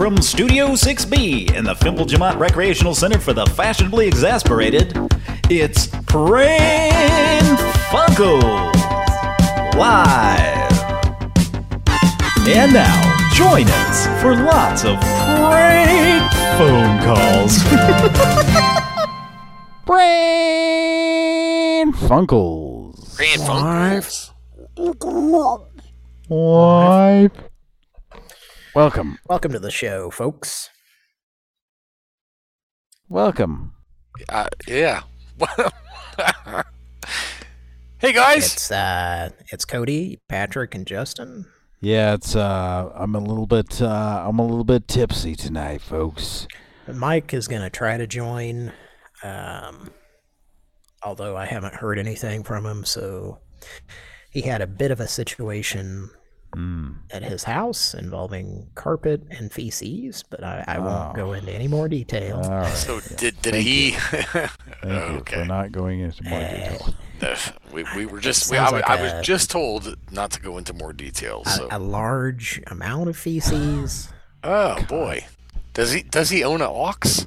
from Studio 6B in the Fimple Jamont Recreational Center for the Fashionably Exasperated, it's Pran Funkels Live. And now, join us for lots of prank phone calls. Pran Funkels. Pran Funkels. Live. Welcome. Welcome to the show, folks. Welcome. Yeah. Hey guys. It's Cody, Patrick, and Justin. Yeah, it's I'm a little bit tipsy tonight, folks. Mike is gonna try to join, although I haven't heard anything from him. So he had a bit of a situation at his house involving carpet and feces, but I won't go into any more detail. Right. So did he? Thank you for not going into more detail. We were just. I was just told not to go into more details. So. A large amount of feces. Oh boy, does he own an ox?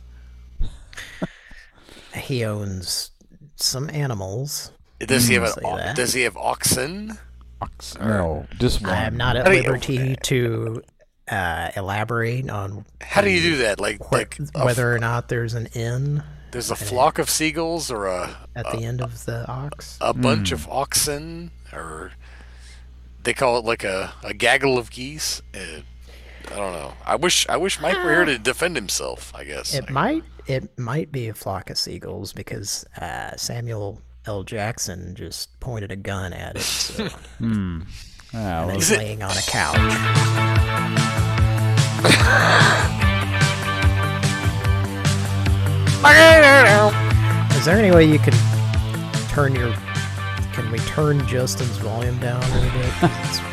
He owns some animals. Does he have oxen? No, just one. I am not at liberty to elaborate on how do you do that? Whether or not there's an inn. There's a flock of seagulls, or at the end of the ox. A bunch of oxen, or they call it like a gaggle of geese. I don't know. I wish Mike were here to defend himself. I guess it might be a flock of seagulls because Samuel L. Jackson just pointed a gun at it. So. And it's laying on a couch. Is there any way you can can we turn Justin's volume down a little bit?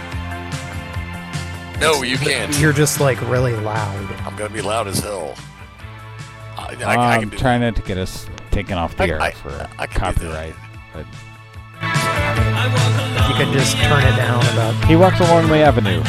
No, you can't. You're just like really loud. I'm gonna be loud as hell. I'm trying not to get us taken off the air for copyright. But if you could just turn it down about. He walks along the avenue.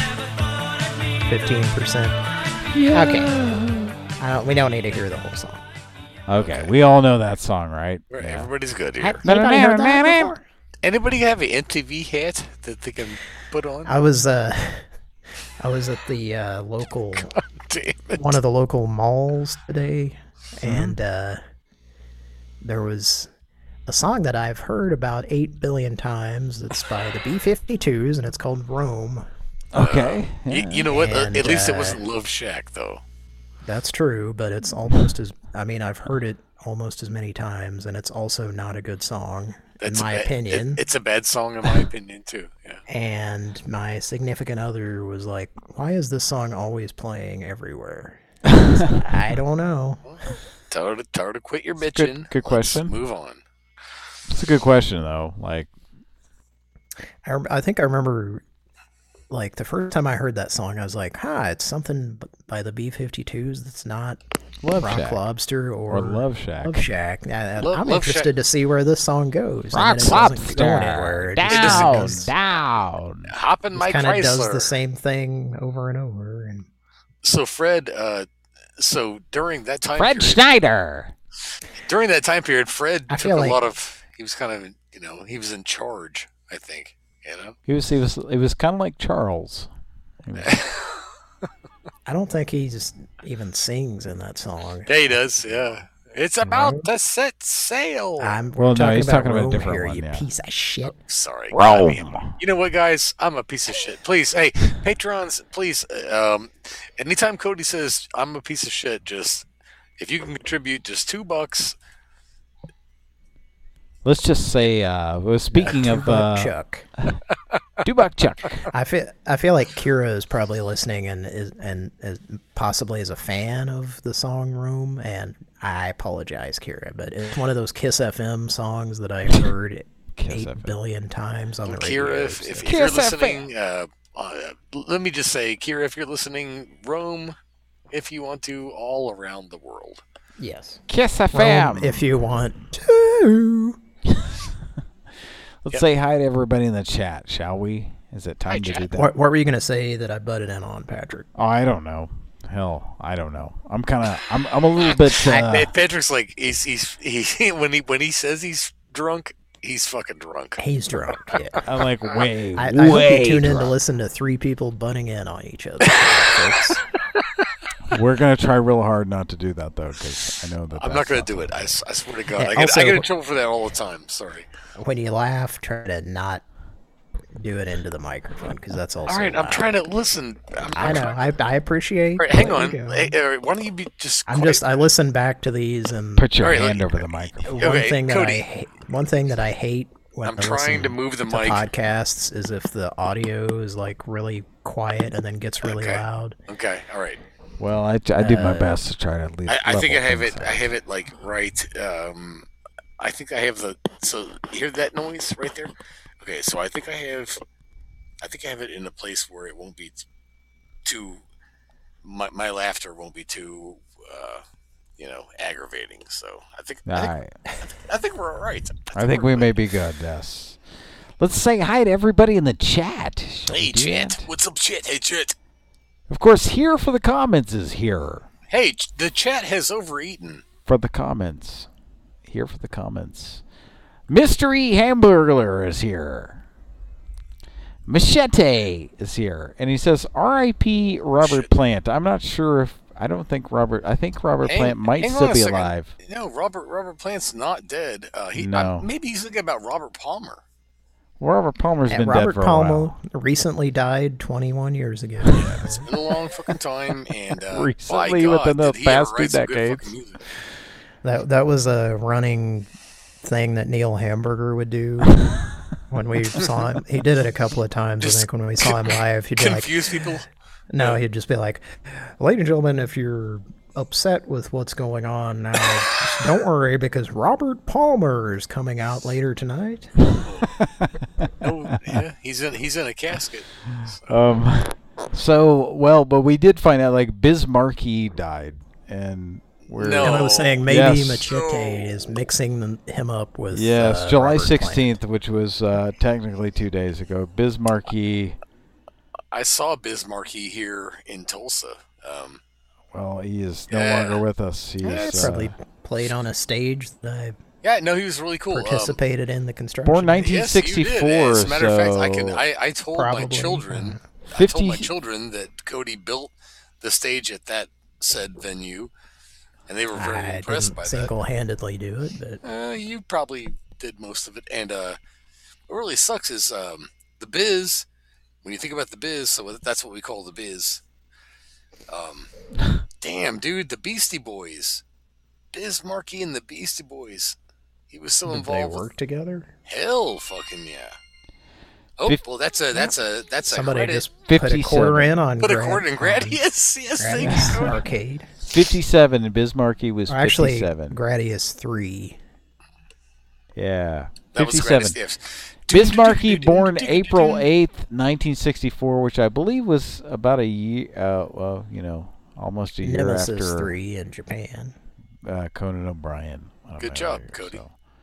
15%. Yeah. Okay. We don't need to hear the whole song. Okay, we all know that song, right? Yeah. Everybody's good here. Anybody heard that before? Anybody have an MTV hat that they can put on? I was at the local, one of the local malls today, and there was a song that I've heard about 8 billion times. It's by the B-52s, and it's called Rome. Okay. You know what? At least it wasn't Love Shack, though. That's true, but it's almost as... I mean, I've heard it almost as many times, and it's also not a good song, in my opinion. It's a bad song, in my opinion, too. Yeah. And my significant other was like, why is this song always playing everywhere? I don't know. Tell her to quit your bitching. Good question. Let's move on. It's a good question, though. Like, I think I remember... Like, the first time I heard that song, I was like, it's something by the B-52s that's not Love Rock Shack. Lobster or Love Shack. Love Shack. I'm Love interested Shack. to see where this song goes. Rock Lobster. Down. Hoppin' Mike kind of Chrysler. does the same thing over and over. And So, Fred, during that time Fred period... Schneider. During that time period, Fred I took feel a like- lot of... He was kind of, he was in charge, I think. He was kind of like Charles. I don't think he just even sings in that song. Yeah, he does. Yeah, it's about to set sail. We're talking he's about talking about a Rome different here, one, you yeah. piece of shit. Sorry. Rome. You know what, guys? I'm a piece of shit. Please, hey, patrons, please. Anytime Cody says I'm a piece of shit, just if you can contribute just $2. Let's just say, speaking of Chuck. Dubak Chuck. I feel like Kira is probably listening and is possibly is a fan of the song Room, and I apologize, Kira, but it's one of those Kiss FM songs that I've heard 8 billion times on the radio. Kira, if you're listening, let me just say, Kira, if you're listening, Roam, if you want to, all around the world. Yes. Kiss FM. Roam, if you want to. Let's say hi to everybody in the chat, shall we? Is it time to do that? What were you going to say that I butted in on, Patrick? Oh, I don't know. hell, I don't know. I'm a little bit. Patrick's like he's when he says he's drunk, he's fucking drunk. He's drunk. Yeah. I'm like way. I hope you tune in to listen to three people butting in on each other. Folks. We're gonna try real hard not to do that though, because I know that. I'm not gonna do it. I swear to God, Yeah, I get in trouble for that all the time. Sorry. When you laugh, try to not do it into the microphone, because that's also. All right, loud. I'm trying to listen. I know. I appreciate. All right, hang what on. you're doing. Hey, why don't you be just? I listen back to these and Put your All right, hand over the microphone. one thing that I hate when I'm I trying listen to move the to mic. podcasts is if the audio is like really quiet and then gets really loud. Okay, all right. Well, I do my best to try to leave. I think I have it. I have it like right. I think I have the. So hear that noise right there? Okay, so I think I have it in a place where it won't be too. My laughter won't be too, aggravating. So I think we're all right. I think we may be good. Yes. Let's say hi to everybody in the chat. Hey chat, what's up, chat? Hey chat. Of course, here for the comments is here. Hey, the chat has overeaten. For the comments. Here for the comments. Mystery Hamburglar is here. Machete is here. And he says, R.I.P. Robert Plant. I'm not sure if... I think Robert Plant might still be alive. No, Robert Plant's not dead. No. Maybe he's thinking about Robert Palmer. Robert Palmer's been Robert dead for a Palmer while. recently died 21 years ago. It's been a long fucking time, and recently within the past 2 decades. That was a running thing that Neil Hamburger would do when we saw him. He did it a couple of times. I think when we saw him live, he'd be like, confuse people. No, he'd just be like, "Ladies and gentlemen, if you're upset with what's going on now, just don't worry, because Robert Palmer is coming out later tonight." Oh, yeah, he's in a casket. But we did find out like Biz Markie died, and And I was saying maybe Machete is mixing him up with. Yes, July Robert 16th, Plant. which was technically 2 days ago. Biz Markie. I saw Biz Markie here in Tulsa. Well, he is no longer with us. He's probably played on a stage that Yeah, no, he was really cool. participated in the construction. Born 1964. Yes, you did. As a matter of fact, so I told my Probably, children. 50 I told my children that Cody built the stage at that said venue, and they were very impressed by that. Single-handedly do it, but You probably did most of it. And what really sucks is the Biz. When you think about the Biz, so that's what we call the Biz. Damn, dude, the Beastie Boys, Biz Markie and the Beastie Boys. He was so involved. They work together. Hell, fucking yeah. Oh, well, that's a Somebody credit. just put a quarter in on. Put a quarter in Gradius. Yes, thank you. Cody. Arcade. 57, and Biz Markie was 57. Actually, Gradius 3. Yeah, That was 57. Gradius, yes. Biz Markie, born April 8th, 1964, which I believe was about a year, almost a year Nemesis after 3 in Japan. Conan O'Brien. Good job, Cody.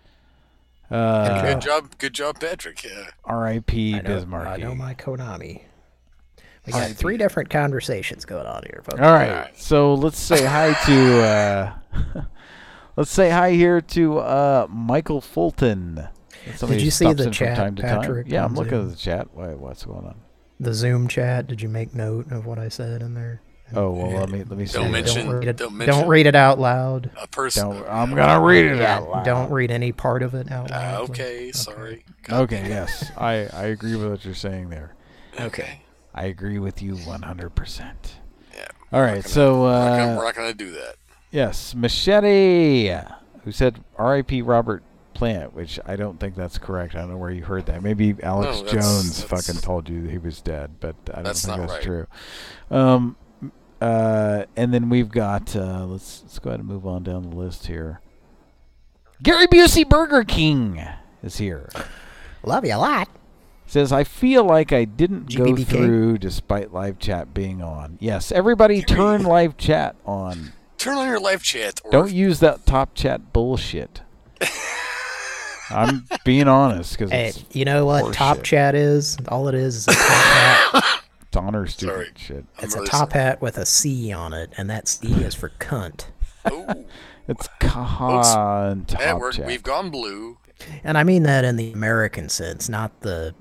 So. Good job, Patrick. Yeah. R.I.P. I Biz Markie. I know my Konami. We got 3 different conversations going on here, folks. All right, so let's say hi to let's say hi here to Michael Fulton. Did you see the chat, Patrick? Yeah, I'm looking at the chat. What's going on? The Zoom chat. Did you make note of what I said in there? Oh well, let me see. Don't read it out loud. A person. I'm gonna read it out loud. Don't read any part of it out loud. Okay, sorry. Okay, yes, I agree with what you're saying there. Okay. I agree with you 100%. Yeah. All right, so we're not gonna do that. Yes, Machete, who said R.I.P. Robert Plant, which I don't think that's correct. I don't know where you heard that. Maybe Alex Jones fucking told you he was dead, but I don't think that's true. And then we've got let's go ahead and move on down the list here. Gary Busey Burger King is here. Love you a lot. Says, I feel like I didn't go through despite live chat being on. Yes, everybody turn live chat on. Turn on your live chat. Don't use that top chat bullshit. I'm being honest. Hey, you know what top chat is? All it is a top hat. honor student shit. It's a top hat with a C on it, and that C is for cunt. Ooh. It's cunt. We've gone blue. And I mean that in the American sense, not the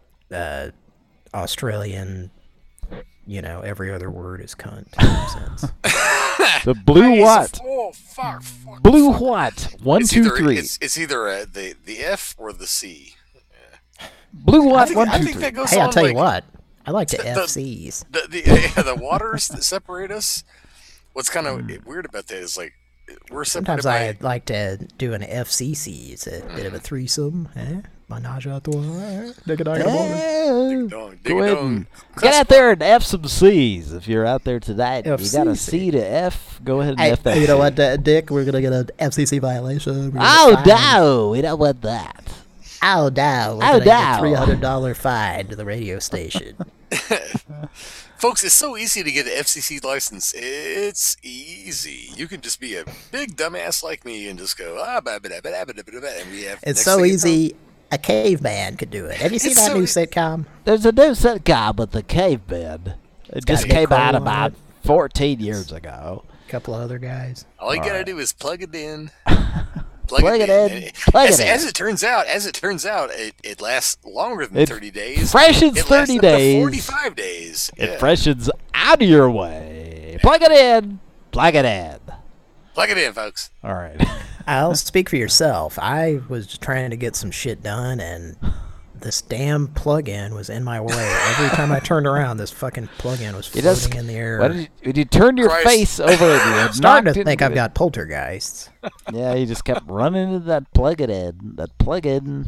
Australian, every other word is cunt sense. The blue what? Oh, fuck. Blue what? 1, 2, 3. It's either the F or the C. Blue what? 1, 2, 3. Hey, I'll tell you what. I like the FCs. The waters that separate us. What's kind of weird about that is like we're separated. Sometimes I'd like to do an FCC. It's a bit of a threesome. Menage a trois. Go ahead and get out there and F some C's. If you're out there tonight, you got a C to F. Go ahead and F that. You know what, Dick? We're gonna get an FCC violation. Oh no, we don't want that. Oh no, we're gonna get a $300 fine to the radio station. Folks, it's so easy to get an FCC license. It's easy. You can just be a big dumbass like me and just go, and we have. It's so easy, a caveman could do it. Have you seen that new sitcom? There's a new sitcom with the caveman. It just came out about 14 years ago. A couple of other guys. All you gotta do is plug it in. Plug it in. As it turns out, it lasts longer than 30 days. Freshens 30 days. 45 days. It freshens out of your way. Plug it in. Plug it in. Plug it in, folks. All right. I'll speak for yourself. I was trying to get some shit done, and this damn plug-in was in my way. Every time I turned around, this fucking plug-in was floating in the air. Why did you turn your face over it? I'm starting to think I've got poltergeists. Yeah, you just kept running into that plug-in. That plug-in.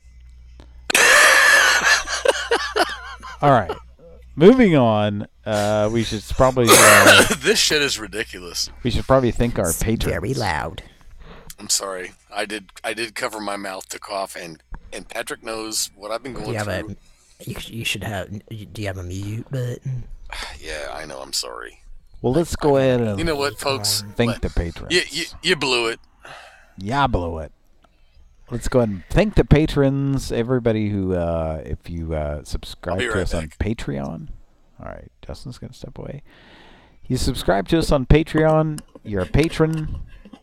All right. Moving on, we should probably... this shit is ridiculous. We should probably thank our patrons. Very loud. I'm sorry. I did cover my mouth to cough, and Patrick knows what I've been going through. You should have. Do you have a mute button? Yeah, I know. I'm sorry. Well, let's go ahead and. You know what, folks? Thank the patrons. You blew it. Yeah, I blew it. Let's go ahead and thank the patrons, everybody who, if you subscribe to us on Patreon. All right, Justin's gonna step away. You subscribe to us on Patreon. You're a patron.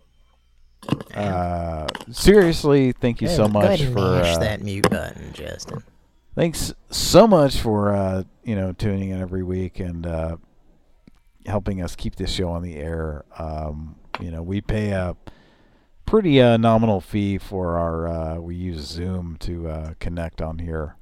Seriously, thank you so much for mash that mute button, Justin. Thanks so much for tuning in every week and helping us keep this show on the air. We pay a pretty nominal fee for our we use Zoom to connect on here.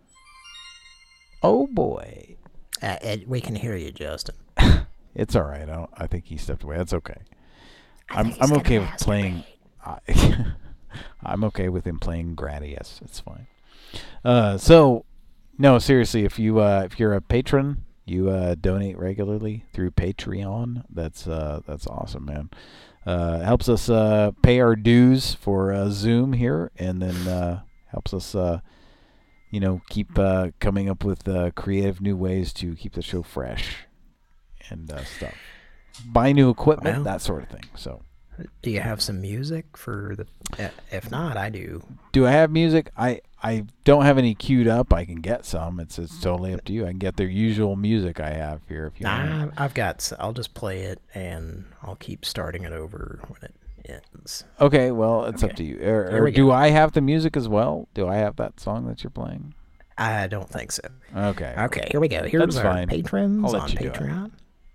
Oh boy. We can hear you, Justin. It's all right. I think he stepped away. That's okay. I'm okay with playing. I'm okay with him playing Gradius. It's fine. No, seriously, if you're a patron, you donate regularly through Patreon. That's awesome, man. Helps us pay our dues for Zoom here, and then helps us keep coming up with creative new ways to keep the show fresh and stuff. Buy new equipment, that sort of thing. So, do you have some music for the? If not, I do. Do I have music? I don't have any queued up. I can get some. It's totally up to you. I can get their usual music I have here if you want. I've got. I'll just play it and I'll keep starting it over when it ends. Okay, well, it's up to you. Or do I have the music as well? Do I have that song that you're playing? I don't think so. Okay. Okay, here we go. Here's our patrons on Patreon.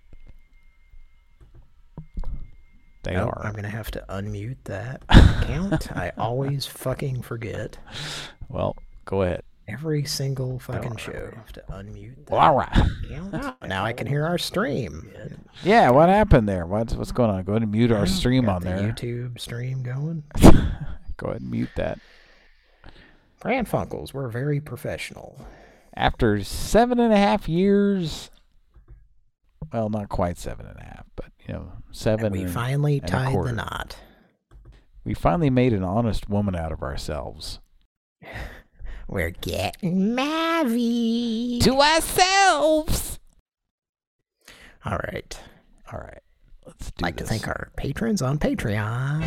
They are. I'm going to have to unmute that account. I always fucking forget. Well, go ahead. Every single fucking show. I have to unmute that all right. account. Now I can hear our stream. Yeah, what happened there? What's going on? Go ahead and mute our stream on there. YouTube stream going. Go ahead and mute that. Pran Funkels, we're very professional. After 7.5 years, well, not quite 7.5, but 7. And we finally tied the knot. We finally made an honest woman out of ourselves. We're getting married to ourselves. All right. Let's do I'd like to thank our patrons on Patreon.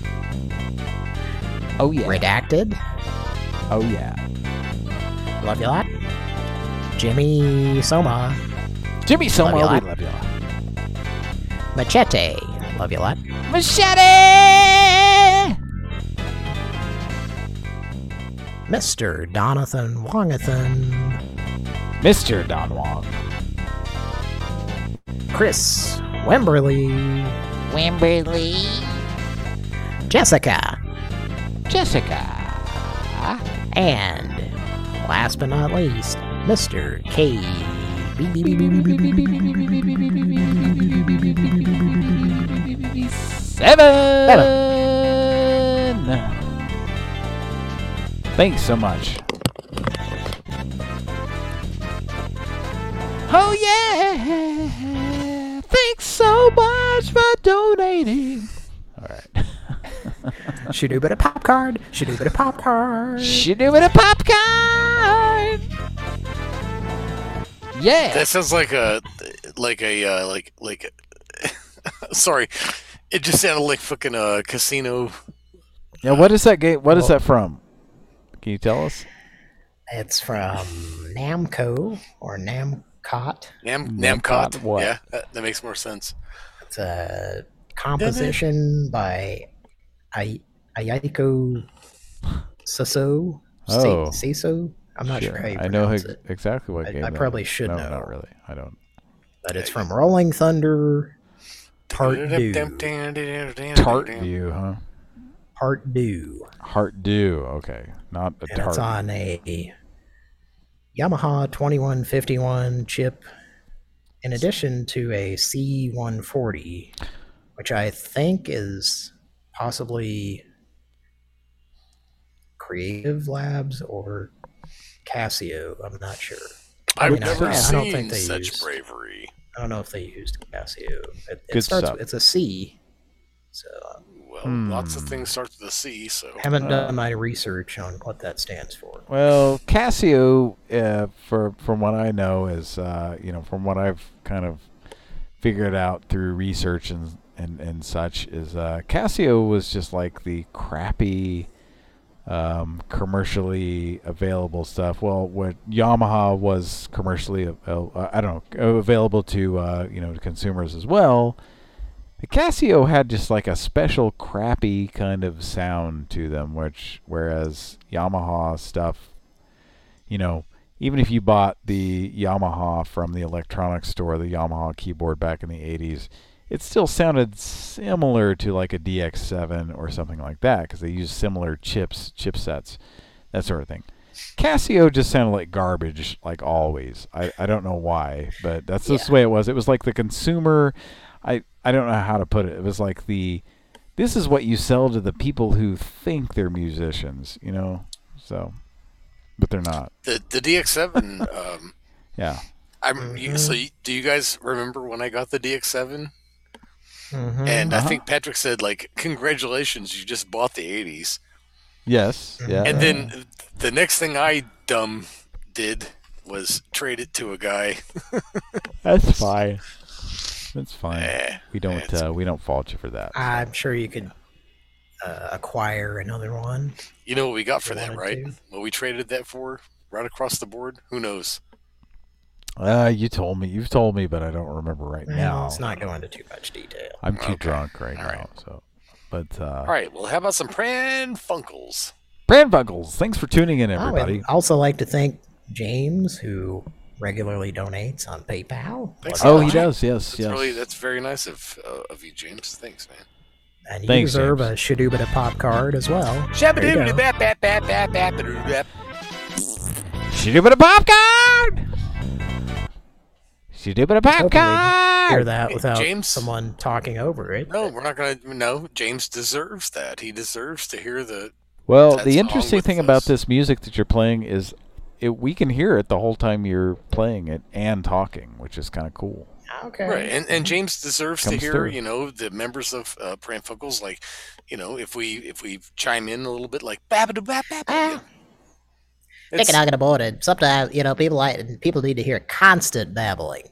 Oh yeah. Redacted. Oh yeah. Love you a lot. Jimmy Soma. Jimmy Soma, love we love you. Machete, love you a lot. Machete! Mr. Donathan Wongathan. Mr. Don Wong. Chris Wemberly. Jessica. And last but not least, Mr. K. Seven. Thanks so much. Oh yeah! Thanks so much for donating. All right. Should do a bit of pop card. Yeah. That sounds like a sorry. It just sounded like fucking a casino. Yeah, what is that game? What is that from? Can you tell us? It's from Namco or Namcot. Namcot. What? Yeah, that makes more sense. It's a composition by Ayako Saso. Oh. Saso? I'm not sure how you I know pronounce it. exactly what game. I probably should know. Not really. I don't. But it's from Rolling Thunder Part Due. Tart View, huh? Part Due. Heart Dew. Okay, not a And tart. it's on a Yamaha 2151 chip, in addition to a C140, which I think is possibly Creative Labs or Casio. I'm not sure. I've I never don't seen think they such used- bravery. I don't know if they used Casio. It Good starts. stuff. It's a C, so Well, lots of things start with a C, so. haven't done my research on what that stands for. Well, Casio, from what I know, is from what I've kind of figured out through research and such, is Casio was just like the crappy, commercially available stuff. Well, what Yamaha was commercially, available to to consumers as well. The Casio had just like a special crappy kind of sound to them, whereas Yamaha stuff, even if you bought the Yamaha from the electronics store, the Yamaha keyboard back in the 80s, it still sounded similar to like a DX7 or something like that because they used similar chipsets, that sort of thing. Casio just sounded like garbage, like always. I don't know why, but that's just the way it was. It was like the consumer... I don't know how to put it. It was like this is what you sell to the people who think they're musicians, so, but they're not. The DX7, yeah. Do you guys remember when I got the DX7? Mm-hmm. And I think Patrick said, like, congratulations, you just bought the 80s. Yes, yeah. And then the next thing I did was trade it to a guy. That's fine. That's fine. We don't fault you for that. I'm sure you could acquire another one. You know what we got for that, right? to. What we traded that for, right across the board? Who knows? You told me. You've told me, but I don't remember right now. Let's not go into too much detail. I'm too drunk right All now. right. So, but All right. Well, how about some Pran Funkels? Pran Funkels, thanks for tuning in, everybody. I'd also like to thank James, who regularly donates on PayPal. Thanks. Oh, he does. Yes, That's very nice of you, James. Thanks, man. And you Thanks, deserve James. a Shadoobada Pop card as well. She did a pop card. She did a pop Hoping we'd card. hear that without James? someone talking over it. No, we're not going to. No, James deserves that. He deserves to hear Well, that the song interesting with thing about us. this music that you're playing is we can hear it the whole time you're playing it and talking, which is kind of cool. Okay. Right, and James deserves to Comes hear, through. the members of Pran Funkels, like, if we chime in a little bit, like babadoo bap bap. Stick it out on the board, and sometimes people need to hear constant babbling.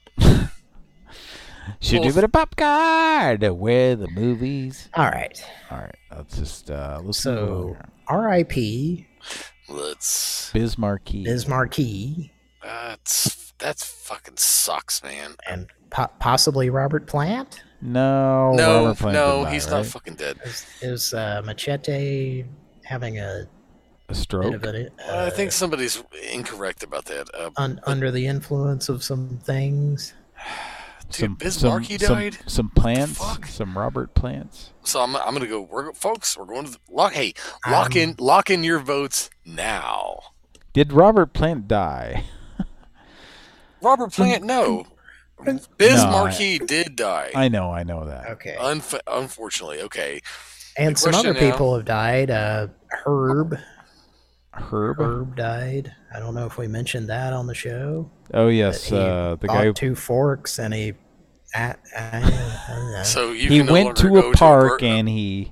She did a pop card. Where the movies? All right. All right, let's just listen. So, R.I.P. Let's. Biz Markie. Biz Markie. That's fucking sucks, man. And possibly Robert Plant? No, Robert Plant he's not fucking dead. Is Machete having a stroke? I think somebody's incorrect about that. Under the influence of some things. Dude, Biz Markie died. Some plants. Some Robert Plants. So I'm gonna go. Folks, we're going to lock in your votes now. Did Robert Plant die? Robert Plant, no. Biz Markie did die. I know that. Okay. Unfortunately, okay. And some other people have died. Herb died. I don't know if we mentioned that on the show. Oh yes, the guy who 2 forks and he. So he went to a park and he.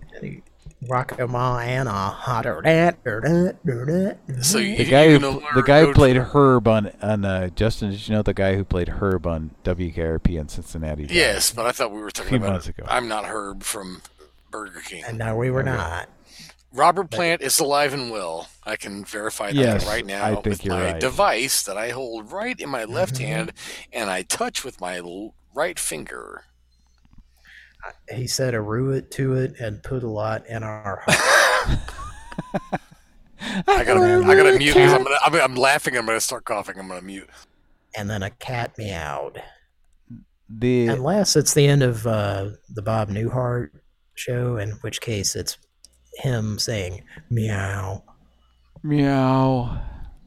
So the guy who played Herb on Justin, did you know the guy who played Herb on WKRP in Cincinnati? Yes, but I thought we were talking about months ago. I'm Not Herb from Burger King. And no, we were not. Robert Plant is alive and well. I can verify that right now with my device that I hold right in my left hand and I touch with my right finger. He said "Aruit to it and put a lot in our heart." I gotta mute because I'm laughing. I'm gonna start coughing. I'm gonna mute. And then a cat meowed. Unless it's the end of the Bob Newhart show, in which case it's him saying meow, meow.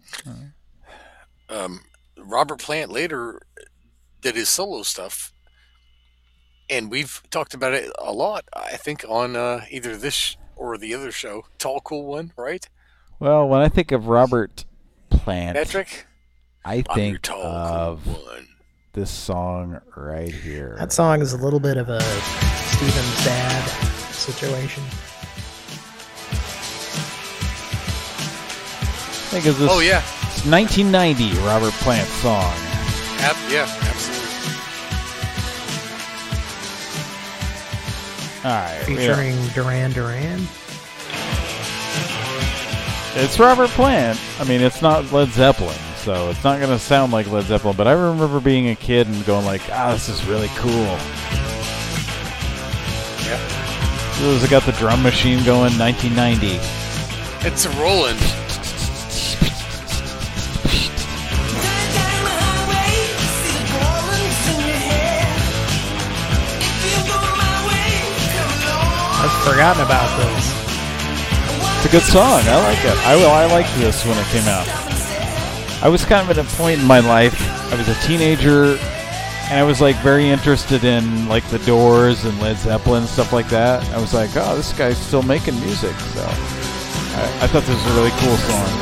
Robert Plant later did his solo stuff. And we've talked about it a lot, I think, on either this or the other show. Tall Cool One, right? Well, when I think of Robert Plant, Patrick, I think of this song right here. That song is a little bit of a Steven's dad situation. I think of this. Oh, yeah. It's 1990 Robert Plant song. Yeah, absolutely. All right, featuring Duran Duran. It's Robert Plant. I mean, it's not Led Zeppelin, so it's not going to sound like Led Zeppelin. But I remember being a kid and going like, this is really cool. Yeah. So it got the drum machine going, 1990. It's a Roland. I've forgotten about this. It's a good song. I like it. I liked this when it came out. I was kind of at a point in my life. I was a teenager, and I was like very interested in like the Doors and Led Zeppelin and stuff like that. I was like, oh, this guy's still making music. So I thought this was a really cool song.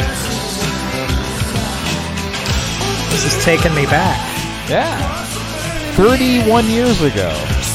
This is taking me back. Yeah. 31 years ago.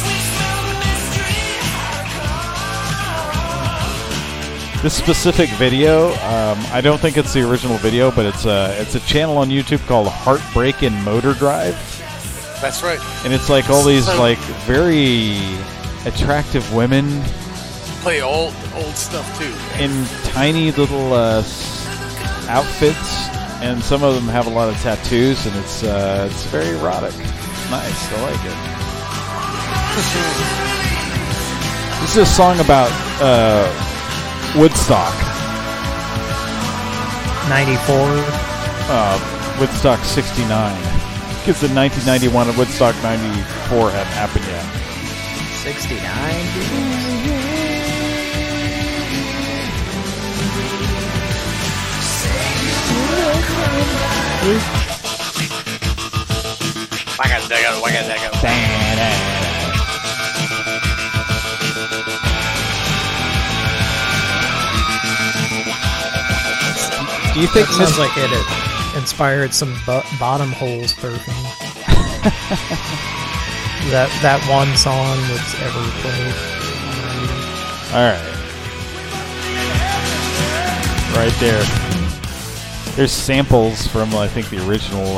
This specific video, I don't think it's the original video, but it's a channel on YouTube called Heartbreak and Motor Drive. That's right. And it's like all these like very attractive women play old stuff too. In tiny little outfits, and some of them have a lot of tattoos, and it's very erotic. It's nice. I like it. This is a song about Woodstock. 94. Woodstock 69. Because in 1991 and Woodstock 94 hadn't happened yet. 69? Do you think that sounds like it inspired some bottom hole surfing? that one song that's ever played. All right, right there. There's samples from I think the original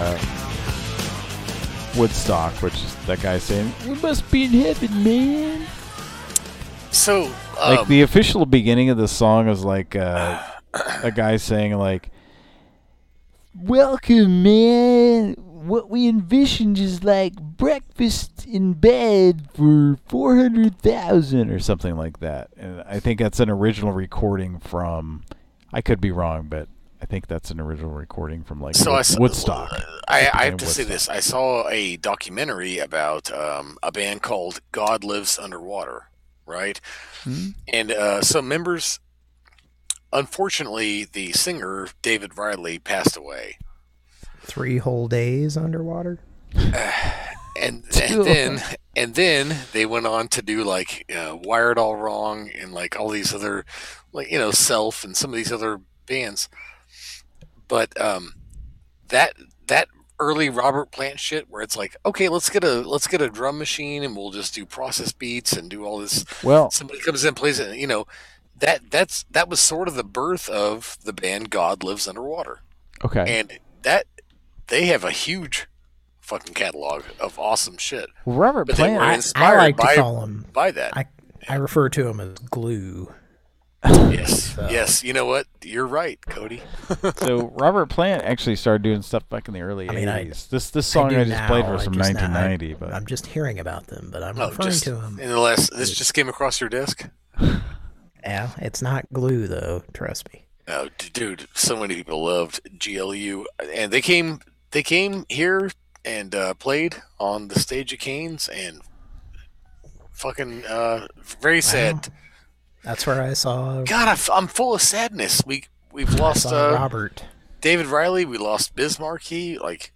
Woodstock, which is that guy saying, "We must be in heaven, man." So, like the official beginning of the song is like. A guy saying like, welcome, man. What we envisioned is like breakfast in bed for 400,000 or something like that. And I think that's an original recording from, I could be wrong, but I think that's an original recording from like Woodstock. I have to say this. I saw a documentary about a band called God Lives Underwater, right? Mm-hmm. And some members, unfortunately, the singer, David Riley, passed away. 3 whole days underwater? And then they went on to do like Wired All Wrong and like all these other, like, Self and some of these other bands. But that early Robert Plant shit, where it's like, okay, let's get a drum machine and we'll just do process beats and do all this. Well, somebody comes in and plays it. That was sort of the birth of the band God Lives Underwater. Okay, and that they have a huge fucking catalog of awesome shit. Well, Robert Plant, they were inspired I like to call him by that. I refer to him as Glue. Yes, yes. You know what? You're right, Cody. So Robert Plant actually started doing stuff back in the early 80s. This song I just played was from 1990. But I'm just hearing about them, but I'm referring to him. This just came across your desk? Yeah, it's not Glue, though. Trust me. Oh, dude, so many people loved GLU. And they came here and played on the stage at Cain's, and fucking very sad. Wow. That's where I saw. God, I'm full of sadness. We've lost Robert, David Riley. We lost Biz Markie. Like,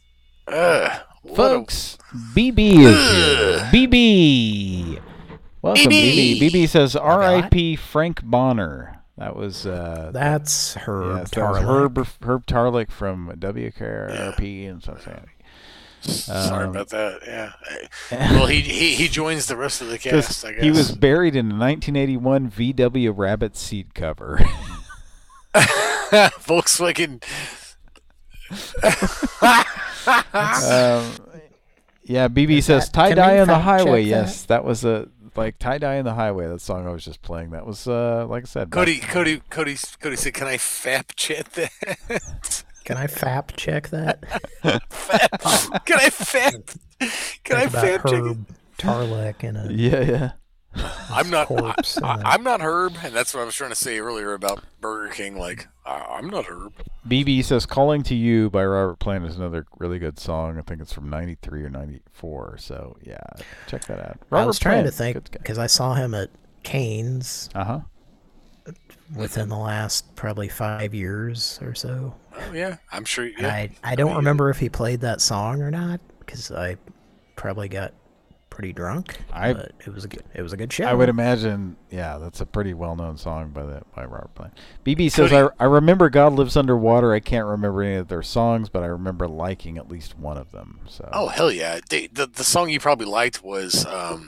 folks, BB is here. BB, welcome, BB. BB says R.I.P. Frank Bonner. That was that's Herb. Yes, that was Herb Tarlick from WKRP in Cincinnati. Sorry about that. Yeah. Well, he joins the rest of the cast, I guess. He was buried in a 1981 VW Rabbit seat cover. Volkswagen. Yeah, BB says tie-dye on the highway. Yes, that was tie-dye in the highway. That song I was just playing. That was like I said. Cody said, "Can I fap check that?" Can I fap check that? Can I fap? Can I fap check Herb Tarlick and a yeah. I'm not Herb, and that's what I was trying to say earlier about Burger King. Like, I'm not Herb. BB says "Calling to You" by Robert Plant is another really good song. I think it's from '93 or '94. So yeah, check that out. I was trying to think because I saw him at Cain's. Within the last probably 5 years or so. Oh yeah, I'm sure. Yeah. I don't remember if he played that song or not because I probably got pretty drunk. But it was a good show. I would imagine. Yeah, that's a pretty well-known song by Robert Plant. BB says I remember God Lives Underwater. I can't remember any of their songs, but I remember liking at least one of them. So. Oh hell yeah! The song you probably liked was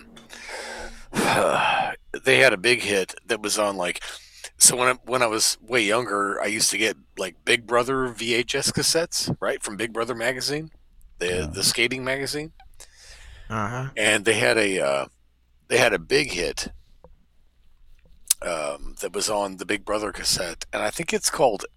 they had a big hit that was on like. So when I was way younger, I used to get like Big Brother VHS cassettes, right, from Big Brother magazine, the skating magazine. And they had a big hit that was on the Big Brother cassette, and I think it's called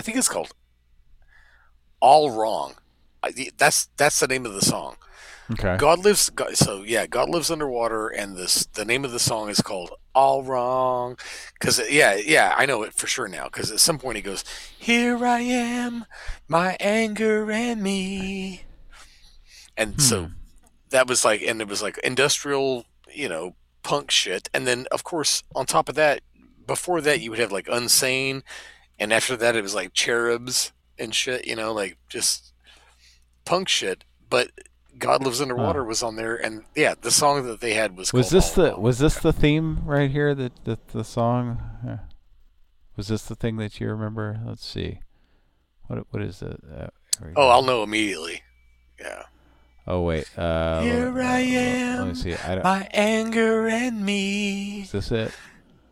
All Wrong. That's the name of the song. Okay. God Lives Underwater, and the name of the song is called All Wrong. Because I know it for sure now. Because at some point he goes, "Here I am, my anger and me," and so that was like, and it was like industrial, punk shit. And then of course on top of that, before that you would have like Unsane, and after that it was like Cherubs and shit. Like just punk shit, but. God Lives Underwater was on there, and yeah, the song that they had was this the theme right here? The song was this the thing that you remember? Let's see, what is it? I'll know immediately. Yeah. Oh wait. Here I am. Let me see. My anger and me. Is this it?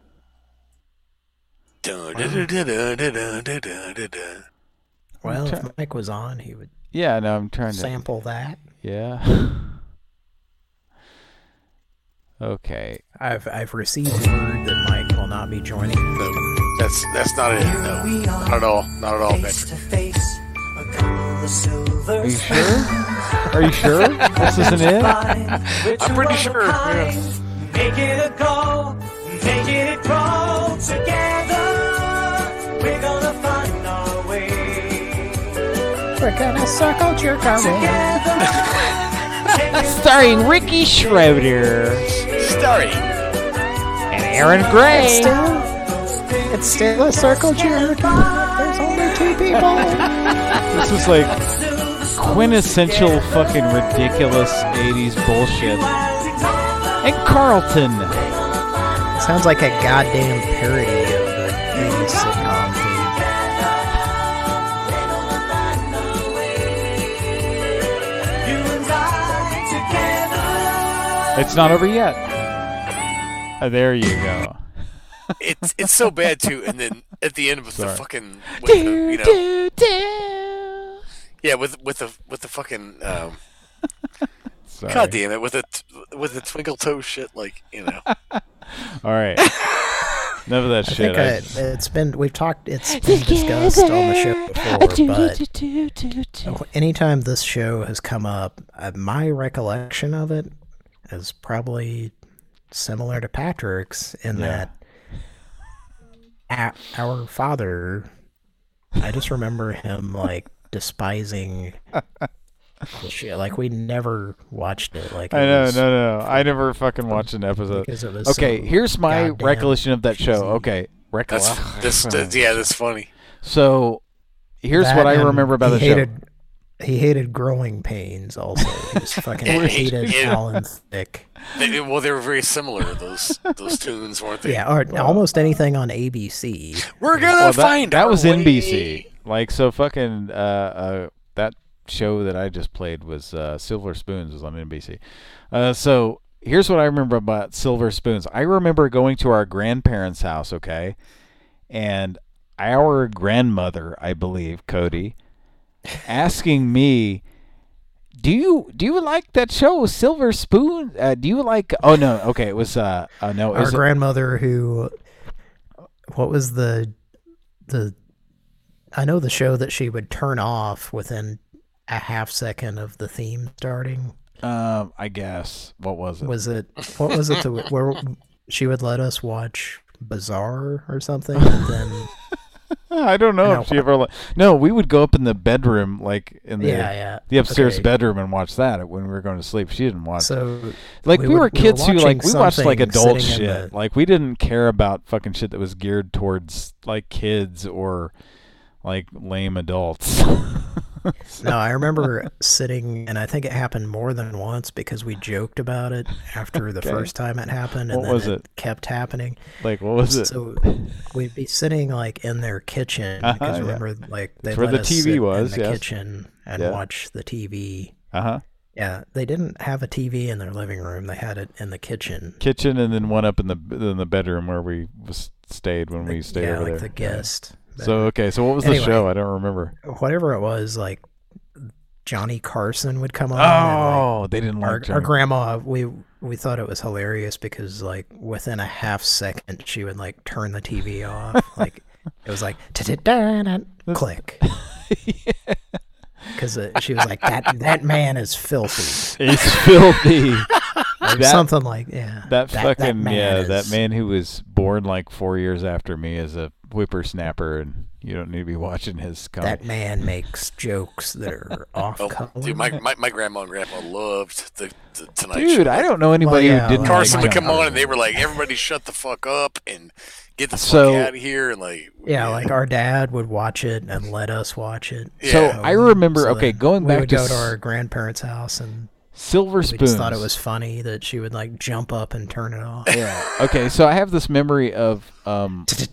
Well, if Mike was on, he would. Yeah, no, I'm trying to sample that. Yeah. Okay. I've received word that Mike will not be joining. No, that's not it. No, not at all. Not at all, Patrick. Are you sure? Are you sure? This isn't it? I'm pretty sure. Yeah. Make it a go, make it grow together. We're gonna find our way. We're gonna circle jerk our way. Starring Ricky Schroeder. Starring. And Aaron Gray. It's still a circle jerk. There's only 2 people. This is like quintessential fucking ridiculous 80s bullshit. And Carlton. Sounds like a goddamn parody of the 80s sitcom theme. It's not over yet. There you go. It's so bad too, and then at the end with the fucking, with the, you know, yeah, with the fucking, God damn it, with the twinkle toe shit, like, you know. All right. None of that shit. It's been discussed on the show before, but anytime this show has come up, my recollection of it is probably similar to Patrick's in that our father, I just remember him like despising the shit. Like we never watched it. Like no. I never fucking watched an episode. Okay, here's my recollection of that show. Okay, that's funny. So here's what I remember about the show. He hated Growing Pains also. He just fucking hated Alan Thicke. They were very similar, those tunes, weren't they? Yeah, or almost anything on ABC. We're gonna find that was way. NBC. Like, so fucking, that show that I just played was Silver Spoons was on NBC. So here's what I remember about Silver Spoons. I remember going to our grandparents' house, okay? And our grandmother, I believe, Cody, asking me, do you like that show Silver Spoon? Do you like? Oh no, okay, it was no. Our grandmother who, what was the? I know the show that she would turn off within a half second of the theme starting. I guess what was it? What was it? Where she would let us watch Bizarre or something, and then. I don't know if she ever. No, we would go up in the bedroom, like in the upstairs bedroom, and watch that when we were going to sleep. She didn't watch. So, like we were kids who like we watched like adult shit. Like we didn't care about fucking shit that was geared towards like kids or like lame adults. No, I remember sitting, and I think it happened more than once because we joked about it after the first time it happened, and then it kept happening. Like, what was it? So we'd be sitting like in their kitchen because remember, like they let the us TV sit was in the kitchen and watch the TV. Yeah, they didn't have a TV in their living room; they had it in the kitchen. And then one up in the bedroom where we stayed when we stayed over there. The guest. So so what was the show? I don't remember. Whatever it was, like Johnny Carson would come on. Oh, they didn't like our grandma. We thought it was hilarious because like within a half second she would like turn the TV off. Like it was like click. Because she was like that man is filthy. He's filthy. Something like that man who was born like 4 years after me is a whippersnapper, and you don't need to be watching his comedy. That man makes jokes that are off color. Dude, my grandma and grandpa loved the Tonight Show. Dude, I don't know anybody who didn't. Carson would come on and they were like, everybody shut the fuck up and get the fuck out of here. And like, like our dad would watch it and let us watch it. Yeah. So I remember, going back we would go to our grandparents' house and Silver Spoons. We just thought it was funny that she would like jump up and turn it off. Yeah. Okay, so I have this memory of good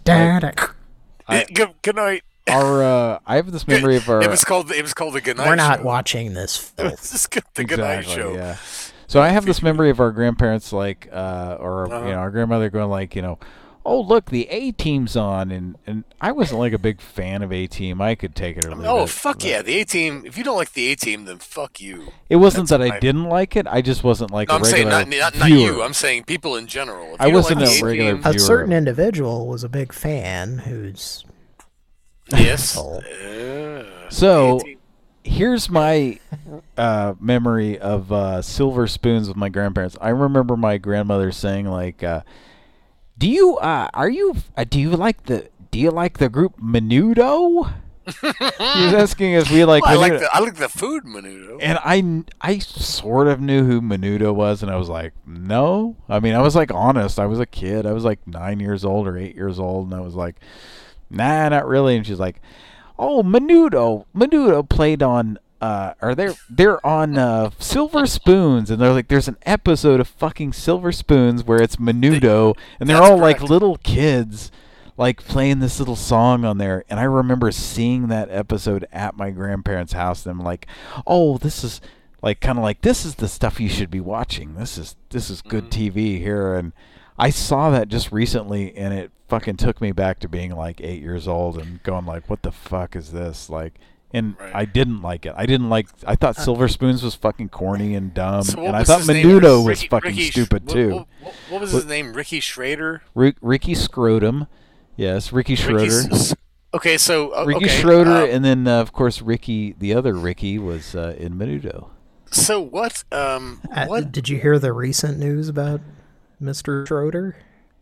night. I have this memory of our. It was called the Good Night Show. We're not watching this. This the Good Night Show. Yeah. So I have this memory of our grandparents like, our grandmother going like, oh look, the A-Team's on, and I wasn't like a big fan of A-Team. I could take it or leave it. Oh fuck yeah, the A-Team. If you don't like the A-Team, then fuck you. It wasn't that I didn't like it. I just wasn't like a regular I'm saying not you. I'm saying people in general. I wasn't a regular viewer. A certain individual was a big fan who's yes. So here's my memory of silver spoons with my grandparents. I remember my grandmother saying like, "Do you like the group Menudo?" He was asking if we like. Well, I like the food Menudo. And I sort of knew who Menudo was, and I was like, no. I mean, I was like honest. I was a kid. I was like 9 years old or 8 years old, and I was like, nah, not really. And she's like, oh, Menudo played on. They're on Silver Spoons, and they're like, there's an episode of fucking Silver Spoons where it's Menudo, and they're all correct. Like little kids. Like playing this little song on there, and I remember seeing that episode at my grandparents' house. And I'm like, "Oh, this is like kind of like this is the stuff you should be watching. This is good TV here." And I saw that just recently, and it fucking took me back to being like 8 years old and going like, "What the fuck is this?" Like, and right. I didn't like it. I thought Silver Spoons was fucking corny and dumb, and I thought Menudo was fucking stupid too. What was his name? Ricky Schrader. Ricky Scrotum. Yes, Ricky Schroeder. Okay, so Ricky Schroeder, and then of course Ricky, the other Ricky, was in Menudo. So what? What did you hear the recent news about Mr. Schroeder?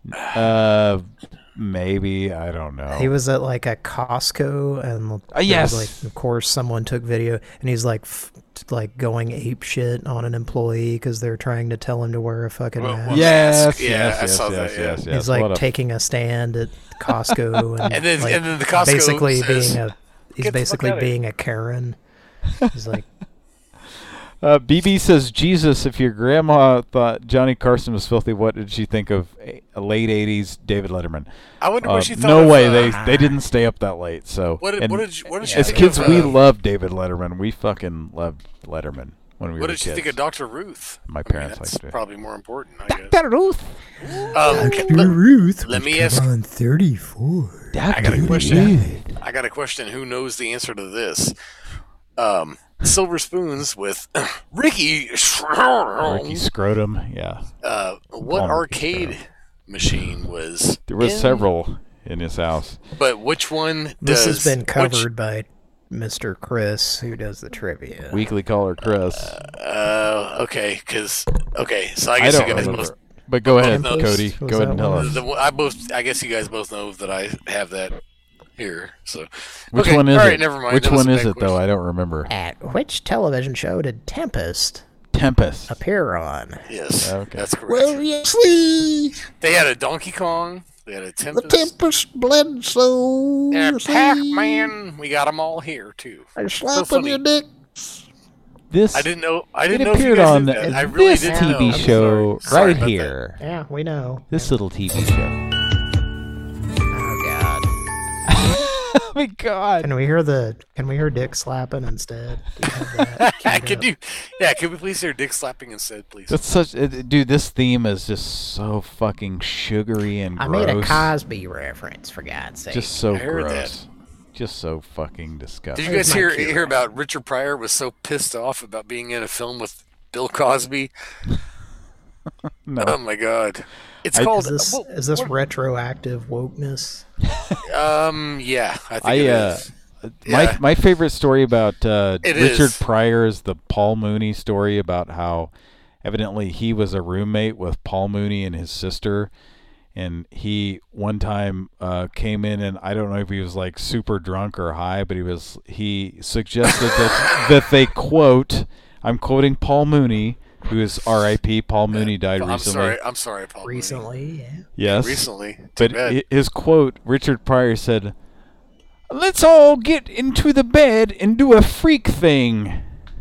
Maybe, I don't know. He was at like a Costco, and yes, like, of course, someone took video, and he's like going ape shit on an employee because they're trying to tell him to wear a fucking mask. Yes. He's like taking a stand at Costco, and then the Costco basically says, being a Karen. He's like. BB says, Jesus, if your grandma thought Johnny Carson was filthy, what did she think of a late 80s David Letterman? I wonder what she thought No of, way, they didn't stay up that late. So what did she as think kids, of, we loved David Letterman. We fucking loved Letterman when we were kids. What did you think of Dr. Ruth? My parents liked it. That's probably more important, I guess. Dr. Ruth! Dr. Ruth, let me ask on 34. I got a question. I got a question. Who knows the answer to this? Silver Spoons with Ricky Scrotum, yeah. What arcade machine was there was several in his house. But which one This has been covered by Mr. Chris, who does the trivia. Weekly caller Chris. Okay, so I guess you guys both. But go ahead, Cody. Go ahead and tell us. I guess you guys both know that I have that here. So which one is it? Never mind. Which one is it though? I don't remember. At which television show did Tempest appear on? Yes, okay. That's correct. Variously, they had a Donkey Kong. They had a Tempest. The Tempest Bledsoe. And a Pac-Man. We got them all here too. I'm slapping your dicks. This I didn't know if appeared you guys on knew that. I really this didn't TV know. show Sorry right here. Yeah, we know. This little TV show. Oh my God! Can we hear Dick slapping instead? Can we please hear Dick slapping instead, please? That's dude. This theme is just so fucking sugary and gross. I made a Cosby reference, for God's sake. Just so heard gross. That. Just so fucking disgusting. Did you guys hear about Richard Pryor was so pissed off about being in a film with Bill Cosby? No. Oh my God! It's called. Is this retroactive wokeness? Yeah, I think it is. My favorite story about Richard is. Pryor is the Paul Mooney story about how evidently he was a roommate with Paul Mooney and his sister, and he one time came in, and I don't know if he was like super drunk or high, but he suggested that they quote, I'm quoting Paul Mooney, who is R.I.P. Paul Mooney died recently. I'm sorry, Paul. Recently, yeah. Yes. Recently. But his quote, Richard Pryor said, "Let's all get into the bed and do a freak thing."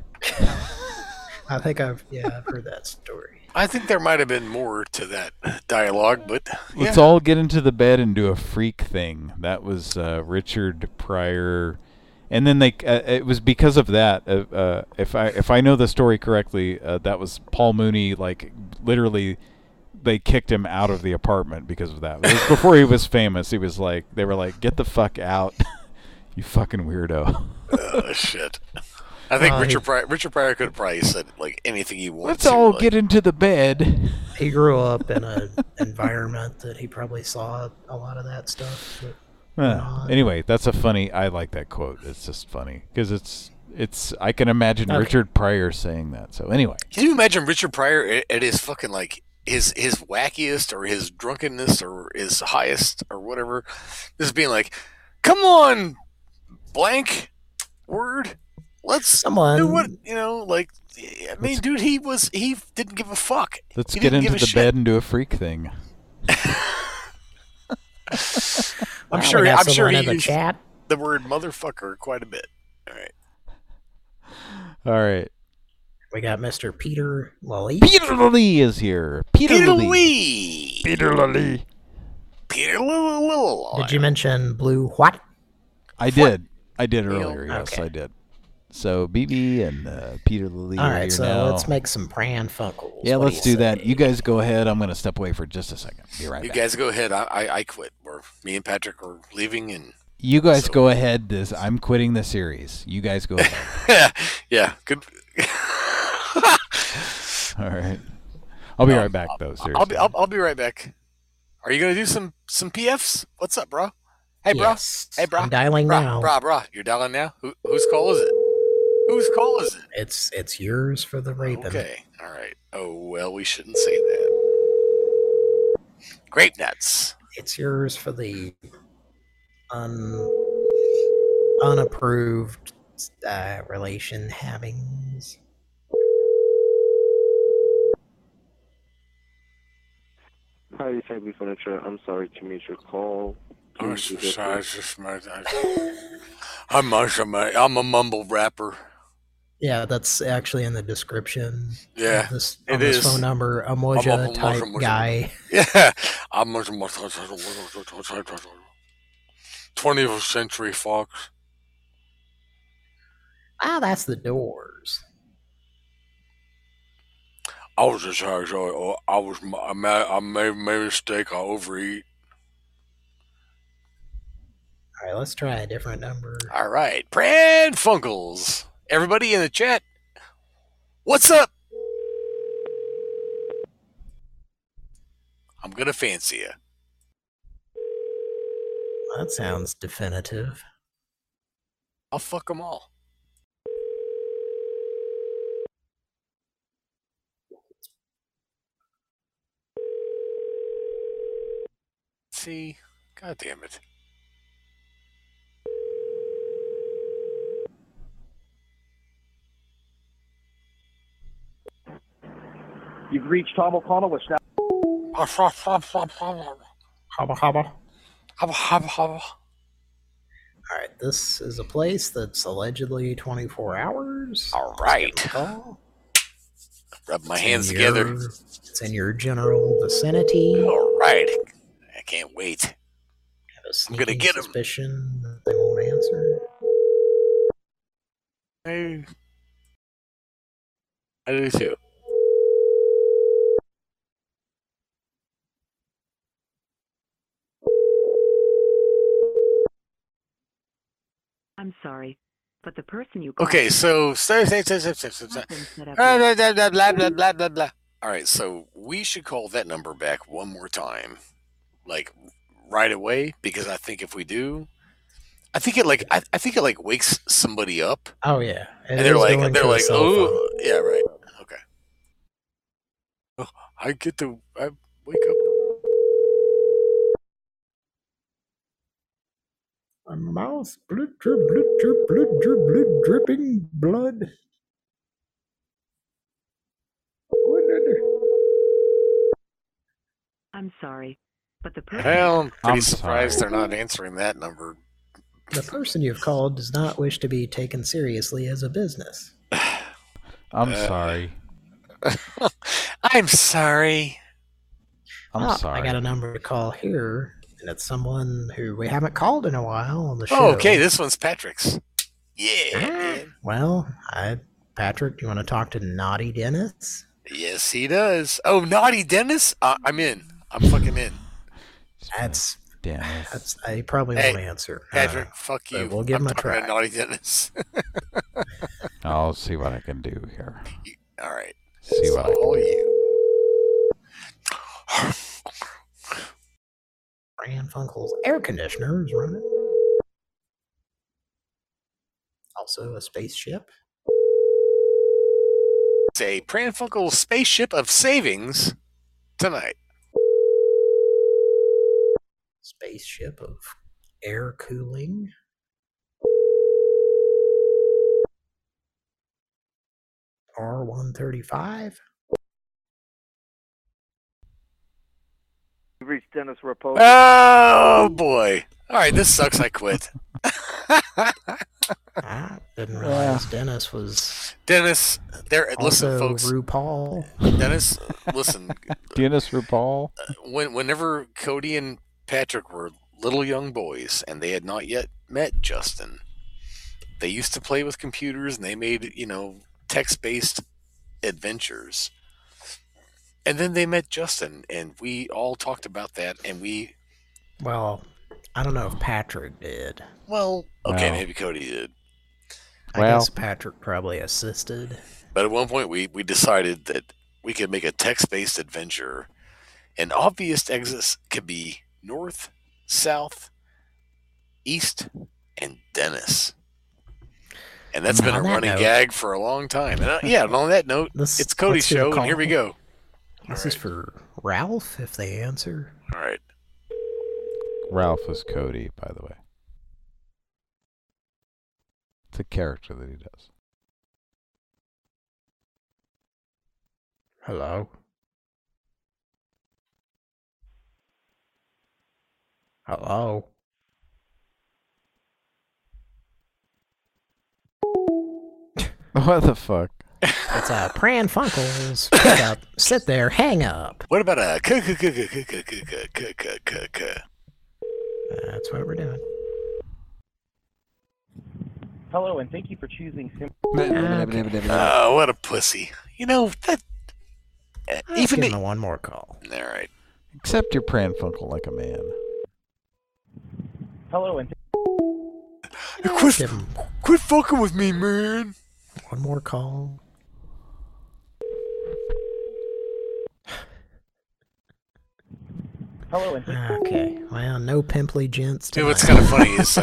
I think I've heard that story. I think there might have been more to that dialogue, but yeah. Let's all get into the bed and do a freak thing. That was Richard Pryor. And then they it was because of that. If I know the story correctly, that was Paul Mooney. Like literally, they kicked him out of the apartment because of that. It was before he was famous, he was like, they were like, "Get the fuck out, you fucking weirdo." Shit. I think Richard Pryor could have probably said like anything he wanted. Let's all get into the bed. He grew up in an environment that he probably saw a lot of that stuff. Anyway, that's I like that quote. It's just funny because it's I can imagine Richard Pryor saying that. So anyway. Can you imagine Richard Pryor at his fucking like his wackiest or his drunkenness or his highest or whatever, just being like, "Come on, blank word, let's do what like." I mean, dude, he didn't give a fuck. Let's get into the bed and do a freak thing. I'm sure he used the word motherfucker quite a bit. All right. We got Mr. Peter Lally. Peter Lally is here. Peter Lally. Peter Lally. Did you mention Blue what? I did earlier. Yes, okay. I did. So BB and Peter Lally. All right, so now. Let's make some Pran Funkels. Yeah, let's do that. You guys go ahead. I'm going to step away for just a second. Be right back. You guys go ahead. I quit. Me and Patrick are leaving, and you guys go ahead. I'm quitting the series. You guys go ahead. Yeah. Good. All right. I'll be right back, though. Seriously. I'll be right back. Are you going to do some PFs? What's up, bro? Hey, bro. Yes, hey, bro. I'm dialing now. Bro. You're dialing now? Whose call is it? Whose call is it? It's yours for the raping. Okay. All right. Oh, well, we shouldn't say that. Grape nuts. It's yours for the unapproved relation havings. Hi, Family Furniture. I'm sorry to miss your call. I'm a mumble rapper. Yeah, that's actually in the description. Yeah, this phone number, Amoja type guy. Yeah, I'm 20th Century Fox. That's the Doors. I was just sorry. I made a mistake. I overeat. All right, let's try a different number. All right, Pran Funkels. Everybody in the chat, what's up? I'm gonna fancy you. That sounds definitive. I'll fuck them all. See, God damn it. You've reached Tom O'Connell with Snap. Hubba. All right, this is a place that's allegedly 24 hours. All right. Rub my hands together. It's in your general vicinity. All right. I can't wait. Have a sneaking I'm gonna get suspicion that they won't answer. Hey. I do too. I'm sorry, but the person you called... Okay, so... blah, blah, blah. All right, so we should call that number back one more time. Like, right away, because I think if we do... I think it wakes somebody up. Oh, yeah. And they're like, oh, yeah, right. Okay. Oh, I wake up. My mouth, blood dripping blood. I'm sorry, but the person... Well, I'm pretty surprised they're not answering that number. The person you've called does not wish to be taken seriously as a business. I'm sorry. I'm sorry. I'm sorry. I got a number to call here. And it's someone who we haven't called in a while on the show. Oh, okay. This one's Patrick's. Yeah. Well, Patrick, do you want to talk to Naughty Dennis? Yes, he does. Oh, Naughty Dennis? I'm in. I'm fucking in. That's Dennis. I probably won't answer. Patrick, fuck you. We'll give him a try. Naughty Dennis. I'll see what I can do here. All right. See what I can do. You. Pran Funkel's air conditioner is running. also a spaceship? It's a Pranfunkel spaceship of savings tonight. Spaceship of air cooling. R135. You reached Dennis Raposo. Oh boy! All right, this sucks. I quit. I didn't realize Dennis was. Dennis, there. Listen, folks. RuPaul. Dennis, listen. Dennis RuPaul. Whenever Cody and Patrick were little young boys and they had not yet met Justin, they used to play with computers and they made, text-based adventures. And then they met Justin and we all talked about that and we... Well, I don't know if Patrick did. Well, okay, No. maybe Cody did. I guess Patrick probably assisted. But at one point we decided that we could make a text-based adventure and obvious exits could be north, south, east, and Dennis. And that's been a running gag for a long time. And and on that note, it's Cody's show, and here we go. This is for Ralph, if they answer. All right. Ralph is Cody, by the way. It's a character that he does. Hello? Hello? What the fuck? It's a Pran Funkels. Sit there, hang up. What about a That's what we're doing. Hello, and thank you for choosing Oh, what a pussy. That... Even give him one more call. All right. Accept your Pranfunkel like a man. Hello, and Quit fucking with me, man. One more call. hello, and Okay. Well, no pimply gents tonight. What's kind of funny is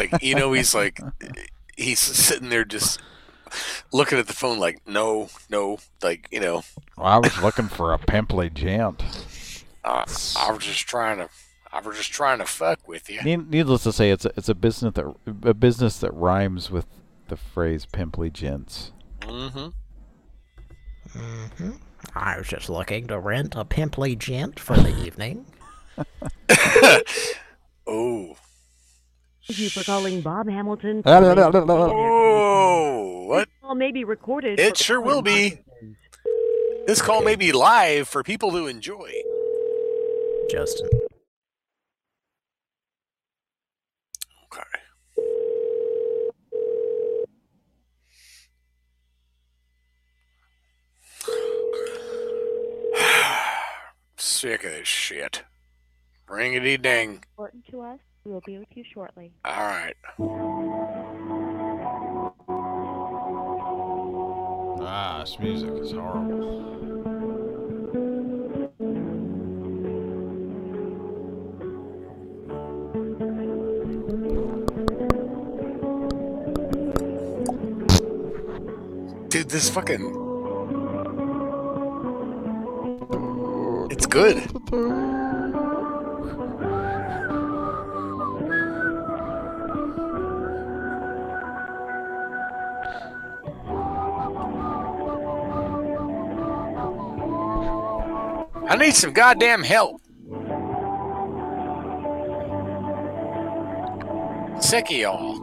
he's sitting there just looking at the phone like, no, Well, I was looking for a pimply gent. I was just trying to fuck with you. Needless to say, it's a business that rhymes with the phrase pimply gents. I was just looking to rent a pimply gent for the evening. Oh. Thank you for calling Bob Hamilton. Oh, what? This call may be recorded. It sure will be. This call may be live for people to enjoy. Justin. Okay. Sick of this shit. Ring-a-dee-ding. Important to us. We will be with you shortly. All right. This music is horrible. Dude, this fucking... It's good. I need some goddamn help. Sick of y'all.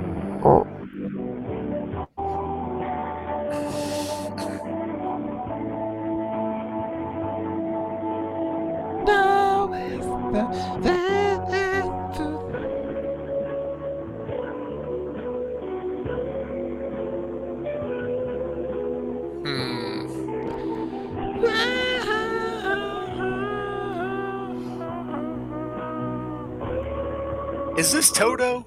Is this Toto?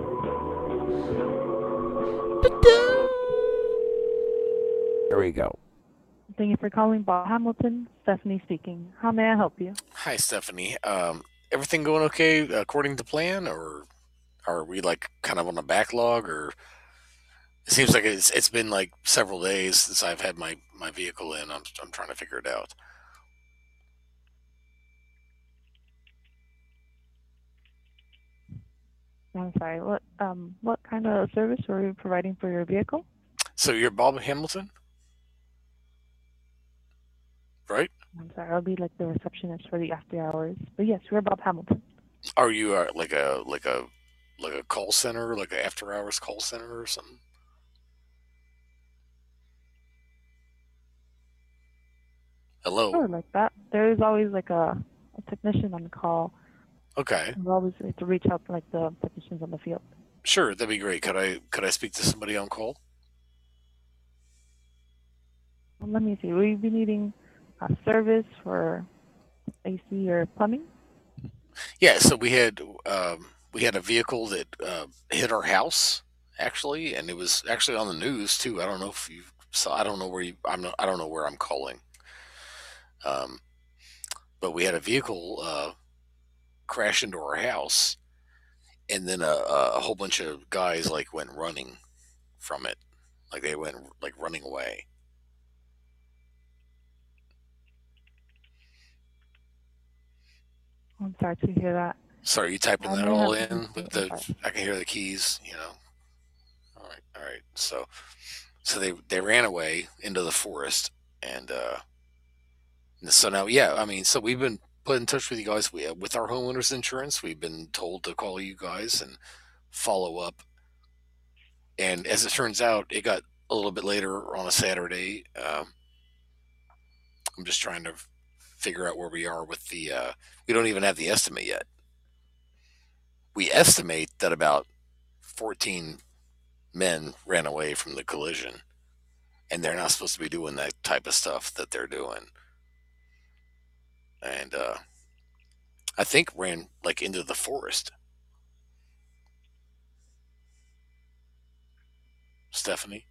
There we go. Thank you for calling Bob Hamilton. Stephanie speaking. How may I help you? Hi, Stephanie. Everything going okay according to plan, or are we kind of on a backlog, or It seems like it's been like several days since I've had my vehicle in. I'm trying to figure it out. I'm sorry. What kind of service were you providing for your vehicle? So you're Bob Hamilton, right? I'm sorry. I'll be like the receptionist for the after hours. But yes, we're Bob Hamilton. Are you like a call center, like an after hours call center or something? Hello. Sort of like that. There is always like a technician on call. Okay. We always need to reach out to like the technicians on the field. Sure, that'd be great. Could I speak to somebody on call? Let me see. Will you be needing a service for AC or plumbing? Yeah. So we had a vehicle that hit our house actually, and it was actually on the news too. I don't know if you saw. I don't know where you. I don't know where I'm calling. But we had a vehicle crash into our house, and then a whole bunch of guys like went running from it, like they went like running away. I'm sorry to hear that. Sorry, you typing that all in with I can hear the keys, All right. So they ran away into the forest, and so now, yeah, I mean, so we've been put in touch with you guys. With our homeowners insurance, we've been told to call you guys and follow up. And as it turns out, it got a little bit later on a Saturday. I'm just trying to figure out where we are with the. We don't even have the estimate yet. We estimate that about 14 men ran away from the collision, and they're not supposed to be doing that type of stuff that they're doing. And I think ran like into the forest. Stephanie?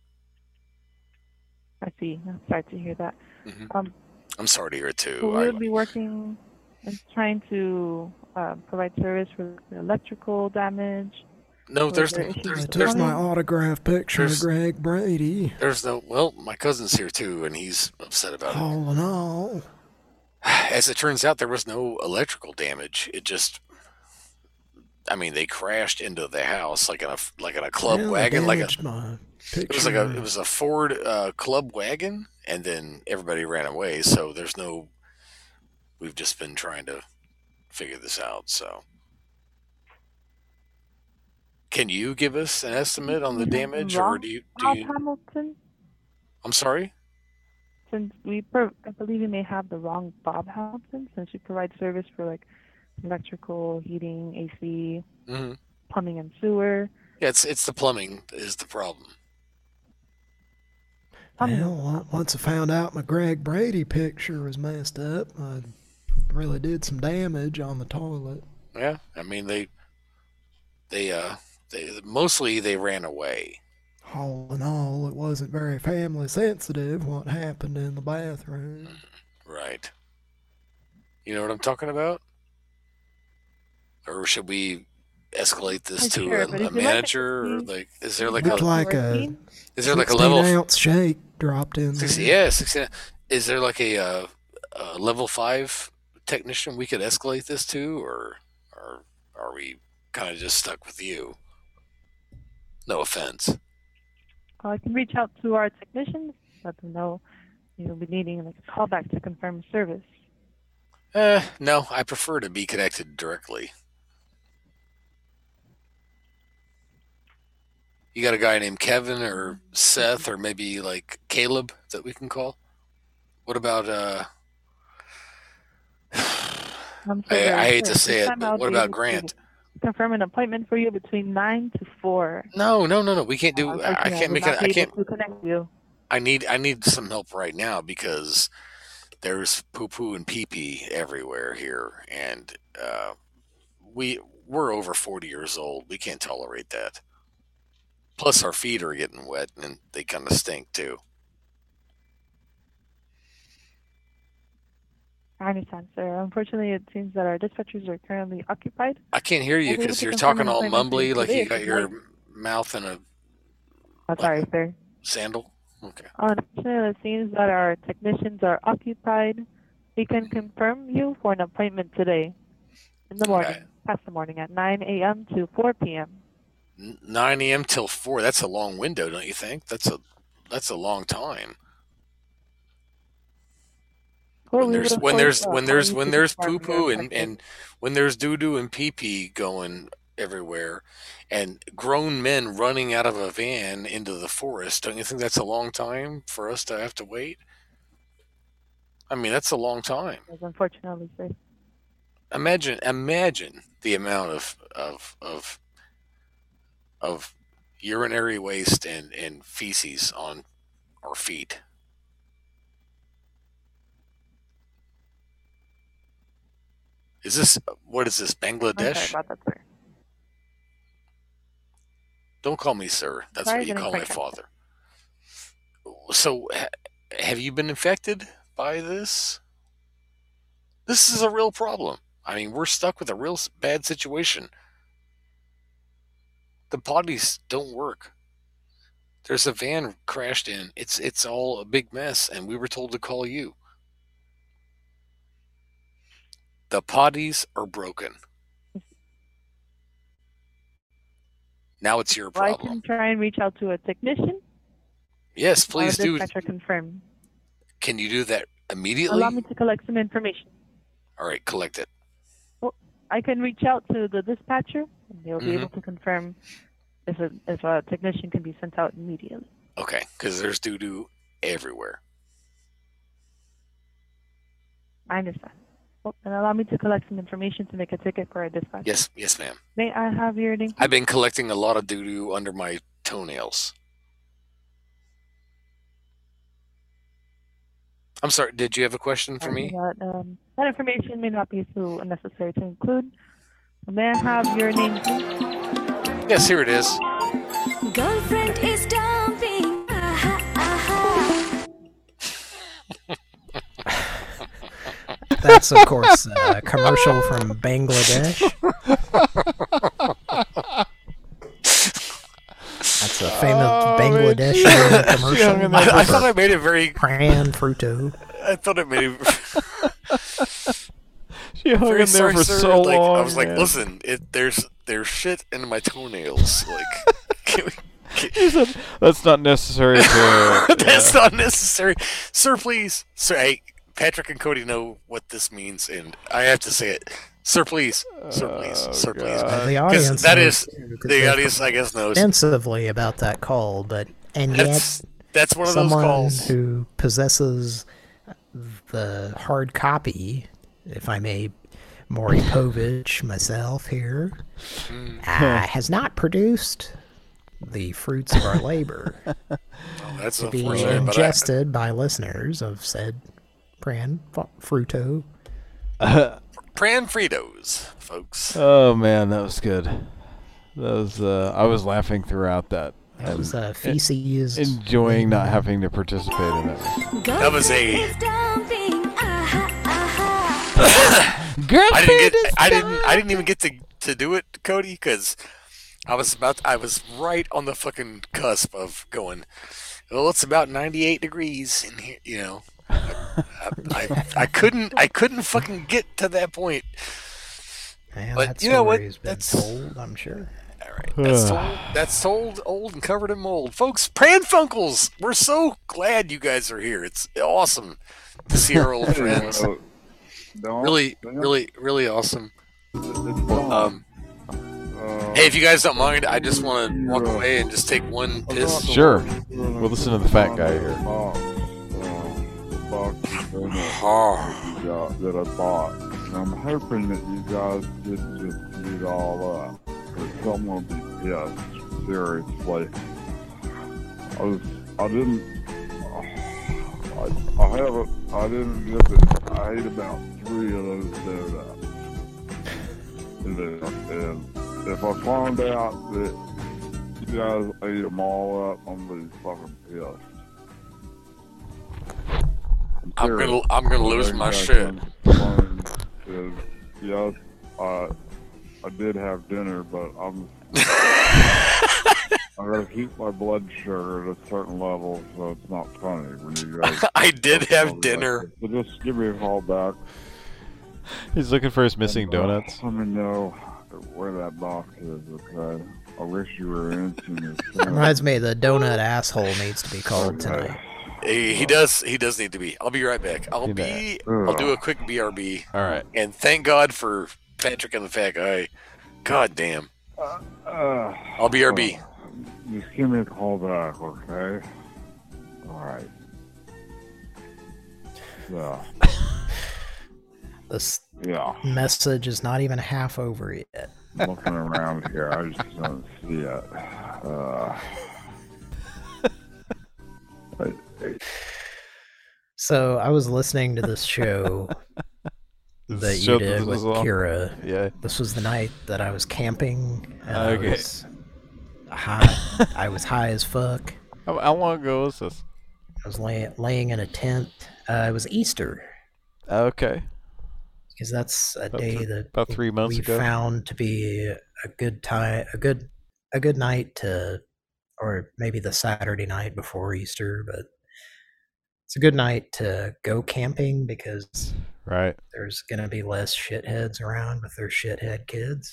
I see. I'm sorry to hear that. Mm-hmm. I'm sorry to hear it too. So we'll be working and trying to provide service for the electrical damage. No, there's my autograph picture of Greg Brady. There's no. Well, my cousin's here too, and he's upset about it. Oh no! As it turns out, there was no electrical damage. It just, I mean, they crashed into the house like in a club wagon, it was a Ford club wagon, and then everybody ran away. So there's no. We've just been trying to figure this out. So, can you give us an estimate on the damage, or do you? Hamilton? I'm sorry. Since I believe you may have the wrong Bob Hamilton, since you provide service for like electrical, heating, AC, plumbing, and sewer. Yeah, it's the plumbing is the problem. Well, once I found out my Greg Brady picture was messed up, I really did some damage on the toilet. Yeah, I mean they mostly they ran away. All in all, it wasn't very family sensitive what happened in the bathroom. Right. You know what I'm talking about? Or should we escalate this to a manager? Or like, is there like a level 16-ounce shake dropped in there? Yeah, 16. Is there like a level 5 technician we could escalate this to, or are we kind of just stuck with you? No offense. I can reach out to our technicians, let them know you'll be needing like a callback to confirm service. No, I prefer to be connected directly. You got a guy named Kevin or Seth or maybe like Caleb that we can call? What about I hate to say it, but what about Grant? Confirm an appointment for you between 9 to 4. No. We can't do. I can't make it. I can't connect you. I need some help right now because there's poo and pee everywhere here, and we're over 40 years old. We can't tolerate that. Plus, our feet are getting wet, and they kind of stink too. I understand, sir. Unfortunately, it seems that our dispatchers are currently occupied. I can't hear you because you're talking all mumbly, like you got your mouth in a Sorry, sir. Sandal? Okay. Unfortunately, it seems that our technicians are occupied. We can confirm you for an appointment today in the morning, past the morning, at 9 a.m. to 4 p.m. 9 a.m. till 4. That's a long window, don't you think? That's a long time. When there's poo poo and when there's doo doo and pee pee going everywhere, and grown men running out of a van into the forest, don't you think that's a long time for us to have to wait? I mean, that's a long time. Yes, unfortunately, sir. Imagine the amount of urinary waste and feces on our feet. What is this, Bangladesh? I'm sorry about that, sir. Don't call me sir. That's what you call my father. So, have you been infected by this? This is a real problem. I mean, we're stuck with a real bad situation. The potties don't work. There's a van crashed in. It's all a big mess, and we were told to call you. The potties are broken. Now it's your problem. I can try and reach out to a technician. Yes, please do. Confirm. Can you do that immediately? Allow me to collect some information. All right, collect it. Well, I can reach out to the dispatcher, and they'll be able to confirm if a technician can be sent out immediately. Okay, because there's doo-doo everywhere. I understand. Well, and allow me to collect some information to make a ticket for a dispatcher. Yes, ma'am. May I have your name? I've been collecting a lot of doo-doo under my toenails. I'm sorry, did you have a question for me? That information may not be so necessary to include. May I have your name, please? Yes, here it is. Girlfriend is dumping. That's, of course, a commercial from Bangladesh. That's a famous Bangladeshi commercial. I thought I made it very... Pran Fruto. I thought I made it... She hung in there for so long. I was like, listen, there's shit in my toenails. Like, he said, that's not necessary. That's not necessary. Sir, please. Sir, hey, Patrick and Cody know what this means, and I have to say it. Sir, please. Sir, please. Sir, please. The audience the audience, I guess, knows extensively about that call, that's one of those calls. Someone who possesses the hard copy, if I may, Maury Povich, myself here, has not produced the fruits of our labor to be ingested by listeners of said Pran Fruto. Pran Fritos, folks. Oh man, that was good. That was I was laughing throughout that. That was feces. Enjoying not having to participate in it. That was a. I didn't even get to do it, Cody, because I was right on the fucking cusp of going. Well, it's about 98 degrees in here, you know. I couldn't fucking get to that point. Yeah, but you know what? That's told, I'm sure. All right, that's told, old and covered in mold, folks. Pran Funkels, we're so glad you guys are here. It's awesome to see our old friends. Really awesome. Hey, if you guys don't mind, I just want to walk away and just take one piss. Sure. We'll listen to the fat guy here. That I bought. And I'm hoping that you guys didn't just eat it all up. Because someone will be pissed. Seriously. I didn't get it. I ate about 3 of those donuts. And if I found out that you guys ate them all up, I'm gonna be fucking pissed. I'm gonna lose my shit. Yes, I did have dinner, but I'm I gotta keep my blood sugar at a certain level, so it's not funny when you guys. I did have dinner. So just give me a call back. He's looking for his missing donuts. Let me know where that box is, okay? I wish you were answering this. Reminds me, the donut asshole needs to be called tonight. He does need to be. I'll be right back. I'll do a quick BRB. All right. And thank God for Patrick and the Fat Guy. God damn. I'll BRB. Just give me a call back, okay? All right. Yeah. This message is not even half over yet. I'm looking around here. I just don't see it. So I was listening to this show that you did with Kira. Yeah. This was the night that I was camping. And Okay. I was high. I was high as fuck. How long ago was this? I was laying in a tent. It was Easter. Okay. Because that's a day that about 3 months we ago. found to be a good time, a good night to, or maybe the Saturday night before Easter, but it's a good night to go camping because there's gonna be less shitheads around with their shithead kids.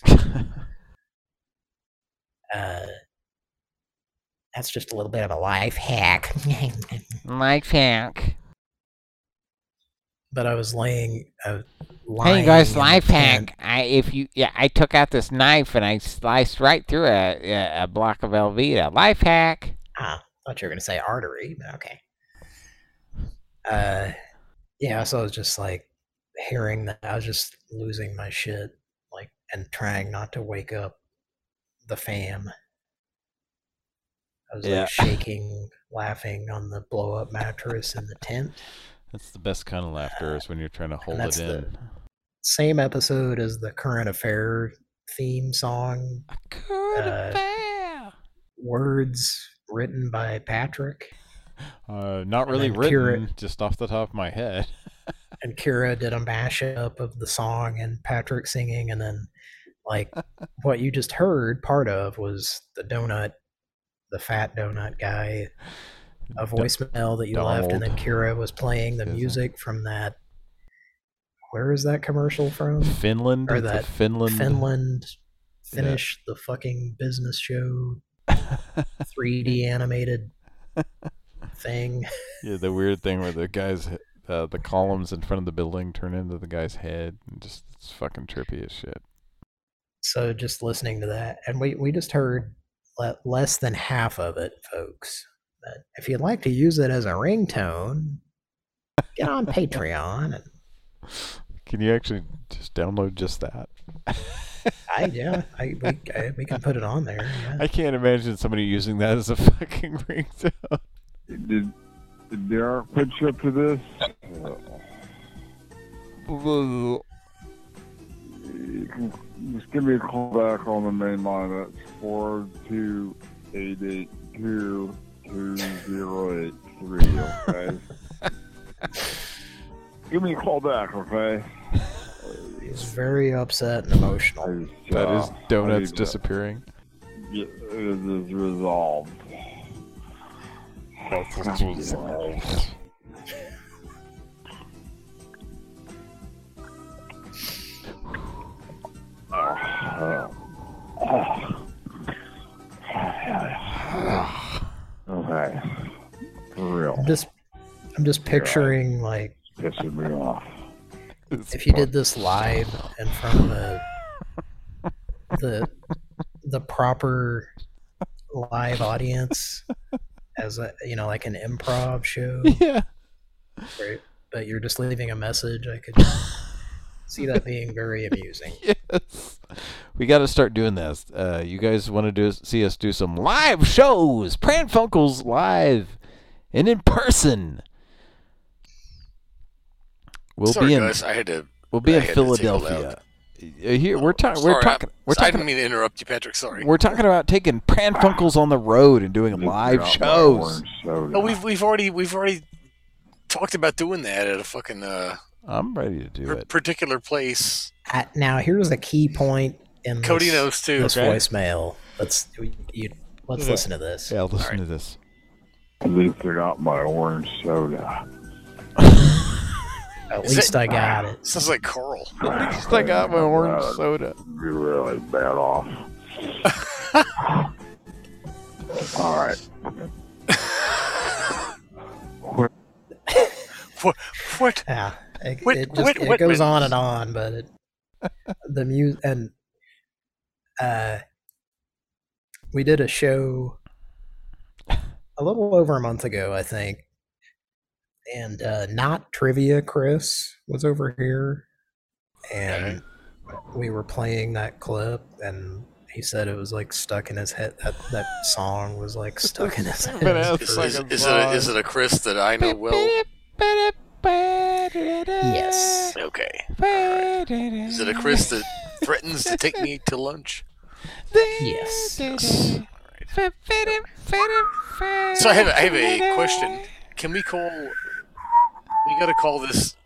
That's just a little bit of a life hack. Life hack. But I was lying Hey guys, life hack. I took out this knife and I sliced right through a block of Velveeta. Life hack. I thought you were gonna say artery, but okay. Yeah, so I was just like hearing that. I was just losing my shit, like, and trying not to wake up the fam. I was like shaking, laughing on the blow up mattress in the tent. That's the best kind of laughter is when you're trying to hold it in. The same episode as the Current Affair theme song. Current Affair. Words written by Patrick. Not really written, just off the top of my head. And Kira did a mashup of the song and Patrick singing, and then like what you just heard part of was the fat donut guy, a voicemail that you left, and then Kira was playing the music from that. Where is that commercial from? Finland? Or that Finland. Finish the fucking business show 3D animated thing. Yeah, the weird thing where the guys, the columns in front of the building turn into the guy's head, and just it's fucking trippy as shit. So just listening to that, and we just heard less than half of it, folks. But if you'd like to use it as a ringtone, get on Patreon. Can you actually just download just that? We can put it on there. Yeah. I can't imagine somebody using that as a fucking ringtone. Did Derek put you up to this? You can just give me a call back on the main line. That's 428822083. Okay. Give me a call back, okay? He's very upset and emotional. That is donuts disappearing. It is resolved. That is resolved. Okay. For real. I'm just picturing like pissing me off. If you did this live in front of the proper live audience as a like an improv show. Yeah. Right. But you're just leaving a message. I could see that being very amusing. Yes. We got to start doing this. You guys want to see us do some live shows? Pran Funkels live and in person. We'll be in Philadelphia. Here we're talking. I didn't mean to interrupt you, Patrick. Sorry. We're talking about taking Pran Funkels on the road and doing live shows. No, we've already talked about doing that at a fucking. I'm ready to do it. Particular place. Now here's a key point in Cody knows too. This voicemail. Let's listen to this. Yeah, listen to this. At least I got my orange soda. At least I got it. Sounds like Carl. At least I got my orange soda. Be really bad off. All right. What? Yeah, it goes on and on, but the music and we did a show a little over a month ago, I think, and Not Trivia Chris was over here, and we were playing that clip, and he said it was like stuck in his head. That song was like stuck in his head. Is it a Chris that I know well? Yes. Okay. Right. Is it a Chris that threatens to take me to lunch? Yes. Right. So I have a question. Can we call? We gotta call this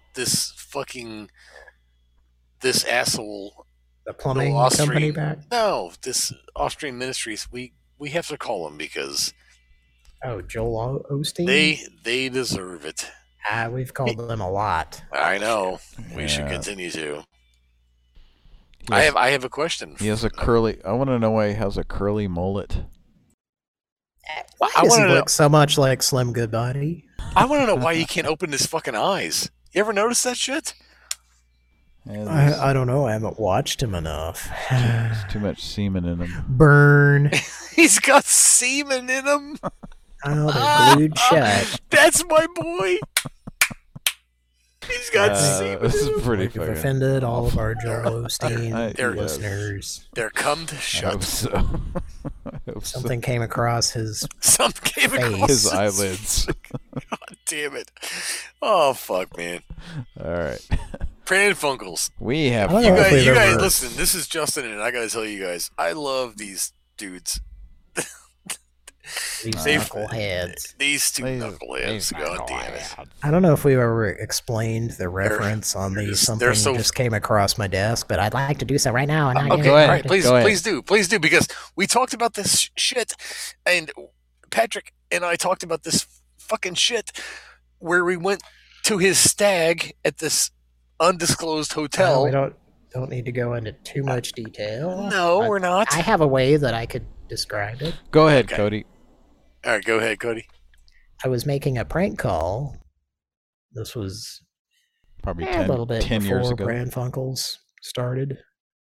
asshole. The plumbing company back? No, this Austrian Ministries. We have to call him because. Oh, Joel Osteen? They deserve it. We've called them a lot. I know. We should continue to. I have a question. He has a curly. I want to know why he has a curly mullet. Why does he look so much like Slim Goodbody? I want to know why he can't open his fucking eyes. You ever notice that shit? I don't know. I haven't watched him enough. There's too much semen in him. Burn. He's got semen in him. Oh, they're glued shut. That's my boy. He's got semen. This is pretty We've offended all of our Joel Osteen listeners. They're come to shut. Something came across his his eyelids. God damn it. Oh, fuck, man. All right. Pran Funkels. We have you guys listen, this is Justin, and I gotta tell you guys, I love these dudes. These knuckleheads. These two knuckleheads. God damn it. I don't know if we've ever explained the reference on these. Something just came across my desk, but I'd like to do so right now. Okay, go ahead. Right, please do, because we talked about this shit, and Patrick and I talked about this fucking shit where we went to his stag at this undisclosed hotel. We don't need to go into too much detail. No, we're not. I have a way that I could describe it. Go ahead, Cody. All right, go ahead, Cody. I was making a prank call. This was probably a little bit 10 before years ago. Pran Funkels started.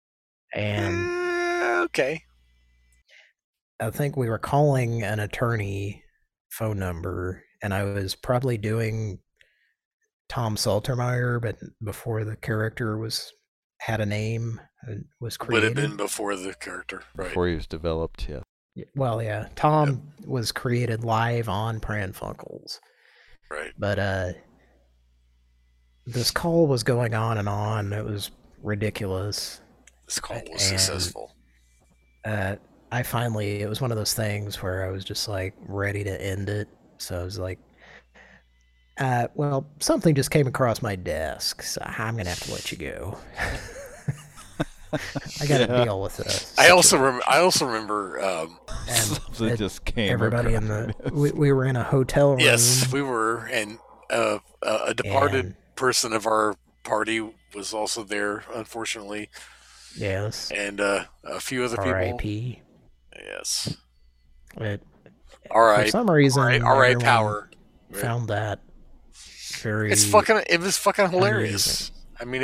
And okay. I think we were calling an attorney phone number, and I was probably doing Tom Saltermeyer, but before the character had a name and was created. Would have been before the character, right? Before he was developed, yeah. Well, yeah. Tom was created live on Pran Funkels. Right. But this call was going on and on. It was ridiculous. This call was successful. It was one of those things where I was just like ready to end it. So I was like, well, something just came across my desk, so I'm going to have to let you go. I got to deal with this. I also remember something just came. Everybody we were in a hotel room. Yes, we were, and a departed person of our party was also there, unfortunately. Yes. And a few other people. R.I.P. Yes. For some reason, R.I.P. Power found that very. It was fucking hilarious. I mean,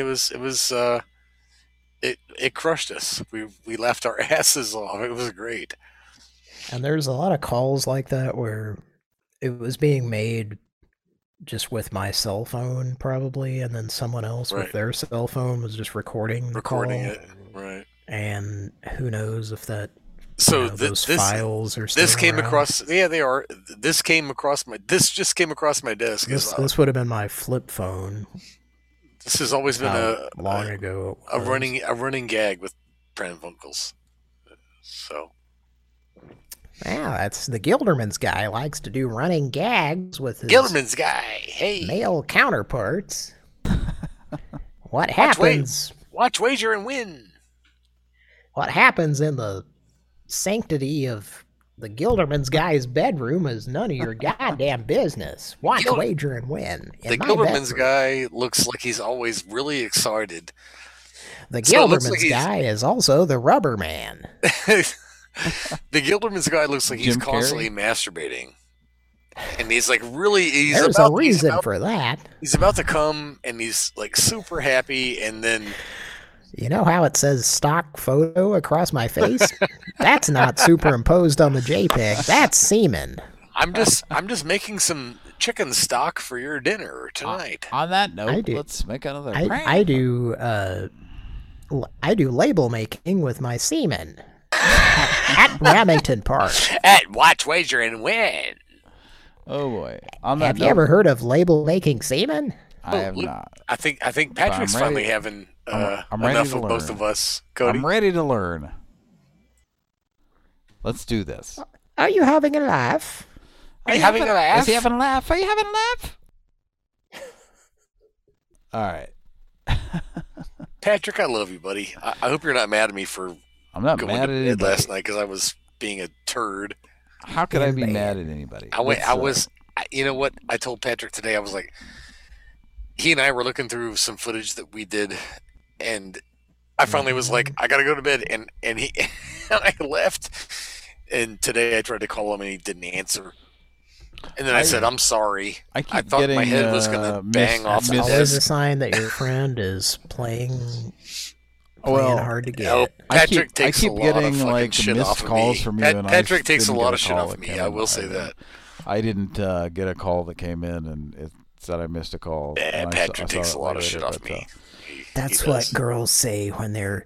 it crushed us. We laughed our asses off. It was great. And there's a lot of calls like that where it was being made just with my cell phone, probably, and then someone else with their cell phone was just recording call. It, right? And who knows if that. So those files are still this came around. across. Yeah, they are. This just came across my desk. This would have been my flip phone. This has always been a running gag with Pran Funkels. So. Yeah, that's the Gilderman's guy likes to do running gags with his Gilderman's guy. Hey, male counterparts. What happens? Watch, wager, and win. What happens in the sanctity of The Gilderman's guy's bedroom is none of your goddamn business. Watch, wager, and win. The Gilderman's guy looks like he's always really excited. The Gilderman's guy is also the rubber man. The Gilderman's guy looks like he's constantly masturbating. And he's like really... There's a reason for that. He's about to come, and he's like super happy, and then... You know how it says stock photo across my face? That's not superimposed on the JPEG. That's semen. I'm just making some chicken stock for your dinner tonight. On that note, let's make another prank. I do label making with my semen at Remington Park. At Watch, Wager, and Win. Oh boy! Have you ever heard of label making semen? I have not. I think Patrick's finally having enough of both of us. Cody, I'm ready to learn. Let's do this. Are you having a laugh? Are you having a laugh? Is he having a laugh? Are you having a laugh? All right. Patrick, I love you, buddy. I hope you're not mad at me for I'm not going mad to at bed anybody. last night because I was being a turd. How could I be mad at anybody? You know what? I told Patrick today, I was like, he and I were looking through some footage that we did, and I finally was like, I got to go to bed, and he, I left, and today I tried to call him, and he didn't answer. And then I said, I'm sorry. I thought my head was going to bang off the desk. desk. Always a sign that your friend is playing hard to get. Patrick takes I keep a lot getting of fucking like shit missed off of calls me. from you, and Patrick takes a didn't lot get of shit call off that me. came I in. will say that. I didn't get a call that came in, and it said I missed a call. Yeah, Patrick takes a lot of shit later, off me. That's what girls say when they're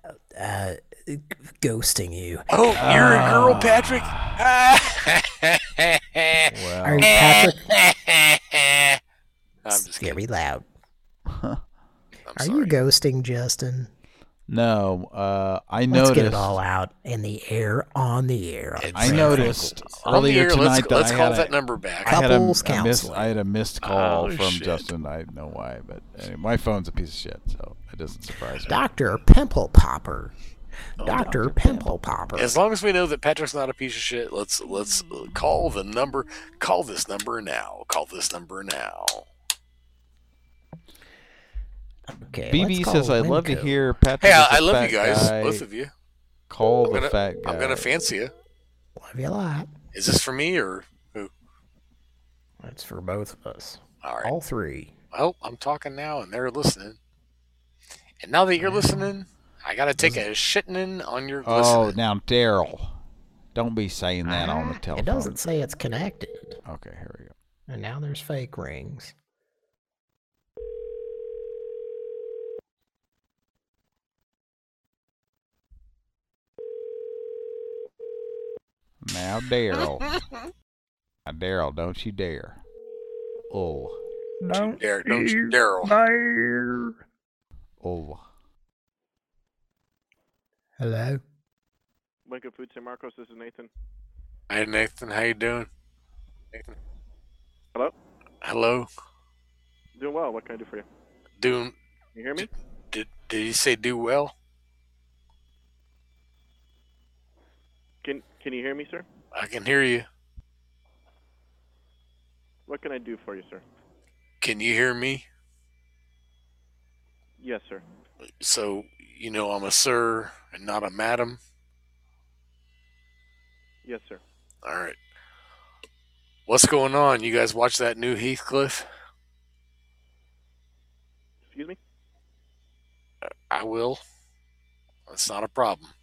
ghosting you. Oh, you're a girl, Patrick? Well, Are you Patrick? I'm just very loud. Are sorry. you ghosting Justin? No, I Let's noticed. get it all out in the air, on the air. I noticed earlier tonight that let's I call had that number back. I counseling. had a missed call from shit. Justin. I don't know why, but anyway, my phone's a piece of shit, so it doesn't surprise me. Dr. Pimple Popper. Dr. Pimple Popper. As long as we know that Patrick's not a piece of shit, let's call the number. Call this number now. Call this number now. Okay, BB says, "I'd love to hear Patrick." Hey, is I a love fat you guys, guy. both of you. Call the fat guy. I'm gonna fancy you. Love you a lot. Is this for me or who? That's for both of us. All right. All three. Oh, I'm talking now, and they're listening. And now that you're listening, I gotta take a shitting on your Oh, listening. now Daryl, don't be saying that on the telephone. It doesn't say it's connected. Okay, here we go. And now there's fake rings. Now Daryl. Now Daryl, don't you dare. Oh. Don't you, Daryl. Oh. Hello? Lincoln Food San Marcos, this is Nathan. Hey, Nathan, how you doing? Nathan. Hello? Hello? Doing well. What can I do for you? Doing... You hear me? Did you say do well? Can you hear me, sir? I can hear you. What can I do for you, sir? Can you hear me? Yes, sir. So, you know I'm a sir and not a madam? Yes, sir. All right. What's going on? You guys watch that new Heathcliff? Excuse me? I will. That's not a problem.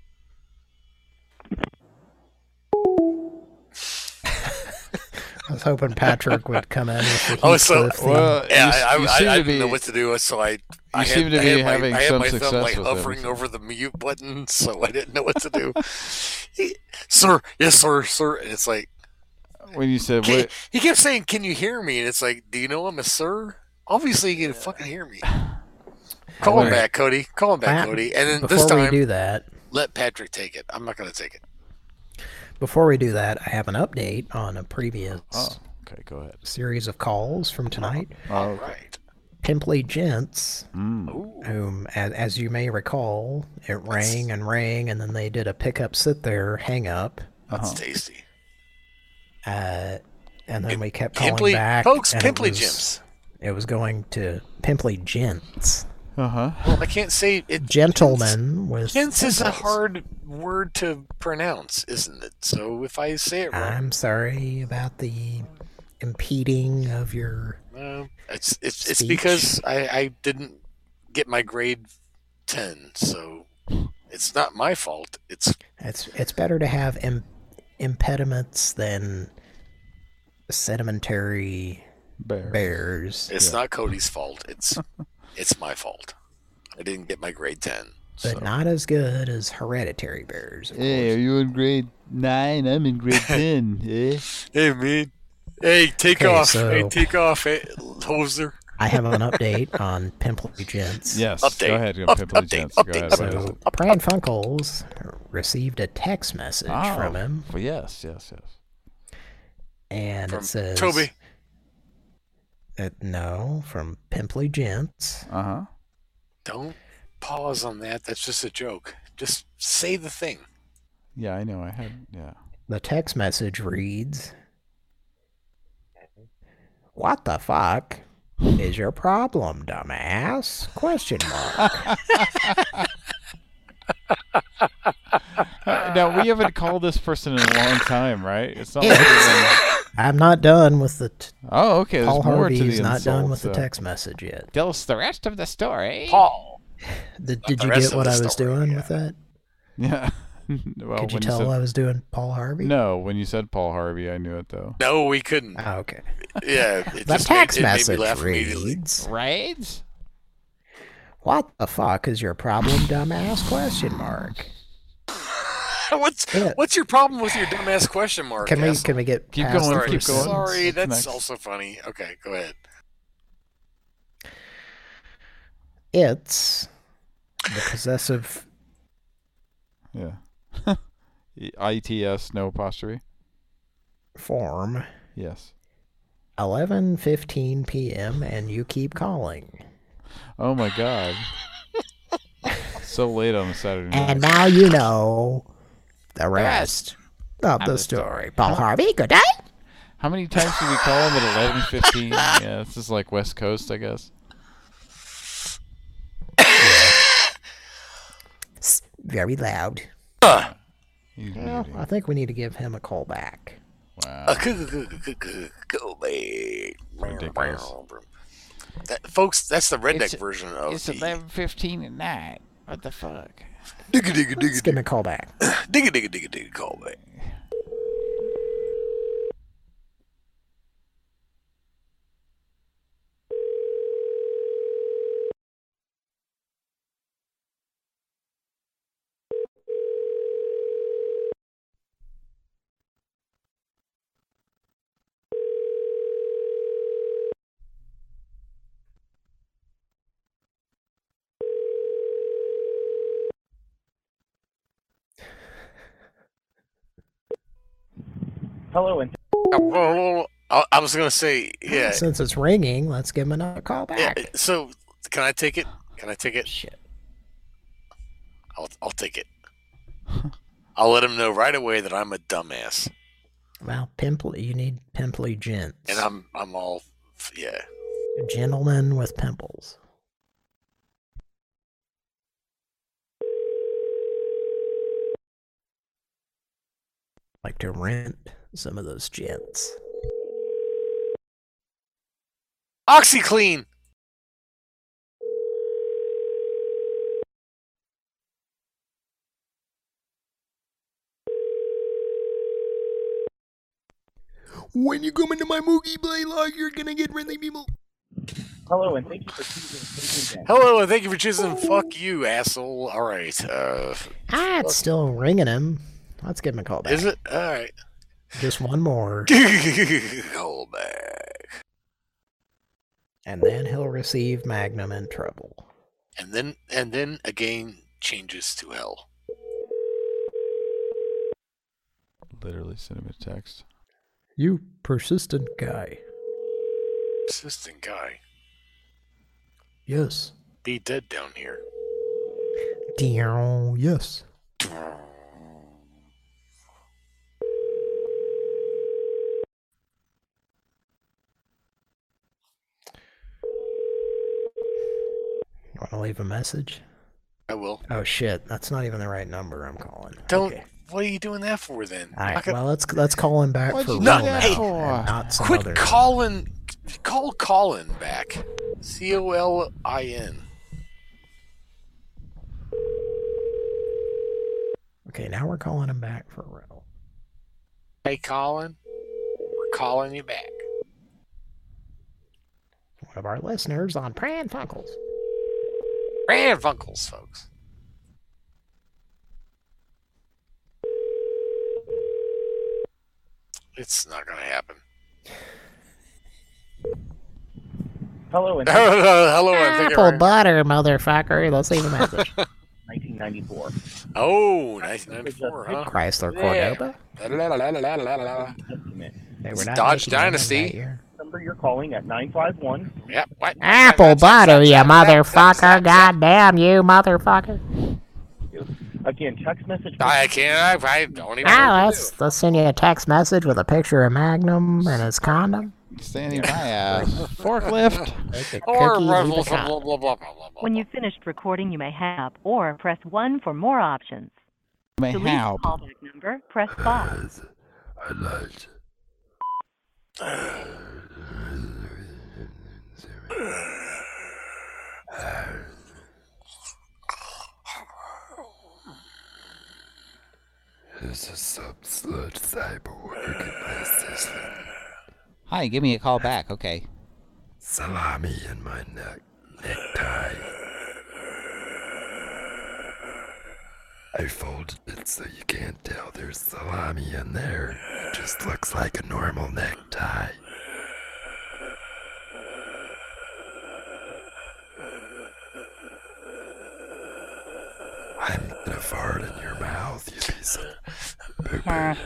I was hoping Patrick would come in with the Oh, so Heathcliff theme. I didn't know what to do, so I seem to be having I had some my success thumb like with hovering it. over the mute button, so I didn't know what to do. Sir, yes, sir, and it's like When you said what? he kept saying, "Can you hear me?" And it's like, "Do you know I'm a sir?" Obviously, you can fucking hear me. Call him back, Cody. Call him back, Cody. And then this Before time, we do that, let Patrick take it. I'm not going to take it. before we do that, I have an update on a previous Okay, go ahead. series of calls from tonight. All right. Pimply Gents, Mm. whom, as you may recall, it rang and rang, and then they did a pick up, sit there, hang up, That's tasty. And then we kept calling back. Folks, and Pimply Gyms. It was going to Pimply Gents. Uh-huh. Well, I can't say it. Gentleman with Gents is a hard word to pronounce, isn't it? So if I say it wrong, I'm sorry about the impeding of your. It's because I didn't get my grade 10, so it's not my fault. It's better to have impediments than sedimentary bears. It's not Cody's fault. It's my fault. I didn't get my grade 10. But not as good as hereditary bears. Hey, are you in grade 9? I'm in grade 10. Eh? Hey, man. Hey, take off. Hey, take off, hoser. I have an update on Pimply Gents. Yes, go ahead, Pimply Gents. Go ahead. So, Pran Funkels received a text message from him. Well, yes. And From it says... Toby. No, from Pimply Gents. Uh-huh. Don't pause on that. That's just a joke. Just say the thing. Yeah, I know. Yeah. The text message reads, "What the fuck is your problem, dumbass? Question mark." Now, we haven't called this person in a long time, right? It's not like I'm not done with the... Oh, okay. Paul There's more Harvey's to the not insult, done with so. the text message yet. Tell us the rest of the story. Paul. Did you get what I was doing with that? Yeah. Well, Could you when tell said, I was doing Paul Harvey? No, when you said Paul Harvey, I knew it, though. No, we couldn't. Oh, okay. Yeah. The text message reads, Raids? "What the fuck is your problem, dumbass? Question mark." What's your problem with your dumbass question mark? Can we get keep past going? the Keep first going. sentence? Sorry, that's next? also funny. Okay, go ahead. It's the possessive. Yeah. ITS, no apostrophe. Form. Yes. 11:15 p.m. and you keep calling. Oh my God. So late on a Saturday night. And now you know the rest of the story. Paul Harvey, good day. How many times did we call him at 11:15? Yeah, this is like West Coast, I guess. Very loud. Well, I think we need to give him a call back. Wow. Go back. Ridiculous. Folks, that's the redneck version of It's the 11:15 at night. What the fuck? Let's give him a call back. digga call back. Hello, and I was gonna say, yeah. Since it's ringing, let's give him another call back. Yeah, so can I take it? Shit. I'll take it. I'll let him know right away that I'm a dumbass. Well, Pimply, you need Pimply Gents. And I'm all, yeah. Gentlemen with pimples. Like to rent some of those gents. OxyClean. When you come into my Moogie Play log, you're gonna get friendly people. hello, and thank you for choosing. Hello, and thank you for choosing fuck you, asshole. All right. It's still ringing him. Let's give him a call back. Is it? All right. Just one more. Call back. And then he'll receive Magnum in trouble. And then again changes to hell. Literally send him a text. You persistent guy. Persistent guy. Yes. Be dead down here. Yes. leave a message? I will. Oh shit, that's not even the right number I'm calling. Don't. Okay. What are you doing that for then? All right, well let's call him back for real not, now. hey, Not some quit other calling. Call Colin back. COLIN. Okay, now we're calling him back for real. Hey Colin, we're calling you back. One of our listeners on Pran Funkels. Pran Funkels, folks. It's not gonna happen. Hello, and hello, Apple butter, motherfucker. Let's leave a message. 1994. Oh, 1994, huh? Chrysler Cordoba. It's Dodge Dynasty. Number you're calling at 951. Yep. What? Apple butter, you motherfucker. Goddamn you, motherfucker. Again, text message. I can't. I don't even. Let's send you a text message with a picture of Magnum and his condom. Standing by a forklift. Or blah, blah, blah. When you've finished recording, you may hang up or press 1 for more options. May To leave help. a callback number, press 5. There's a sub-slut cyborg in my system. Hi, give me a call back, okay. Salami in my necktie. I folded it so you can't tell there's salami in there. It just looks like a normal necktie. I'm gonna fart in your mouth, you piece of poop.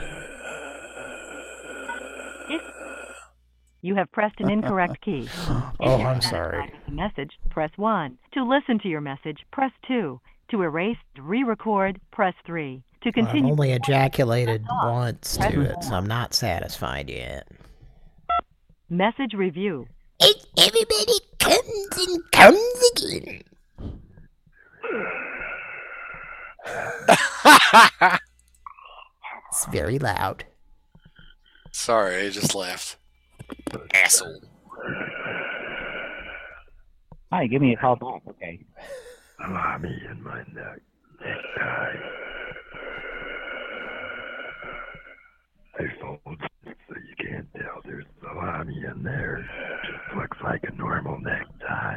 You have pressed an incorrect key. I'm sorry. With the message, press 1. To listen to your message, press 2. To erase, re-record, press 3. To continue. I've only ejaculated once to it, so I'm not satisfied yet. Message review. Everybody comes and comes again. It's very loud. Sorry, I just laughed. Asshole. Hi, give me a call back, okay. Salami in my necktie. I folded it so you can't tell there's salami in there. It just looks like a normal necktie.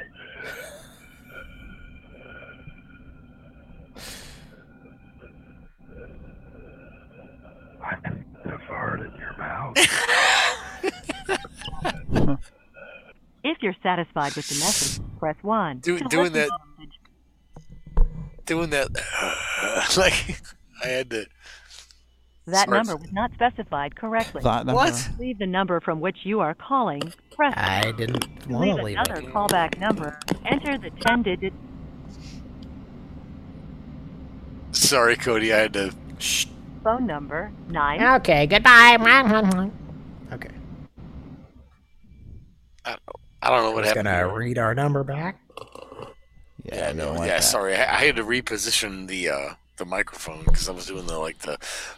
I'm gonna fart in your mouth. If you're satisfied with the message, press 1. Doing that, like, I had to. That number was not specified correctly. What? Leave the number from which you are calling. Press I didn't want to leave another it. callback number. Enter the 10-digit. Sorry, Cody, I had to. Phone number 9. Okay, goodbye. Okay. I don't know what Who's happened. gonna read our number back? Yeah, no, yeah. Sorry, I had to reposition the microphone because I was doing the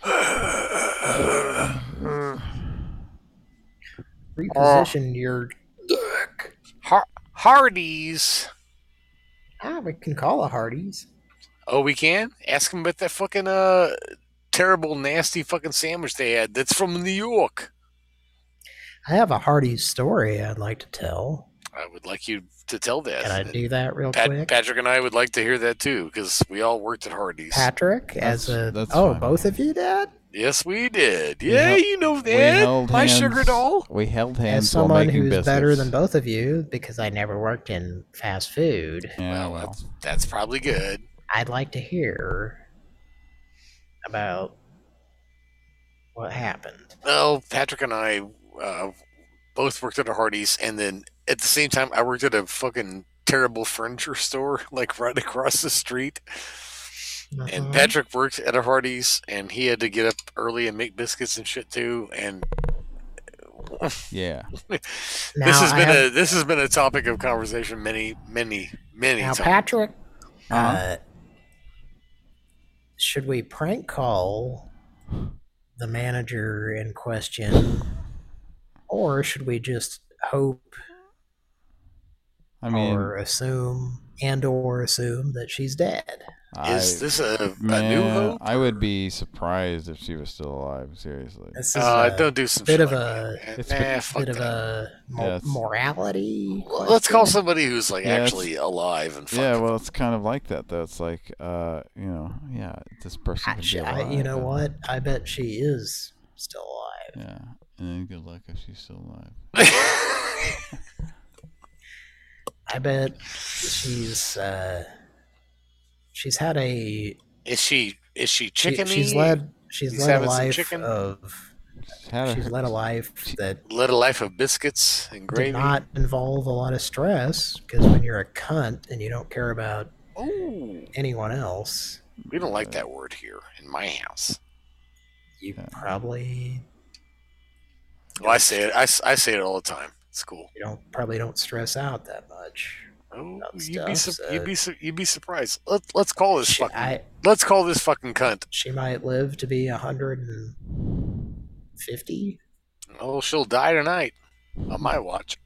Reposition your dick. Hardee's. Ah, we can call it Hardee's. Oh, we can? Ask them about that fucking terrible, nasty fucking sandwich they had. That's from New York. I have a Hardee's story I'd like to tell. I would like you to tell that. Can I do that real quick? Patrick and I would like to hear that too, because we all worked at Hardee's. Patrick, That's fine. Both of you did? Yes, we did. Yeah, you know that. My sugar doll. We held hands As someone while making who's biscuits. better than both of you, because I never worked in fast food. Yeah, well. That's probably good. I'd like to hear about what happened. Well, Patrick and I both worked at a Hardee's, and then at the same time, I worked at a fucking terrible furniture store, like right across the street. And Patrick worked at a Hardee's, and he had to get up early and make biscuits and shit too. And Yeah. This has been a topic of conversation many now, times. Patrick, should we prank call the manager in question, or should we just hope or assume that she's dead? Is this a new hope? I would be surprised if she was still alive. Seriously. Don't do some bit shit of a morality. Let's call somebody who's actually alive and. Well, it's kind of like that though. It's like this person could be alive. You know what? I bet she is still alive. Yeah, and then good luck if she's still alive. I bet she's had a. Is she chickeny? She's led a life of. She's led a life that led a life of biscuits and gravy. Did not involve a lot of stress, because when you're a cunt and you don't care about anyone else. We don't like that word here in my house. You probably. Well, I say it. I say it all the time. It's cool. You probably don't stress out that much. Oh, you'd be surprised. Let's call this fucking cunt. She might live to be 150. Oh, she'll die tonight on my watch.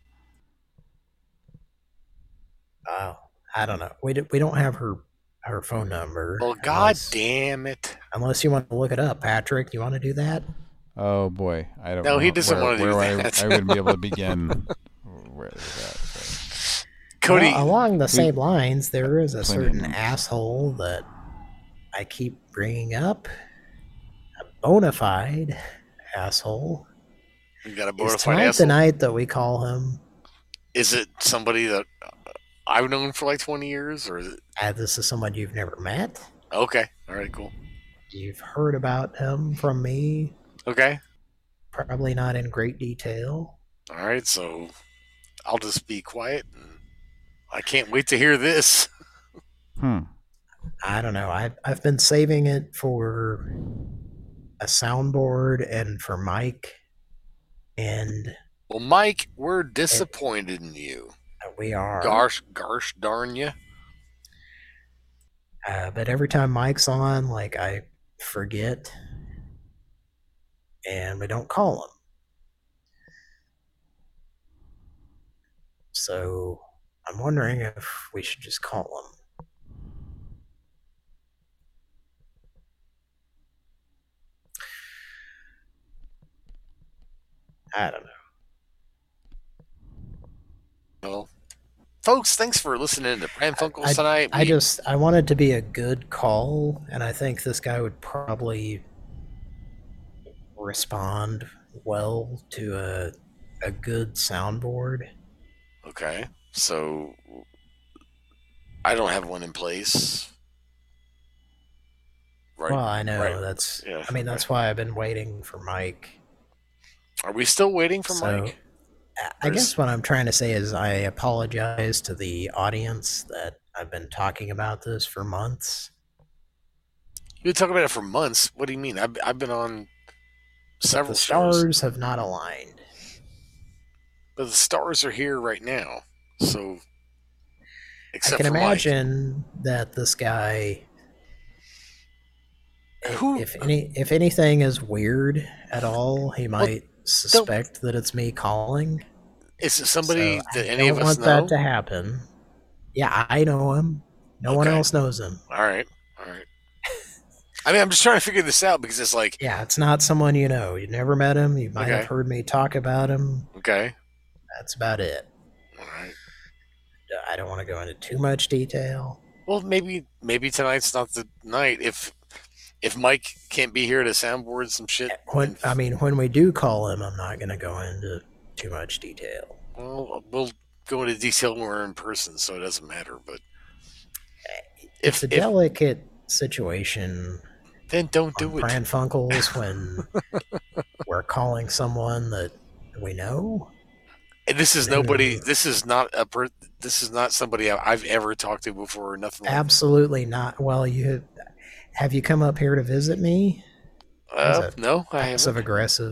Oh, I don't know. We don't have her phone number. Well, God damn it! Unless you want to look it up, Patrick. You want to do that? Oh boy, I don't. No, know he doesn't want to do that. I wouldn't be able to begin. Where is that? So. Cody, along the same lines, there is a certain asshole that I keep bringing up. A bona fide asshole. You got a bona fide asshole? Tonight that we call him. Is it somebody that I've known for like 20 years, or is it? This is someone you've never met. Okay, all right, cool. You've heard about him from me. Okay. Probably not in great detail. All right, so I'll just be quiet. And I can't wait to hear this. I don't know. I've been saving it for a soundboard and for Mike. And well, Mike, we're disappointed in you. We are. Gosh darn you. But every time Mike's on, I forget. And we don't call him. So I'm wondering if we should just call him. I don't know. Well, folks, thanks for listening to Pran Funkels tonight. I wanted to be a good call, and I think this guy would probably respond well to a good soundboard. Okay, so I don't have one in place. Right. Well, I know right. that's. Yeah, I mean, that's why I've been waiting for Mike. Are we still waiting for Mike? I guess what I'm trying to say is I apologize to the audience that I've been talking about this for months. You've been talking about it for months? What do you mean? I've been on several shows. The stars have not aligned. But the stars are here right now. So, except I can for imagine Mike. That this guy... If anything is weird at all, he might suspect that it's me calling. Is it somebody that any of us know? I don't want that to happen. Yeah, I know him. No one else knows him. All right. I mean, I'm just trying to figure this out because it's like... Yeah, it's not someone you know. You never met him. You might have heard me talk about him. Okay. That's about it. All right. I don't want to go into too much detail. Well, maybe tonight's not the night. If Mike can't be here to soundboard some shit. When we do call him, I'm not going to go into too much detail. Well, we'll go into detail when we're in person, so it doesn't matter. But it's a delicate situation. Then don't do it. Pran Funkels when we're calling someone that we know. And this is nobody. This is not This is not somebody I've ever talked to before. Or nothing. Absolutely not. Well, have you come up here to visit me? No, I haven't. Passive aggressive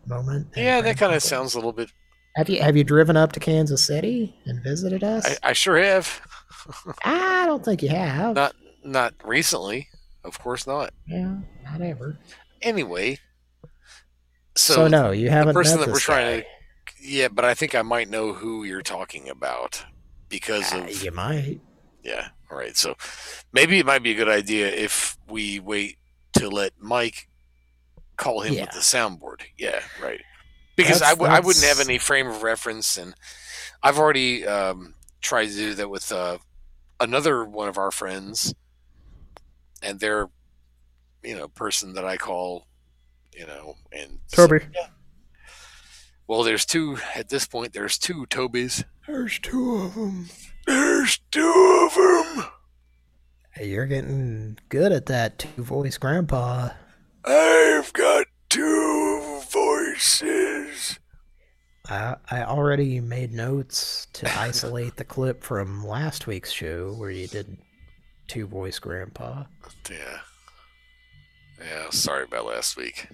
moment. Yeah, that kind of sounds a little bit. Have you driven up to Kansas City and visited us? I sure have. I don't think you have. Not recently. Of course not. Yeah, not ever. Anyway. So no, you haven't the person met that this we're trying guy. to. Yeah, but I think I might know who you're talking about because of. You might. Yeah. All right. So maybe it might be a good idea if we wait to let Mike call him with the soundboard. Yeah. Right. Because I wouldn't have any frame of reference, and I've already tried to do that with another one of our friends, and they're person that I call and Toby. Yeah. Well, there's two at this point. There's two Tobys. There's two of them. There's two of them. Hey, you're getting good at that two-voice grandpa. I've got two voices. I already made notes to isolate the clip from last week's show where you did two-voice grandpa. Yeah. Yeah, sorry about last week.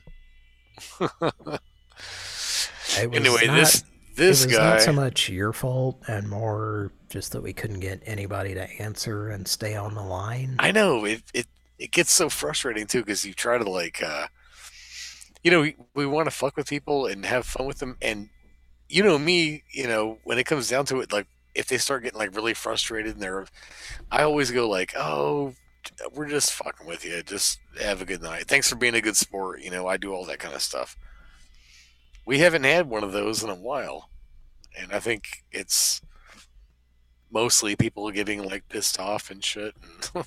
Anyway, this guy. Not so much your fault and more just that we couldn't get anybody to answer and stay on the line. I know it gets so frustrating too because you try to we want to fuck with people and have fun with them, and me, when it comes down to it, like if they start getting like really frustrated and I always go like, oh, we're just fucking with you. Just have a good night. Thanks for being a good sport. I do all that kind of stuff. We haven't had one of those in a while. And I think it's mostly people getting like pissed off and shit. And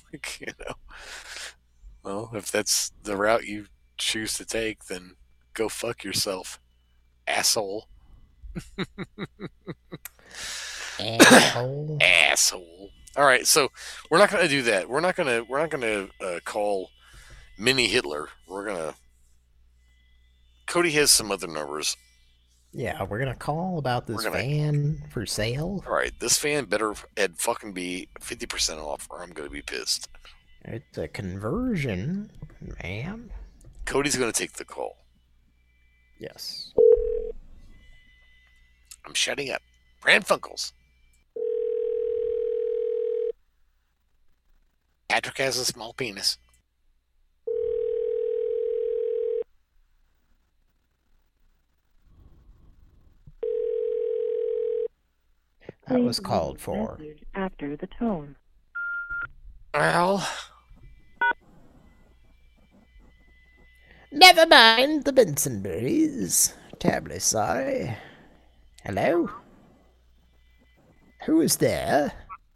well, if that's the route you choose to take, then go fuck yourself, asshole. Asshole. Asshole. All right, so we're not going to do that. We're not going to call Mini Hitler. Cody has some other numbers. Yeah, we're gonna call about this van for sale. All right, this van better fucking be 50% off, or I'm gonna be pissed. It's a conversion, ma'am. Cody's gonna take the call. Yes. I'm shutting up. Pran Funkels. Patrick has a small penis. That was called for. After the tone. Well. Never mind the Bensonberries. Terribly sorry. Hello? Who is there?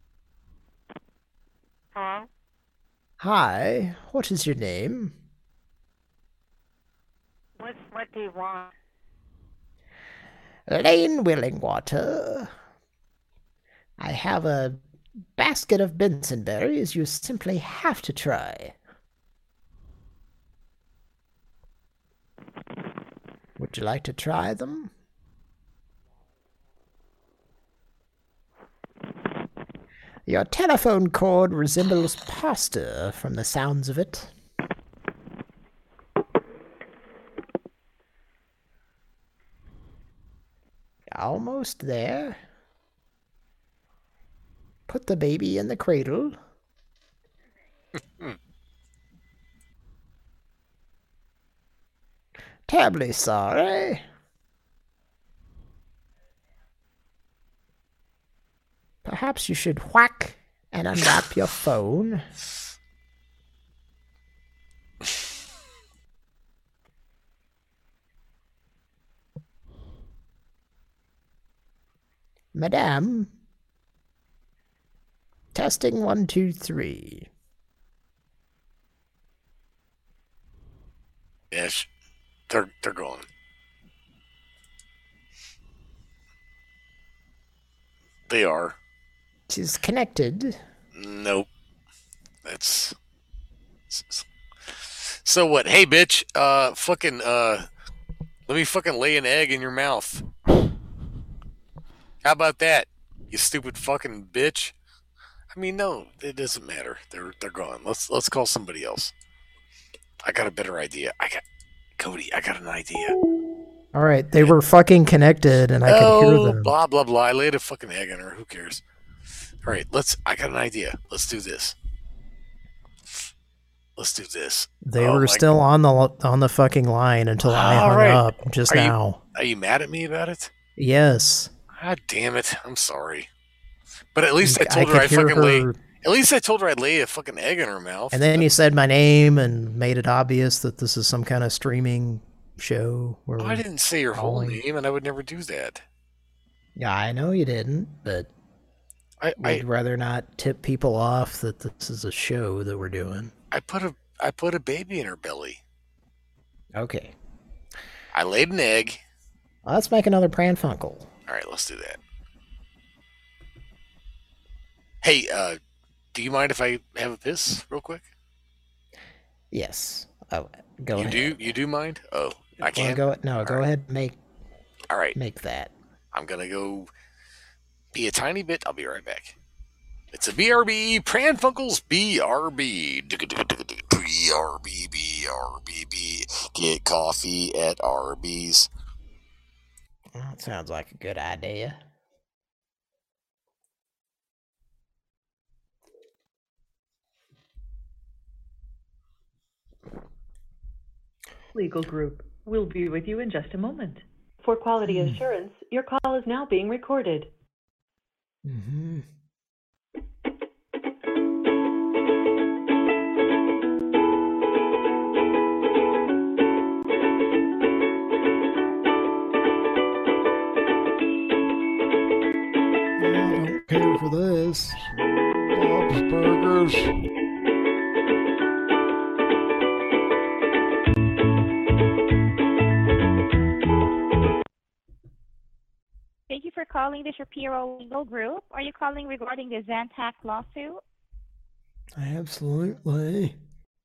Hello? Hi, what is your name? What do you want? Lane Willingwater. I have a basket of Bensonberries you simply have to try. Would you like to try them? Your telephone cord resembles pasta from the sounds of it. Almost there. Put the baby in the cradle. Terribly sorry. Perhaps you should whack and unwrap your phone. Madame? Testing 1, 2, 3. Yes, they're gone. They are. She's connected. Nope. That's. So what? Hey, bitch. Let me fucking lay an egg in your mouth. How about that? You stupid fucking bitch. I mean, no, it doesn't matter. They're gone. Let's call somebody else. I got a better idea. Cody, I got an idea. All right, they were fucking connected, and I could hear them. Blah blah blah. I laid a fucking egg on her. Who cares? All right, I got an idea. Let's do this. They were still on the fucking line until I hung up just now. Are you mad at me about it? Yes. God damn it! I'm sorry. But at least I told her I fucking lay. At least I told her I'd lay a fucking egg in her mouth. And then you said my name and made it obvious that this is some kind of streaming show. Where I didn't say your whole name, and I would never do that. Yeah, I know you didn't, but I'd rather not tip people off that this is a show that we're doing. I put a baby in her belly. Okay. I laid an egg. Let's make another Pranfunkel. All right, let's do that. Hey, do you mind if I have a piss real quick? Yes. Oh, go ahead. You do mind? Oh, I can't. Go ahead. All right. Make that. I'm gonna go be a tiny bit. I'll be right back. It's a BRB Pranfunkels BRB. BRB. Get coffee at Arby's. That sounds like a good idea. Legal Group will be with you in just a moment. For quality assurance, your call is now being recorded. Mm-hmm. I don't care for this. Bob's Burgers. Thank you for calling the Shapiro Legal Group. Are you calling regarding the Zantac lawsuit? Absolutely.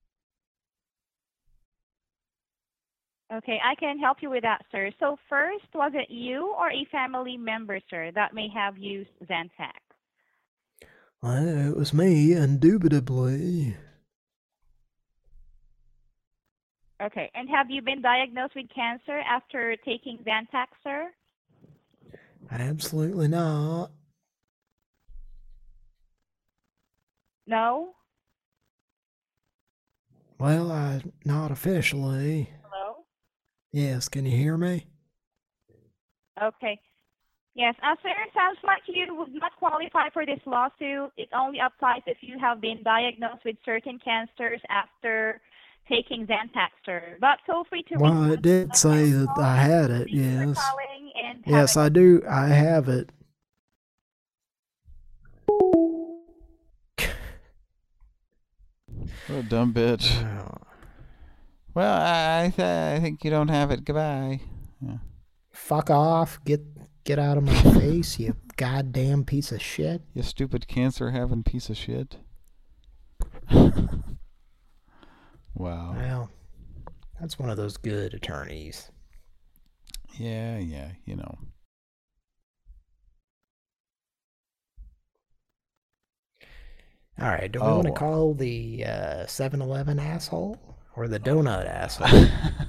Okay, I can help you with that, sir. So first, was it you or a family member, sir, that may have used Zantac? It was me, indubitably. Okay, and have you been diagnosed with cancer after taking Zantac, sir? Absolutely not. No? Well, not officially. Hello? Yes, can you hear me? Okay. Yes, sir, it sounds like you would not qualify for this lawsuit. It only applies if you have been diagnosed with certain cancers after taking Zantac, sir. But feel free to... Well, it did say that I had it, yes. Yes, I do. I have it. What a dumb bitch. Well, I think you don't have it. Goodbye. Yeah. Fuck off. Get out of my face, you goddamn piece of shit. You stupid cancer-having piece of shit. Wow. Well, that's one of those good attorneys. Yeah, you know. All right, do we want to call the 7-Eleven asshole or the donut asshole?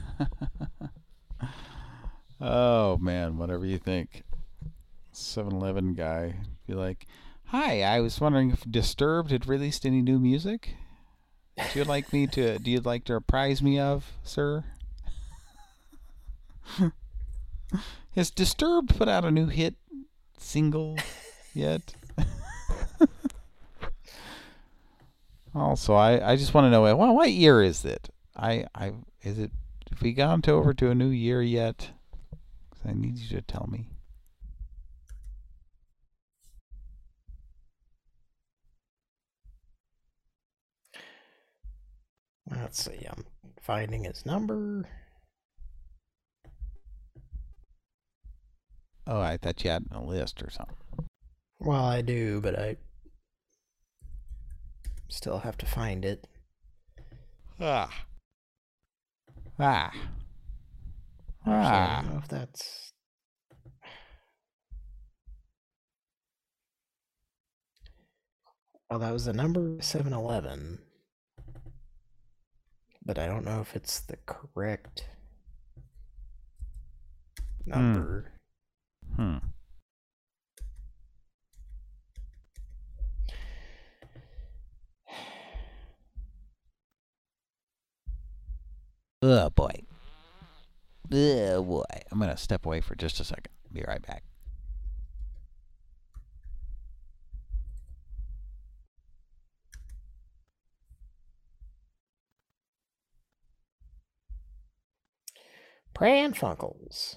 Oh, man, whatever you think. 7-Eleven guy. Be like, hi, I was wondering if Disturbed had released any new music? Do you like to apprise me of, sir? Has Disturbed put out a new hit single yet? Also, I just want to know, well, what year is it? Have we gone over to a new year yet? I need you to tell me. Let's see, I'm finding his number. Oh, I thought you had a list or something. Well, I do, but I still have to find it. I don't know if that's... Well, that was the number 7-Eleven. But I don't know if it's the correct... number. Oh boy. Oh boy. I'm gonna step away for just a second. Be right back. Pran Funkels.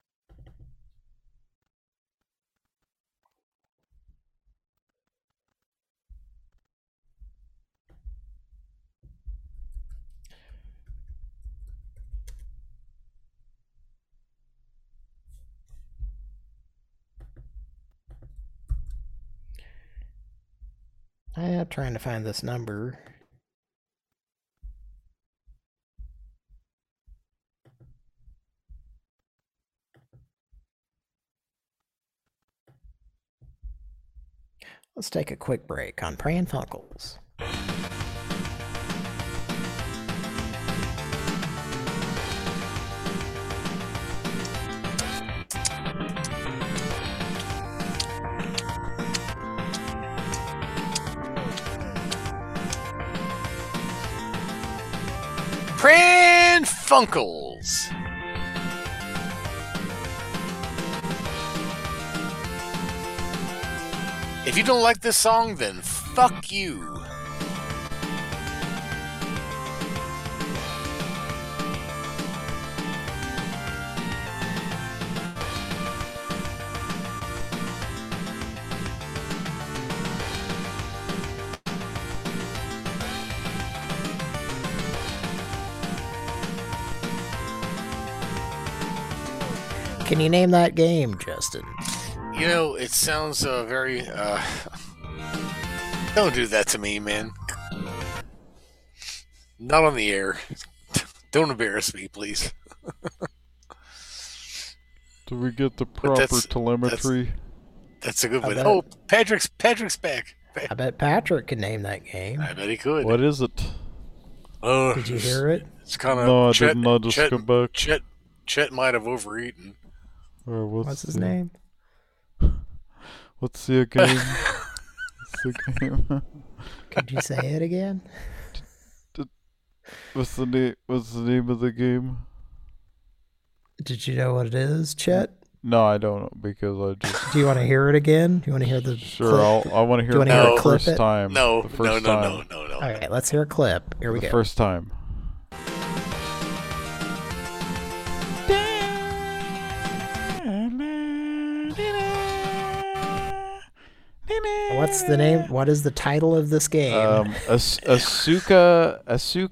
I'm trying to find this number. Let's take a quick break on Pran Funkels. Pran Funkels. If you don't like this song, then fuck you. Can you name that game, Justin? You know, it sounds very... Don't do that to me, man. Not on the air. Don't embarrass me, please. Do we get the proper telemetry? That's a good one. Oh, Patrick's back. I bet Patrick could name that game. I bet he could. What is it? Did you hear it? It's kind of... No, I didn't. I just come back. Chet might have overeaten. What's his name? What's the game? What's the game? Could you say it again? What's the name of the game? Did you know what it is, Chet? No, I don't know because I just. Do you want to hear it again? Do you want to hear the? Sure, clip? I want to hear it the first time. No. Okay, let's hear a clip. Here we go. First time. What's the name? What is the title of this game? Asuka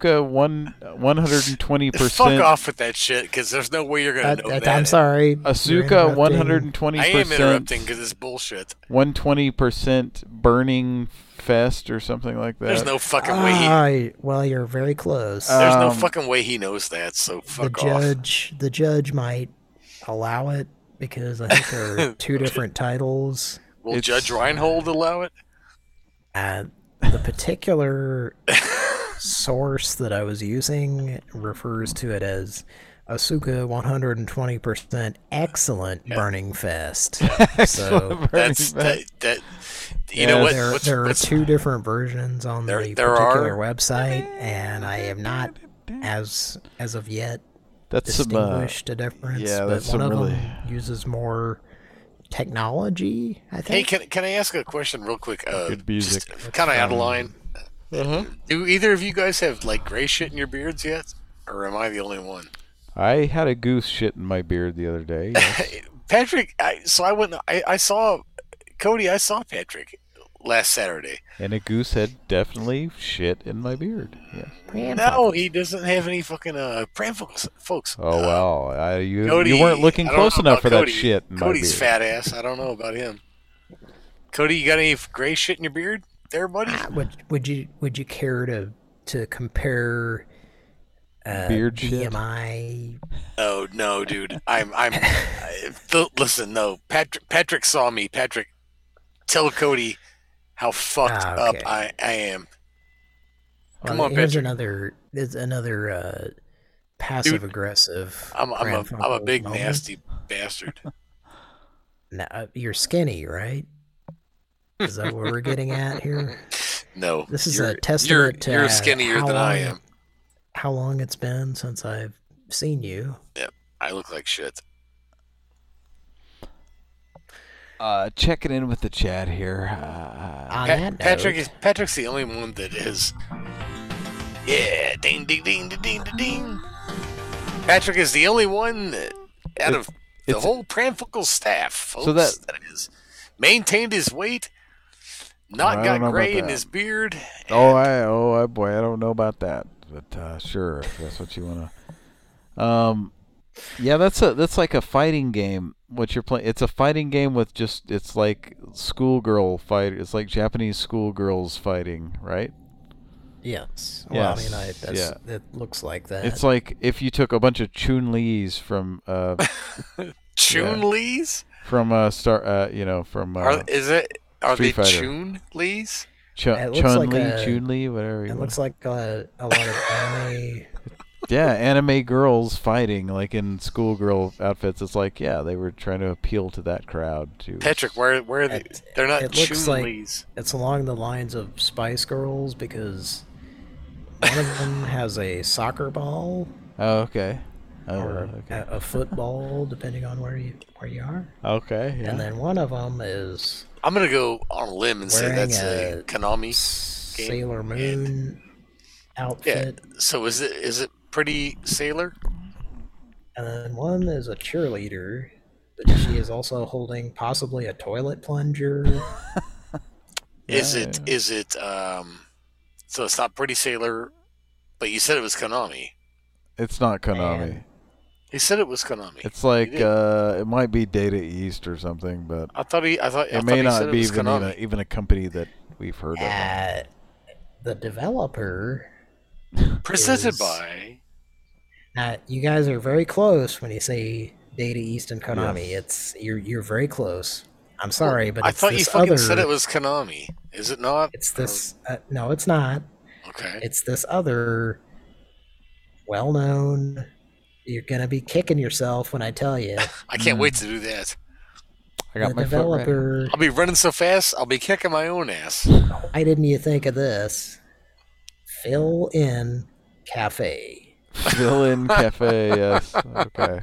120%. Fuck off with that shit, because there's no way you're gonna know that. I'm sorry. Asuka 120%. I am interrupting because it's bullshit. 120% Burning Fest or something like that. There's no fucking way. Well, you're very close. There's no fucking way he knows that. So fuck off. The judge might allow it because I think there are two different titles. Will Judge Reinhold allow it? The particular source that I was using refers to it as Asuka 120% excellent Burning Fest. So that. You know what? There are two different versions on the particular website, and I have not, as of yet, distinguished a difference. Yeah, but one of them uses more technology, I think. Hey, can I ask a question real quick? Good music. Kind of out of line. Do either of you guys have like gray shit in your beards yet, or am I the only one? I had a goose shit in my beard the other day. Yes. Patrick, I saw Cody. I saw Patrick last Saturday, and a goose had definitely shit in my beard. Yeah. No, he doesn't have any fucking pran folks. Oh well, you Cody, weren't looking close enough for Cody. that shit. In Cody's my beard. fat ass. I don't know about him. Cody, you got any gray shit in your beard, there, buddy? Would you care to compare beard BMI? Shit? Oh no, dude. Listen, no. Patrick saw me. Patrick, tell Cody how fucked up I am. Come on, Patrick. There's another passive aggressive. I'm a big nasty bastard. Now, you're skinny, right? Is that what we're getting at here? No. This is a testament to you're skinnier than I am. How long it's been since I've seen you. Yep. I look like shit. Checking in with the chat here. Patrick's the only one that is. Yeah, ding, ding, ding, ding, ding, ding. Patrick is the only one that, out of the whole Pranfunkel staff, folks, that is maintained his weight, not got gray in his beard. Oh boy, I don't know about that, but sure, if that's what you want to. Yeah, that's like a fighting game. What you're playing? It's a fighting game with it's like schoolgirl fight. It's like Japanese schoolgirls fighting, right? Yes. Well, yes. I mean, it looks like that. It's like if you took a bunch of Chun-Lis from Chun-Lis from from are they Fighter. Chun-Lis? Chun-Li, Chun-Li, whatever. It looks like a lot of anime. Yeah, anime girls fighting like in schoolgirl outfits. It's like, yeah, they were trying to appeal to that crowd too. Patrick, where are they? They're not It looks like Chun-Lis. it's along the lines of Spice Girls because one of them has a soccer ball. Oh, okay. Or a football, depending on where you are. Okay. Yeah. And then one of them is. I'm gonna go on a limb and say that's a Konami game. Sailor Moon outfit. Yeah. So is it pretty Sailor? And then one is a cheerleader, but she is also holding possibly a toilet plunger. Is it so it's not pretty Sailor, but you said it was Konami. It's not Konami. He said it was Konami. It's like it might be Data East or something, but I thought it may not be even a company that we've heard of. The developer presented by. You guys are very close when you say Data East and Konami. Yes. You're very close. I'm sorry, but I it's thought this you fucking other... said it was Konami. Is it not? It's this. No, it's not. Okay. It's this other well-known. You're gonna be kicking yourself when I tell you. I can't wait to do that. I got The my developer. foot ready. I'll be running so fast, I'll be kicking my own ass. Why didn't you think of this? Fill in Cafe. Fill in Cafe, yes. Okay.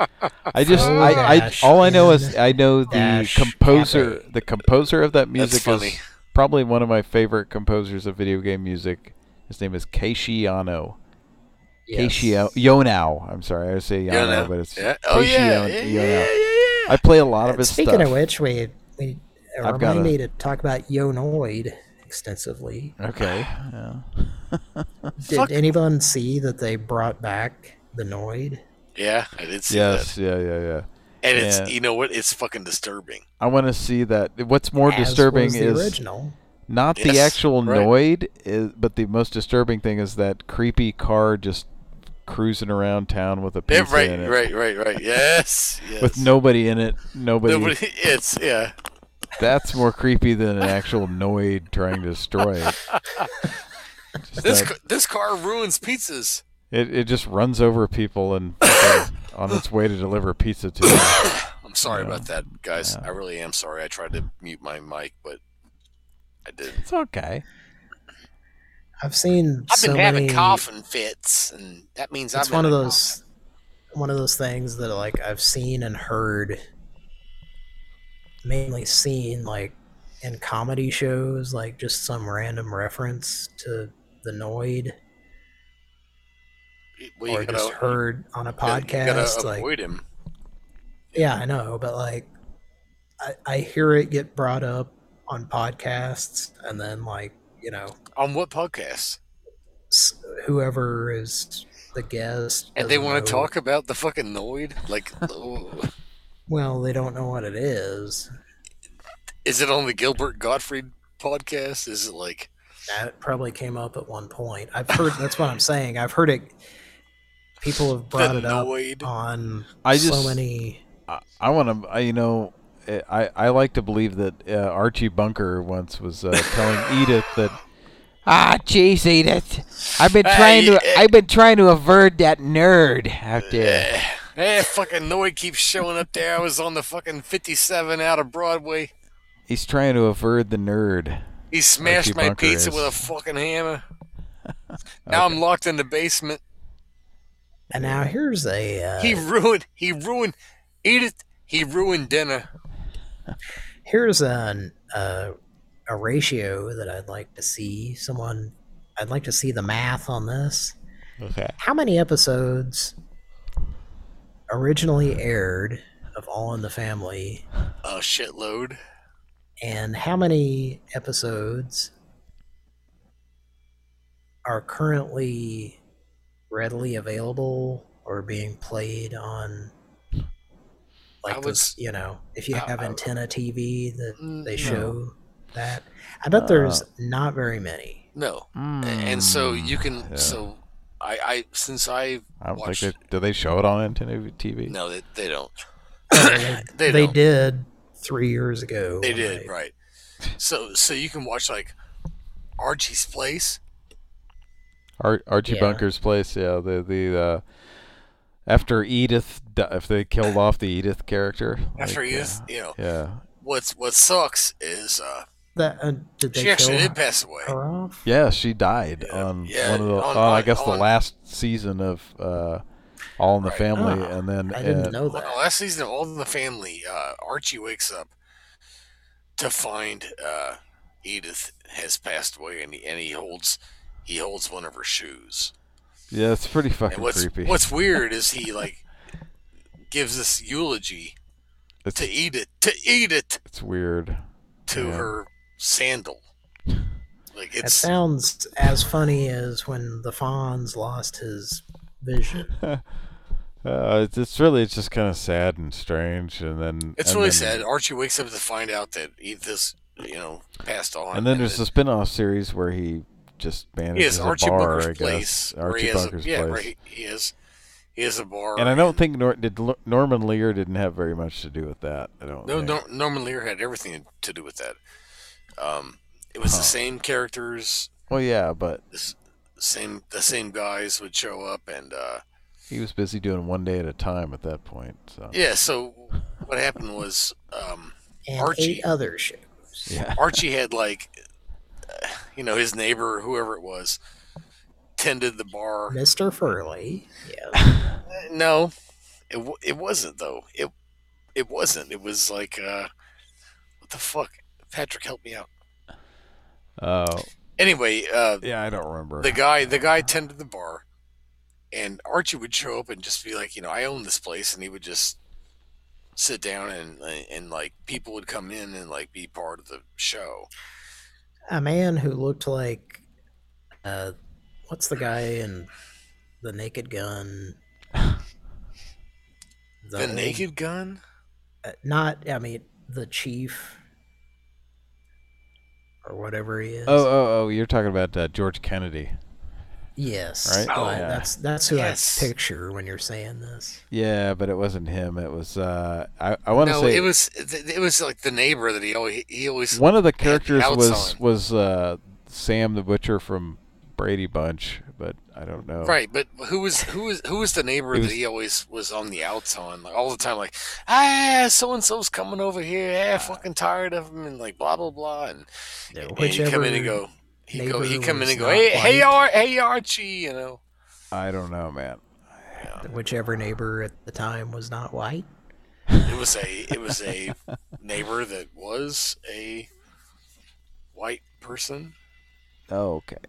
All I know is I know the composer. Cafe. The composer of that music That's funny. is probably one of my favorite composers of video game music. His name is Keishi Yano. Yes. Keishi Yonao. I'm sorry, I say Yano, but it's Keishi Yonao. Yeah. I play a lot of his Speaking stuff. of which, we remind me to talk about Yonoid extensively. Okay. Yeah. Did anyone see that they brought back the Noid? Yeah, I did see that. Yes. Yeah. And it's you know what? It's fucking disturbing. I want to see that. What's more disturbing was the is original. not the actual Noid, but the most disturbing thing is that creepy car just cruising around town with a pizza in it. Right. Yes. With nobody in it. Nobody. It's That's more creepy than an actual Noid trying to destroy it. This car ruins pizzas. It just runs over people and on its way to deliver pizza to them. I'm sorry about that, guys. I really am sorry. I tried to mute my mic, but I didn't. It's okay. I've been having coughing fits, and that means it's one of those things that like I've seen and heard, mainly seen like in comedy shows, like just some random reference to the Noid, or just heard on a podcast. You gotta like, avoid him. Yeah, I know, but like I hear it get brought up on podcasts, and then like on what podcast? Whoever is the guest, and they want to talk about the fucking Noid, like. Well, they don't know what it is. Is it on the Gilbert Gottfried podcast? Is it like? That probably came up at one point. I've heard. That's what I'm saying. I've heard it. People have brought it up on so many. I want to. I like to believe that Archie Bunker once was telling Edith that Jeez, Edith. I've been trying to avert that nerd out there. Fucking Noid keeps showing up there. I was on the fucking 57 out of Broadway. He's trying to avert the nerd. He smashed my pizza with a fucking hammer. Now I'm locked in the basement. And now here's a... He ruined Edith. He ruined dinner. Here's a ratio that I'd like to see. I'd like to see the math on this. Okay. How many episodes originally aired of All in the Family? A shitload. And how many episodes are currently readily available or being played on, like, if you have Antenna TV that they show that? I bet there's not very many. No. And so you can, I don't think do they show it on Antenna TV? No, they don't. They did 3 years ago. They did, right. So you can watch, like, Archie's Place. Archie Bunker's Place, yeah. The after Edith, if they killed off the Edith character. After Edith, Yeah. What sucks is she actually did pass away. Yeah, she died on one of the I guess the last season of All in the Family, and then I didn't know that. Last season of All in the Family, Archie wakes up to find Edith has passed away, and he holds one of her shoes. Yeah, it's pretty fucking creepy. What's weird is he gives this eulogy to Edith. It's weird. To her sandal. It sounds as funny as when the Fonz lost his vision. It's just kind of sad and strange, and then it's really sad. Archie wakes up to find out that Edith, passed on. And then there's the spin-off series where he just manages a bar, I guess. Archie Bunker's Place. Right. He has a bar. And I don't think Norman Lear didn't have very much to do with that. Norman Lear had everything to do with that. It was the same characters. Well, yeah, but the same guys would show up, and he was busy doing One Day at a Time at that point. So yeah. So what happened was and Archie 8 other shows. Yeah. Archie had his neighbor, whoever it was, tended the bar. Mr. Furley. Yeah. No, it wasn't though. It wasn't. It was like what the fuck? Patrick, help me out. Oh. Anyway, yeah, I don't remember. The guy tended the bar, and Archie would show up and just be like, I own this place, and he would just sit down and like people would come in and like be part of the show. A man who looked like what's the guy in The Naked Gun? The Naked Gun? The chief or whatever he is. Oh, you're talking about George Kennedy. Yes. Right? Oh, yeah. That's who I picture when you're saying this. Yeah, but it wasn't him. It was I want to say it was like the neighbor that he always one of the characters was Sam the Butcher from Brady Bunch, but I don't know. Right, but who was the neighbor that he always was on the outs on, like all the time, like so and so's coming over here, fucking tired of him, and like blah blah blah, and he'd come in and go, he'd come in and go, hey Archie, I don't know, man. Whichever neighbor at the time was not white. It was a neighbor that was a white person. Oh, okay.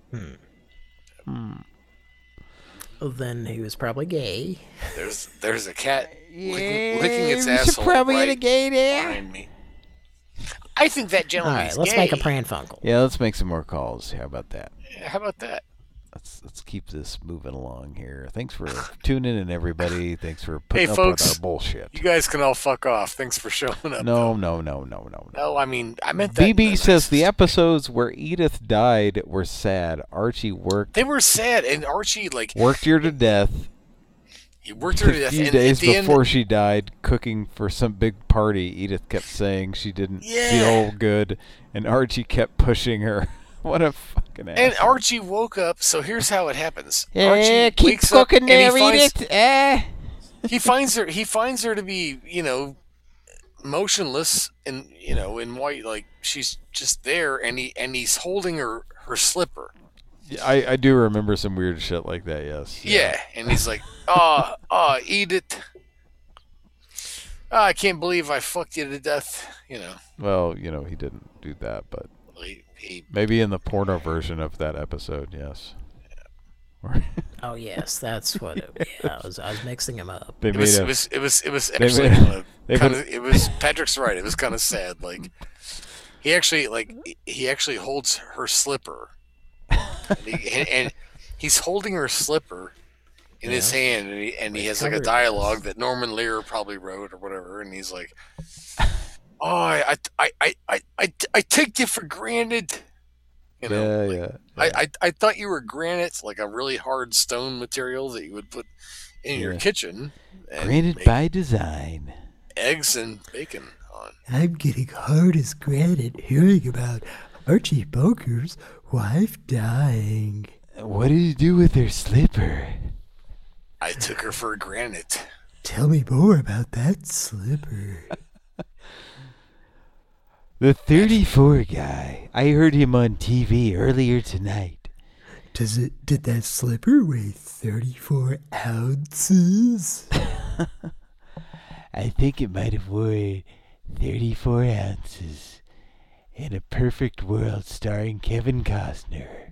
Well, then he was probably gay. There's a cat licking its asshole probably right a gay there. behind me. I think that gentleman is All right, let's make a Pranfunkel. Yeah, let's make some more calls. How about that? How about that? Let's keep this moving along here. Thanks for tuning in, everybody. Thanks for putting up folks, with our bullshit. You guys can all fuck off. Thanks for showing up. No. No, I meant that. BB says the episodes where Edith died were sad. Archie worked. They were sad, and Archie worked her to death. He worked her to death. A few days before she died, cooking for some big party. Edith kept saying she didn't feel good, and Archie kept pushing her. What a fucking ass. And Archie woke up. So here's how it happens. Archie keep wakes up cooking there, and eat it. He finds her to be, motionless and in white, like she's just there, and he's holding her slipper. I do remember some weird shit like that. Yes. Yeah, and he's like, eat it. I can't believe I fucked you to death. Well, he didn't do that, but maybe in the porno version of that episode, yes. Oh yes, that's what. I was mixing them up. It was actually it was Patrick's right. It was kind of sad. Like he actually holds her slipper, and he's holding her slipper in his hand, and he has like a dialogue that Norman Lear probably wrote or whatever, and he's like, I take you for granted. I thought you were granite, like a really hard stone material that you would put in your kitchen. Granite by design. Eggs and bacon on. I'm getting hard as granite hearing about Archie Bunker's wife dying. What did you do with her slipper? I took her for granite. Tell me more about that slipper. The 34 guy. I heard him on TV earlier tonight. Did that slipper weigh 34 ounces? I think it might have weighed 34 ounces in a perfect world starring Kevin Costner.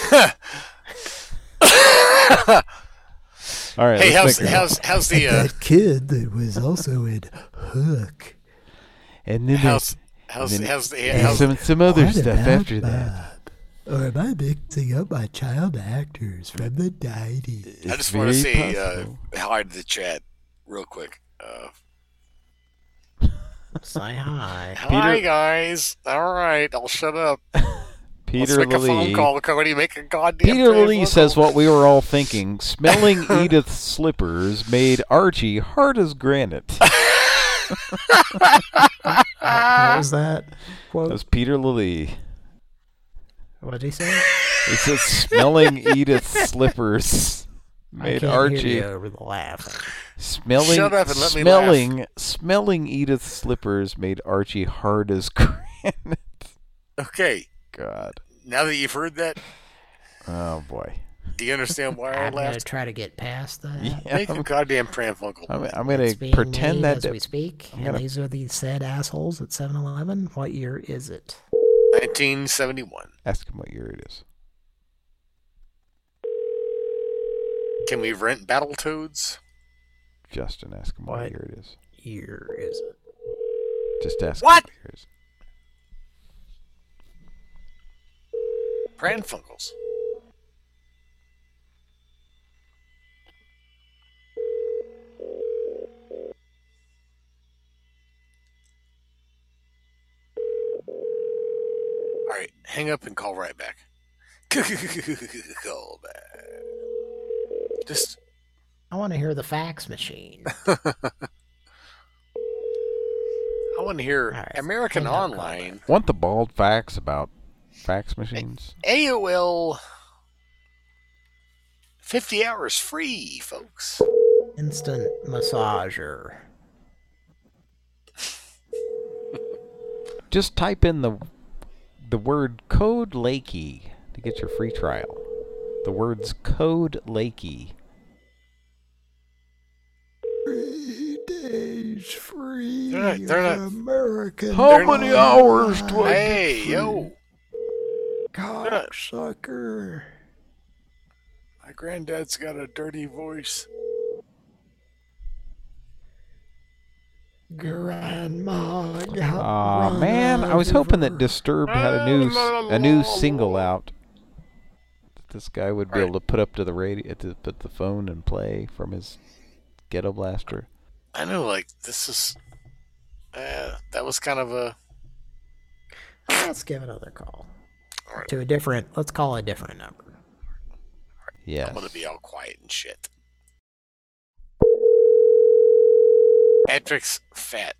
All right. Hey, how's the that kid that was also in Hook? And then how's some other stuff after that. Or am I mixing up my child actors from the 90s? I just want to say hi to the chat real quick. Say hi. Hi, guys. All right, I'll shut up. Peter Let's make Lee. a phone call, Cody. Make a goddamn Peter phone Lee call. says what we were all thinking. Smelling Edith's slippers made Archie hard as granite. What was that quote? That was Peter Lee. What did he say? He says smelling Edith's slippers made Archie hear you over the laughing. Shut up and let me laugh. Smelling Edith's slippers made Archie hard as granite. Okay. God. Now that you've heard that, oh boy. do you understand why I I'm gonna laughed? try to get past that. Yeah, Make a goddamn pranfunkel. I'm going It's to being pretend made that as we speak, and these are the said assholes at 7-Eleven. What year is it? 1971. Ask him what year it is. Can we rent Battletoads? Justin, ask him what year it is. Year is it? Just ask What? him what year it is. Pranfunkels. All right, hang up and call right back. Call back. Just. I want to hear the fax machine. I want to hear American Online. Want the bald facts about fax machines? AOL 50 hours free, folks. Instant massager. Just type in the word code Lakey to get your free trial. The words code Lakey. 3 days free. They're not American. How many hours do I Hey, get free? yo. Cocksucker. My granddad's got a dirty voice. Grandma. Aw, man, I was hoping that Disturbed had a new single out. That this guy would be able to put up to the radio, to put the phone and play from his ghetto blaster. I know, like, this is... that was kind of a... Let's give another call. To a different, let's call a different number. Yeah. I'm gonna be all quiet and shit. Patrick's fat.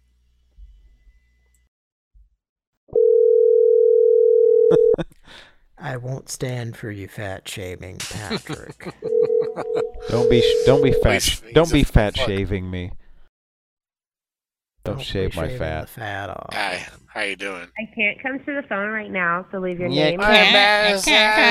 I won't stand for you fat shaming, Patrick. Don't be fat shaving me. Don't shave my fat. The fat off. Hi, how you doing? I can't come to the phone right now, so leave your Yeah, name. I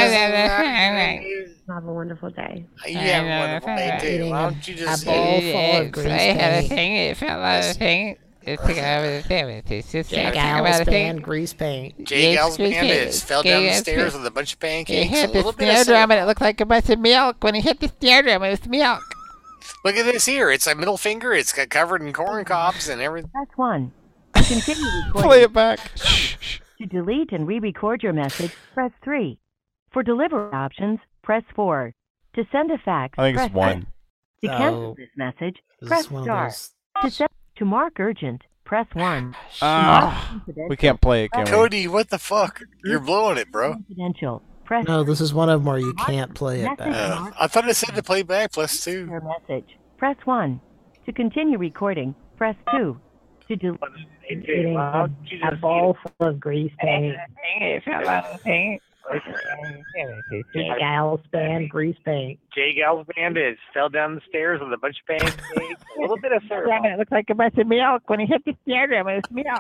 Have a wonderful day. You have a wonderful day too. Why don't you just bowl full of grease I had a paint. thing. It felt like a thing. It's like I was saying. It's just Jay like Gall's about a thing. band, grease paint. Jay Gall's band is fell down the stairs with a bunch of He pancakes. hit A the little bit snare of drum and it looked like a bunch of milk. When he hit the snare drum, it was milk. Look at this here. It's a middle finger. It's got covered in corn cobs and everything. Press 1. To continue recording. Play it back. To delete and re-record your message, press 3. For delivery options, press 4. To send a fax, I think press it's 1. To cancel this message, press star. To mark urgent, press 1. We can't play it, can we? Cody, what the fuck? You're blowing it, bro. Confidential. Press No, this is one of them where you can't play it back. I thought it said to play back plus 2. your message. Press 1. To continue recording, press 2. To delete. Eating a bowl full of grease paint. It felt like a thing. Jay Gall's band, grease paint. Jay Gall's band is fell down the stairs with a bunch of pancakes, a little bit of syrup. Drum and it looked like a bunch of milk. When he hit the snare drum, it was milk.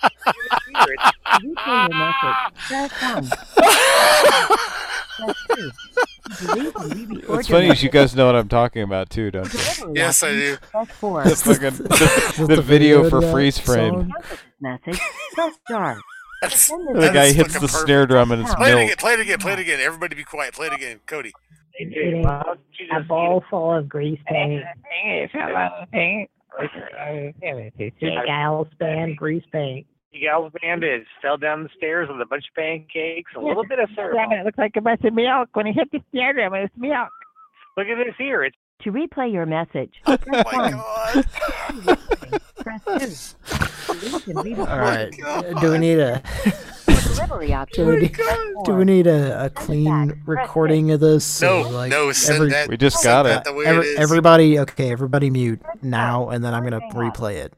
Replay your message. Press 1. Press 2. To delete and re-record It's your funny message, you guys know what I'm talking about too, don't you? Yes, I do. press 4. The video for freeze frame. Cancel this message, press star. To send this The guy message, hits the snare drum and it's Play it milk. again. Play it again. Play it again. Everybody be quiet. Play it again. Cody. Eating a bowl full of grease paint. It felt like a thing. Jay Gall's band, grease paint. Jay Gall's band is fell down the stairs with a bunch of pancakes, a little bit of syrup. Drum and it looked like a bunch of milk. When he hit the snare drum, it was milk. Look at this here. It's To replay your message, press 1. Press 2. Delete and re-record. All right. Do we need a Delivery options. do we need a clean recording of this? No, So, no, send that. We just send got that it. the way it is. Everybody mute now, and then I'm gonna replay it.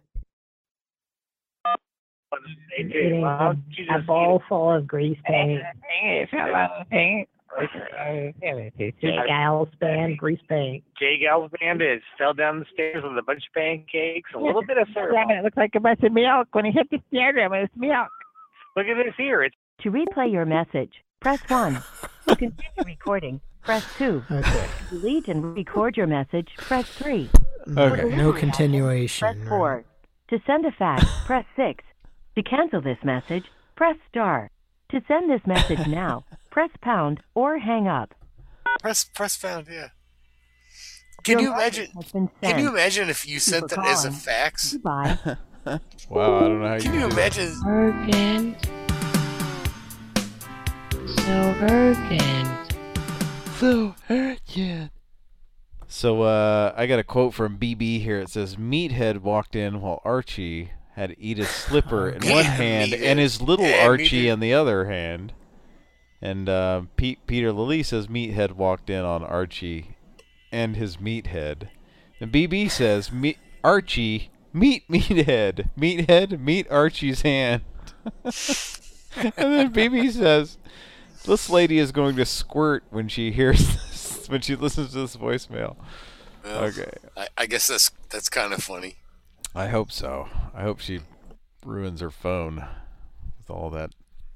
Eating a bowl full of grease paint. It felt like a thing. Jay Gall's band, grease paint. Jay Gall's band is fell down the stairs with a bunch of pancakes, a little bit of syrup. Drum and it looked like a bunch of milk. When he hit the snare drum, it was milk. Look at this here. It's To replay your message, press 1. To continue recording, press 2. Okay. To delete and record your message, press 3. Okay. No continuation. Press 4. To send a fax, press 6. To cancel this message, press star. To send this message now, press pound or hang up. Press pound. Yeah. Can you imagine? Can you imagine if you sent it as a fax? Goodbye. Wow, I don't know how Can you you do imagine? Urgent. So urgent. So urgent. So I got a quote from BB here. It says, Meathead walked in while Archie had Edith's slipper in one hand and his little Archie in the other hand. And Peter Lilly says Meathead walked in on Archie and his meathead. And BB says, Archie, meet Meathead. Meathead, meet Archie's hand. And then BB says, this lady is going to squirt when she hears this, when she listens to this voicemail. Well, Okay. I guess that's kind of funny. I hope so. I hope she ruins her phone with all that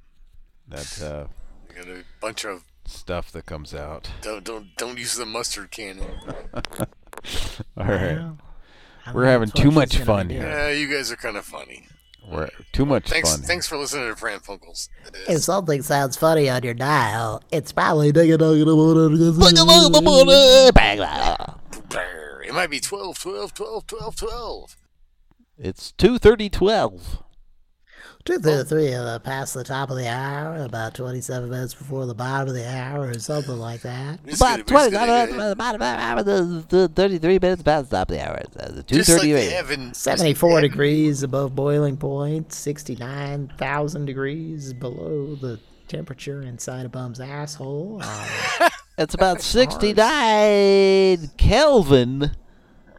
You got a bunch of stuff that comes out. Don't use the mustard cannon. All right. We're having too much fun here. Yeah, you guys are kind of funny. We're too much fun. Thanks for listening to Pran Funkels. If something sounds funny on your dial, it's probably It might be 12, 12, 12, 12, 12. It's 2:30-12. 2:33 past the top of the hour, about 27 minutes before the bottom of the hour, or something like that. About 33 minutes past the top of the hour. 2:38. 74 degrees above boiling point, 69,000 degrees below the temperature inside a bum's asshole. It's about 69 Kelvin.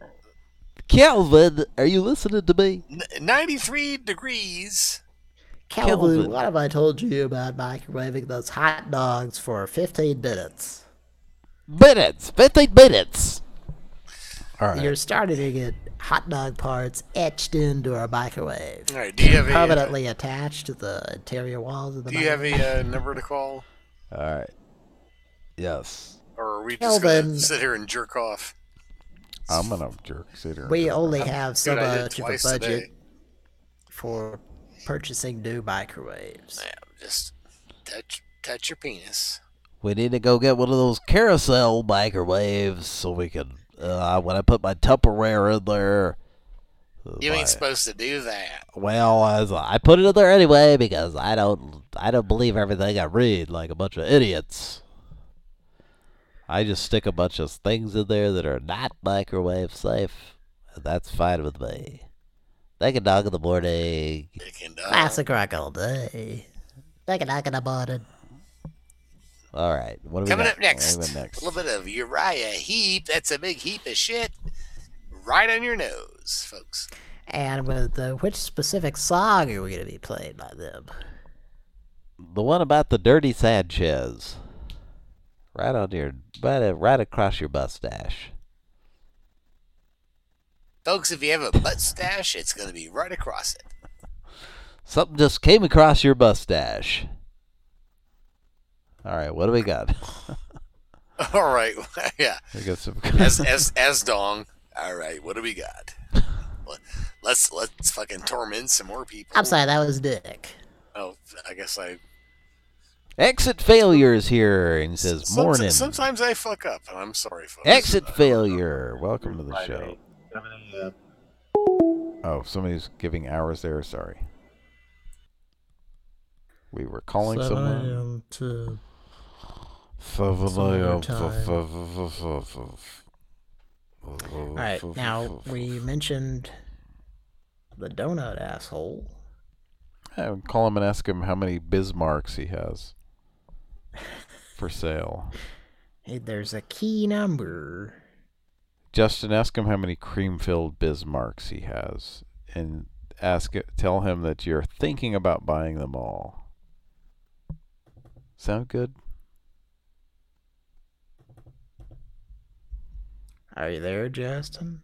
Kelvin, are you listening to me? 93 degrees. Calvin, what have I told you about microwaving those hot dogs for 15 minutes? 15 minutes. All right. You're starting to get hot dog parts etched into our microwave. All right, do you have permanently attached to the interior walls of the microwave? Do you have a number to call? All right. Yes. Or are we just going to sit here and jerk off? I'm going to sit here. We only have so much of a budget for purchasing new microwaves. Yeah, just touch your penis. We need to go get one of those carousel microwaves so we can, when I put my Tupperware in there. You ain't supposed to do that. Well, I put it in there anyway because I don't believe everything I read like a bunch of idiots. I just stick a bunch of things in there that are not microwave safe, and that's fine with me. Take a dog in the morning. Classic rock all day. Take a dog in the morning. All right. What do we Coming got? up next, a little bit of Uriah Heep. That's a big heap of shit right on your nose, folks. And with which specific song are we going to be playing by them? The one about the dirty Sanchez. Right on your, right across your mustache. Folks, if you have a mustache, it's going to be right across it. Something just came across your mustache. All right, what do we got? All right, yeah. We got some as dong. All right, what do we got? Let's fucking torment some more people. I'm sorry, that was Dick. Oh, I guess I. Exit failures here, and he says morning. Sometimes I fuck up, and I'm sorry, folks. Exit failure. Welcome to the show. Oh, somebody's giving hours there. Sorry. We were calling someone. 7 a.m. All right, now we mentioned the donut asshole. I would call him and ask him how many Bismarcks he has for sale. Hey, there's a key number. Justin, ask him how many cream-filled Bismarcks he has, and tell him that you're thinking about buying them all. Sound good? Are you there, Justin?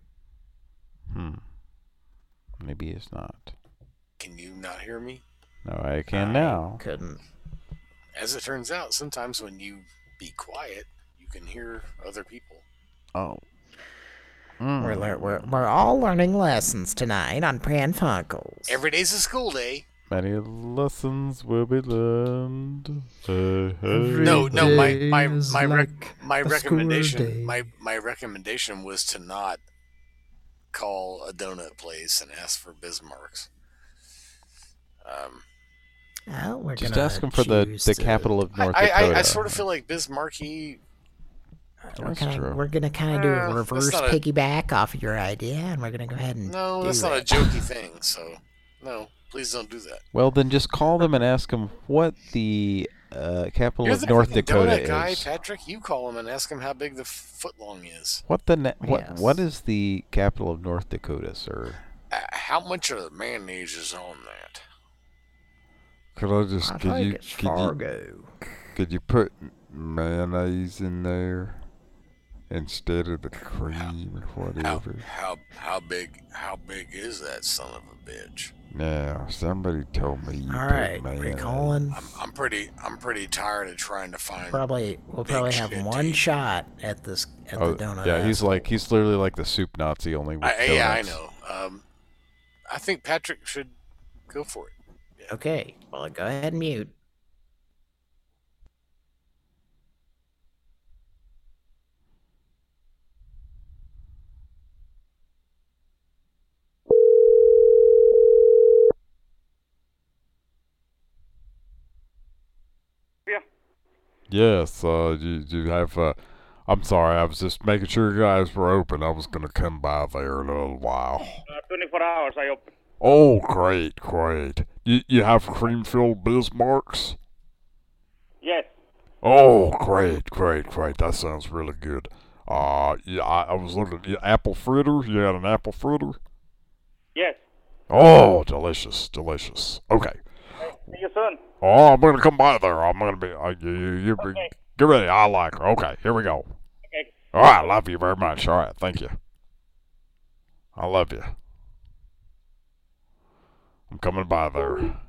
Maybe it's not. Can you not hear me? No, I can now. Couldn't. As it turns out, sometimes when you be quiet, you can hear other people. Oh. We're all learning lessons tonight on Pran Funkels. Every day's a school day. Many lessons will be learned. No, my recommendation was to not call a donut place and ask for Bismarcks. We're just ask them for the capital of North Dakota. I sort of feel like Bismarcky. We're gonna kind of do a reverse piggyback off of your idea, and we're gonna go ahead and no, that's not a jokey thing. So no, please don't do that. Well, then just call them and ask them what the capital of North Dakota is. Guy, Patrick, you call him and ask him how big the footlong is. What is the capital of North Dakota, sir? How much of the mayonnaise is on that? Could I just could you put mayonnaise in there instead of the cream or whatever? How big is that son of a bitch? Now somebody told me you all right, we're calling. I'm pretty tired of trying to find. We'll probably have one shot at the donut. Yeah, he's literally like the soup Nazi, only with donuts. Yeah, I know. I think Patrick should go for it. Yeah. Okay, well, go ahead and mute. Yes, you have, I'm sorry, I was just making sure you guys were open. I was going to come by there in a little while. 24 hours, I open. Oh, great. You have cream-filled Bismarcks? Yes. Oh, great. That sounds really good. Yeah, I was looking at apple fritter. You had an apple fritter? Yes. Oh, delicious. Okay. See you soon. Oh, I'm gonna come by there. I'm gonna be. Okay. Get ready. I like her. Okay, here we go. Okay. All right, love you very much. All right, thank you. I love you. I'm coming by there.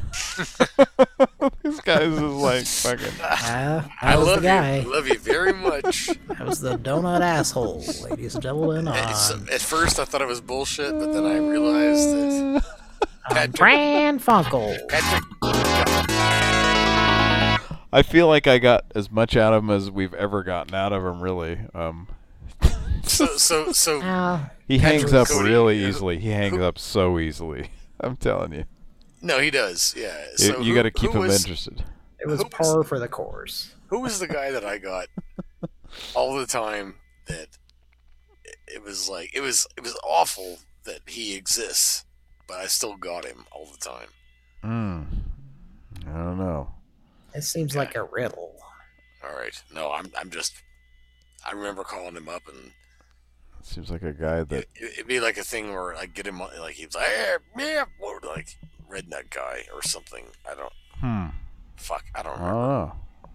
These guys is like fucking. I love the guy. you. I love you very much. That was the donut asshole, ladies and gentlemen. At first, I thought it was bullshit, but then I realized that Pran Funkle. I feel like I got as much out of him as we've ever gotten out of him, really. So he hangs up Cody, really easily. He hangs up so easily. I'm telling you. No, he does. Yeah. So you got to keep him interested. It was par for the course. Who was the guy that I got all the time? That it was like it was awful that he exists, but I still got him all the time. I don't know. It seems like a riddle. All right. No, I'm just. I remember calling him up, and seems like a guy that it'd be like a thing where I get him like he was like, hey, yeah, like redneck guy or something. I don't. Fuck, I don't remember. Oh,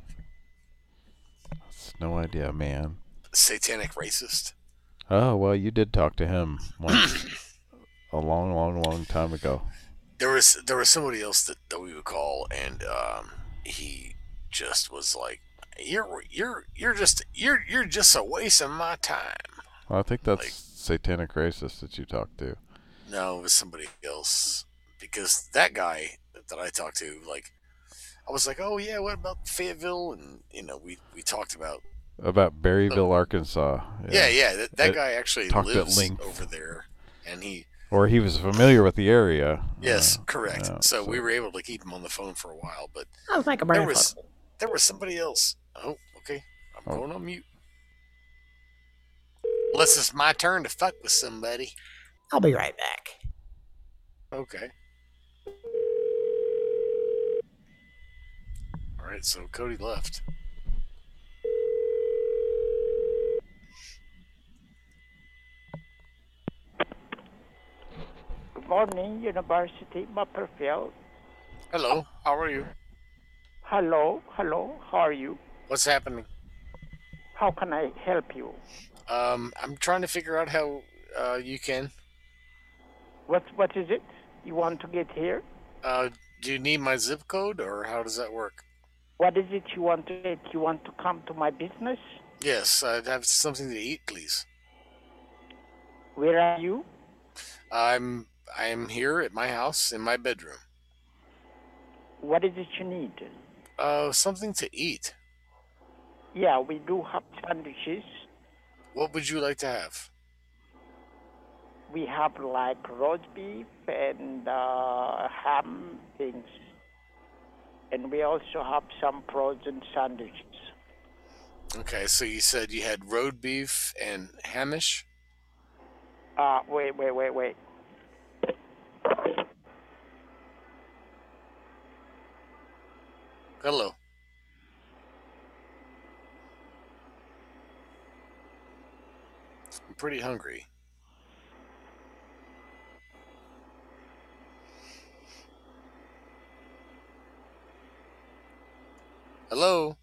that's no idea, man. Satanic racist. Oh well, you did talk to him once, a long time ago. There was somebody else that we would call, and he just was like, you're just a waste of my time. Well, I think that's satanic racist that you talked to. No, it was somebody else, because that guy that I talked to, like, I was like, oh yeah, what about Fayetteville? And we talked about Berryville, Arkansas. Yeah. That guy actually lives over there, and he was familiar with the area. Yes, correct. So we were able to keep him on the phone for a while, but I was like a there was somebody else. Oh, okay. I'm going on mute. Unless it's my turn to fuck with somebody. I'll be right back. Okay. All right, so Cody left. Good morning, University Mapperfield. Hello, how are you? Hello, how are you? What's happening? How can I help you? I'm trying to figure out how you can. What is it you want to get here? Do you need my zip code, or how does that work? What is it you want to get? You want to come to my business? Yes, I'd have something to eat, please. Where are you? I'm here at my house in my bedroom. What is it you need? Something to eat. Yeah, we do have sandwiches. What would you like to have? We have like roast beef and ham things. And we also have some frozen sandwiches. Okay, so you said you had roast beef and hamish? Wait. Hello. I'm pretty hungry. Hello?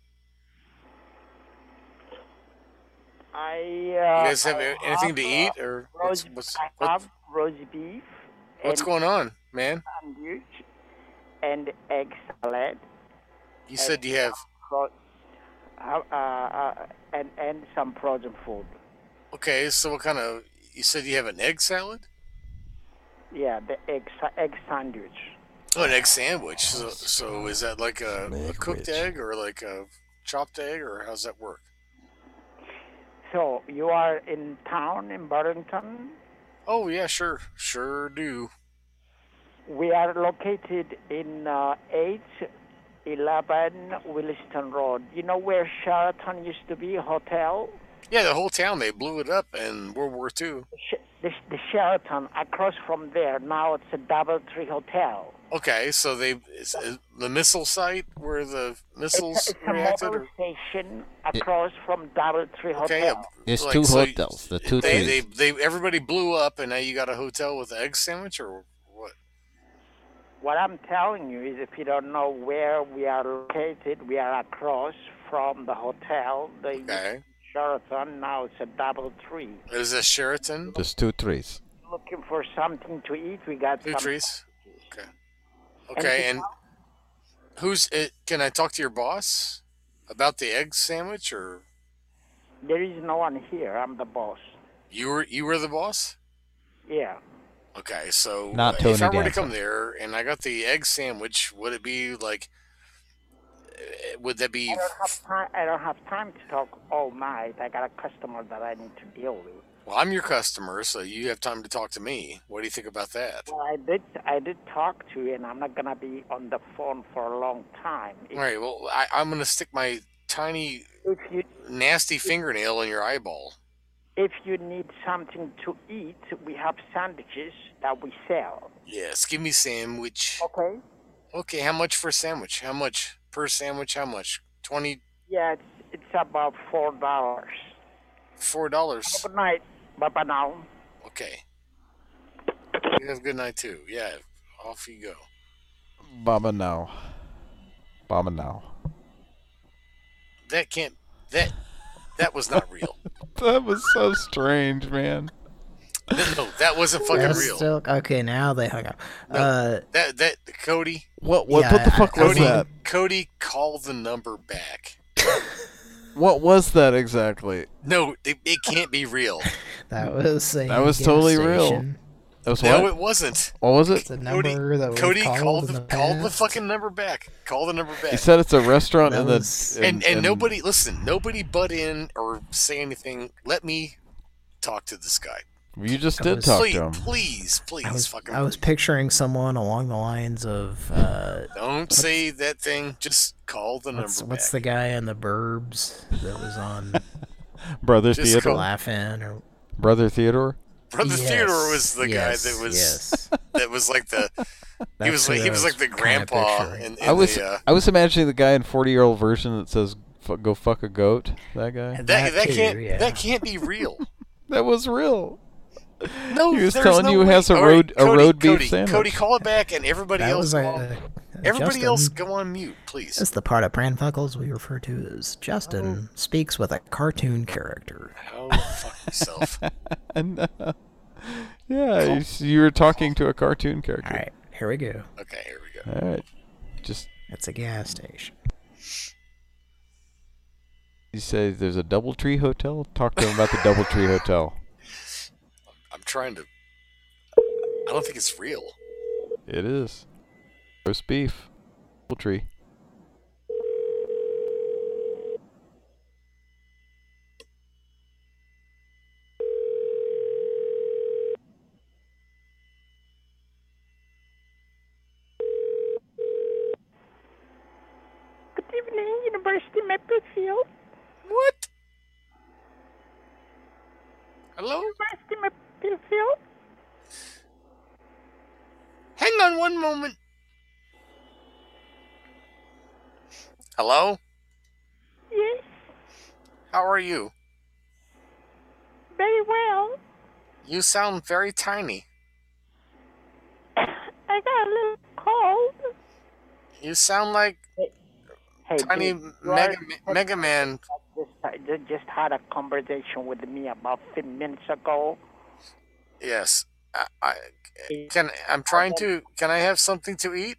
You guys have anything to eat, or I have roast beef. What's going on, man? Sandwich and egg salad. You said you have and some frozen food. Okay, so what kind of? You said you have an egg salad? Yeah, the egg sandwich. Oh, an egg sandwich. So is that like a cooked egg, or like a chopped egg, or how's that work? So you are in town in Burlington? Oh yeah, sure do. We are located in 811 Williston Road. You know where Sheraton used to be, a hotel? Yeah, the whole town, they blew it up in World War II. The Sheraton, across from there, now it's a DoubleTree Hotel. Okay, so it's the missile site where the missiles reacted? It's a mobile station across from DoubleTree Hotel. Okay, it's two hotels, the two trees. Everybody blew up, and now you got a hotel with an egg sandwich, or what? What I'm telling you is, if you don't know where we are located, we are across from the hotel. The Sheraton. Now it's a DoubleTree. Is it Sheraton? Just 2 trees. Looking for something to eat? We got 2 some trees. Okay. Okay, and who's it? Can I talk to your boss about the egg sandwich, or? There is no one here. I'm the boss. You were the boss? Yeah. Okay, so Not Tony if I were to Danza. come there and I got the egg sandwich, would it be like? Would that be? I don't have time to talk all night. I got a customer that I need to deal with. Well, I'm your customer, so you have time to talk to me. What do you think about that? Well, I did talk to you, and I'm not gonna be on the phone for a long time. All right. Well, I'm gonna stick my tiny, nasty fingernail in your eyeball. If you need something to eat, we have sandwiches that we sell. Yes, give me sandwich. Okay. Okay, how much for a sandwich? How much per sandwich? How much? 20. Yeah, it's about $4. $4. Have a good night. Bye-bye now. Okay. You have a good night too. Yeah, off you go. Baba now. That can't. That was not real. That was so strange, man. No, that wasn't fucking That's real. still, okay, now they hung up. That Cody. What the fuck was that? Cody, call the number back. What was that exactly? No, it can't be real. That was a That was gas totally real. station. That was No, what? it wasn't. What was it? It's a number that was Cody called in the called the past. fucking number back. Call the number back. He said it's a restaurant That in was- the And nobody nobody butt in or say anything. Let me talk to this guy. You just I did was- talk Please, to him. please, fucking. I was picturing someone along the lines of Don't say that thing. Just call the number what's back. the guy in the Burbs that was on Brother Just Theodore. laughing or Brother Theodore. Brother Yes, Theodore was the guy yes, that was yes. that was like the he was That's like who he I was like the kinda grandpa picturing. in I was the I was imagining the guy in 40-year-old version that says "Go fuck a goat." That guy. that too, can't yeah. that can't be real. That was real. No, He was there's telling no you way. has a All right, road beef Cody, sandwich. Cody, call it back, and everybody That else was everybody Justin. else go on mute, please. That's the part of Pran Funkels we refer to as Justin speaks with a cartoon character. Oh, fuck yourself. And, yeah, you were talking to a cartoon character. All right, here we go. Okay, here we go. All right. Just It's a gas station. you say there's a DoubleTree Hotel. Talk to him about the DoubleTree Hotel. I'm trying to. I don't think it's real. It is roast beef. DoubleTree. Good evening, University Maplefield. What? Hello? University Maplefield. Hang on one moment. Hello? Yes, How are you? very well. You sound very tiny. I got a little cold. You sound like Hey, tiny dude, you are- Mega Man. just had a conversation with me about 15 minutes ago. Yes. I'm trying to. Can I have something to eat?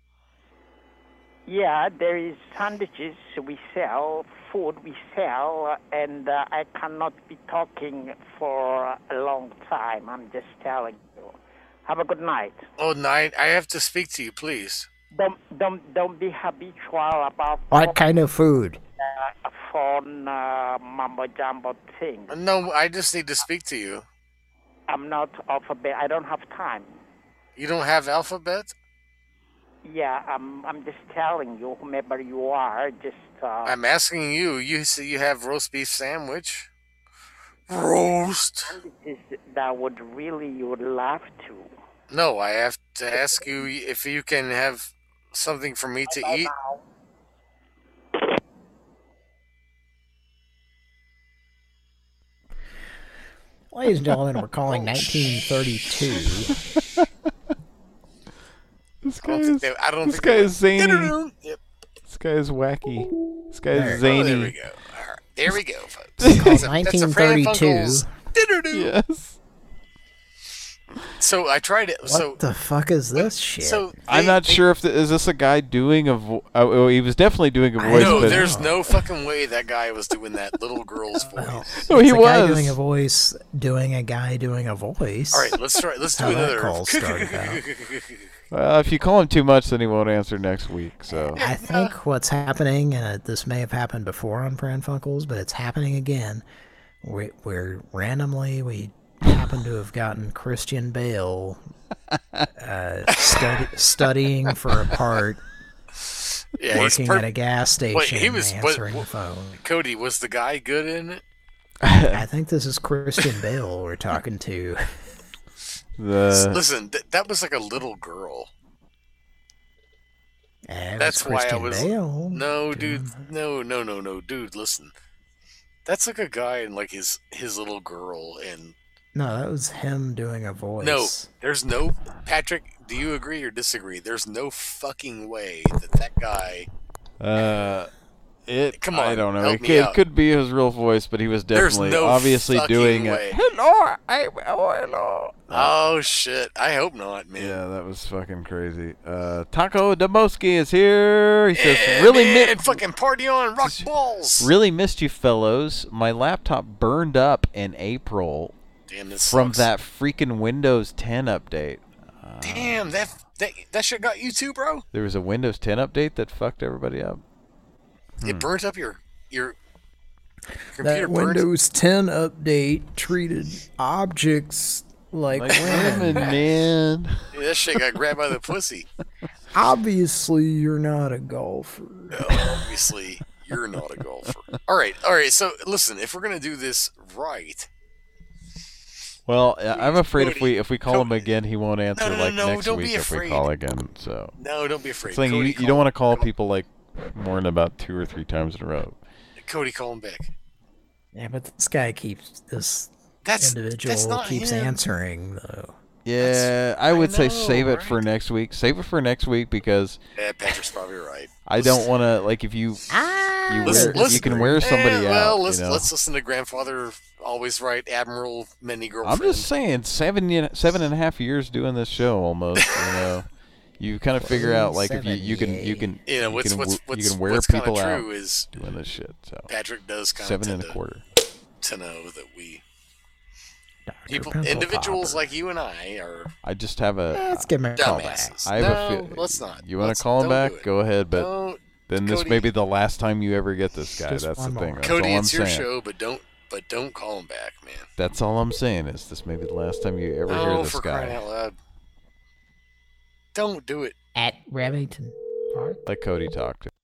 Yeah, there is sandwiches we sell, food we sell, and I cannot be talking for a long time. I'm just telling you. Have a good night. Oh, night. I have to speak to you, please. Don't be habitual about What kind of food? phone mumbo jumbo thing. No, I just need to speak to you. I'm not alphabet. I don't have time. You don't have alphabet? Yeah, I'm just telling you, whomever you are, just. I'm asking you. You say you have roast beef sandwich. Roast. Sandwiches that would really you would love to. No, I have to ask you if you can have something for me to eat. Ladies and gentlemen, we're calling 1932. I don't This think guy they is zany. Yep. This guy is wacky. This guy is Oh, zany. there we go. All right. There we go, folks. It's called That's a Pran 1932. Funkels. Yes. So I tried it. What the fuck is this shit? So I'm not sure if is this a guy doing a voice. Oh, he was definitely doing a voice. No, but there's no fucking way that guy was doing that little girl's voice. Oh, he It's a guy was. doing a voice, doing a guy doing a voice. All right, let's try. Let's do How that another. call started out. Well, if you call him too much, then he won't answer next week. So I think what's happening, and this may have happened before on Pran Funkels, but it's happening again. Where randomly we happen to have gotten Christian Bale studying for a part, Yeah, he's working at a gas station, Wait, he was answering the phone. Cody, was the guy good in it? I think this is Christian Bale we're talking to. Listen, that was like a little girl. That's why I Christian was. Bale. No, dude. No, dude. Listen, that's like a guy and like his little girl and. No, that was him doing a voice. No, there's no Patrick. Do you agree or disagree? There's no fucking way that guy. Come on, I don't know. help me It out. could be his real voice, but he was There's definitely, no obviously fucking doing way. it. Hello, hello. Oh shit! I hope not, man. Yeah, that was fucking crazy. Taco Demoski is here. He says, "Really man, fucking party on, rock balls." Really missed you, fellows. My laptop burned up in April Damn, this from sucks. that freaking Windows 10 update. Damn, that shit got you too, bro. There was a Windows 10 update that fucked everybody up. It burnt up your computer. That burnt. Windows 10 update treated objects like women. Man. Yeah, that shit got grabbed by the pussy. Obviously, you're not a golfer. No, obviously, you're not a golfer. All right. So listen, if we're gonna do this right. Well, I'm afraid if we call him again, he won't answer No, next don't week be if we afraid. call again. So No, don't be afraid. It's like Cody, you don't want to call people like more than about 2 or 3 times in a row. Cody, call him back. Yeah, but this guy keeps individual that's not keeps him. answering though. Yeah, I would say save it for next week. Save it for next week because Yeah, Patrick's probably right. I don't want to like if you you can wear somebody out. Let's you know? listen to grandfather always right, Admiral many girlfriend. I'm just saying, 7.5 years doing this show almost. You know, you kind of figure out like if you can You know, what's wear what's kinda people out true is doing this shit. So Patrick does kind 7.25. to know that we Pencil individuals popper. like you and I are. I just have a. Let's give him a call back. dumbasses. I have No, a let's not. You want Let's- to call him don't back? do it. Go ahead, but Don't, then this Cody. may be the last time you ever get this guy. Just That's the one thing. more. That's Cody, all I'm it's your saying. show, but don't call him back, man. That's all I'm saying is this may be the last time you ever hear Oh, this for crying guy. out loud! Don't do it. At Remington Park. Let Cody talk to.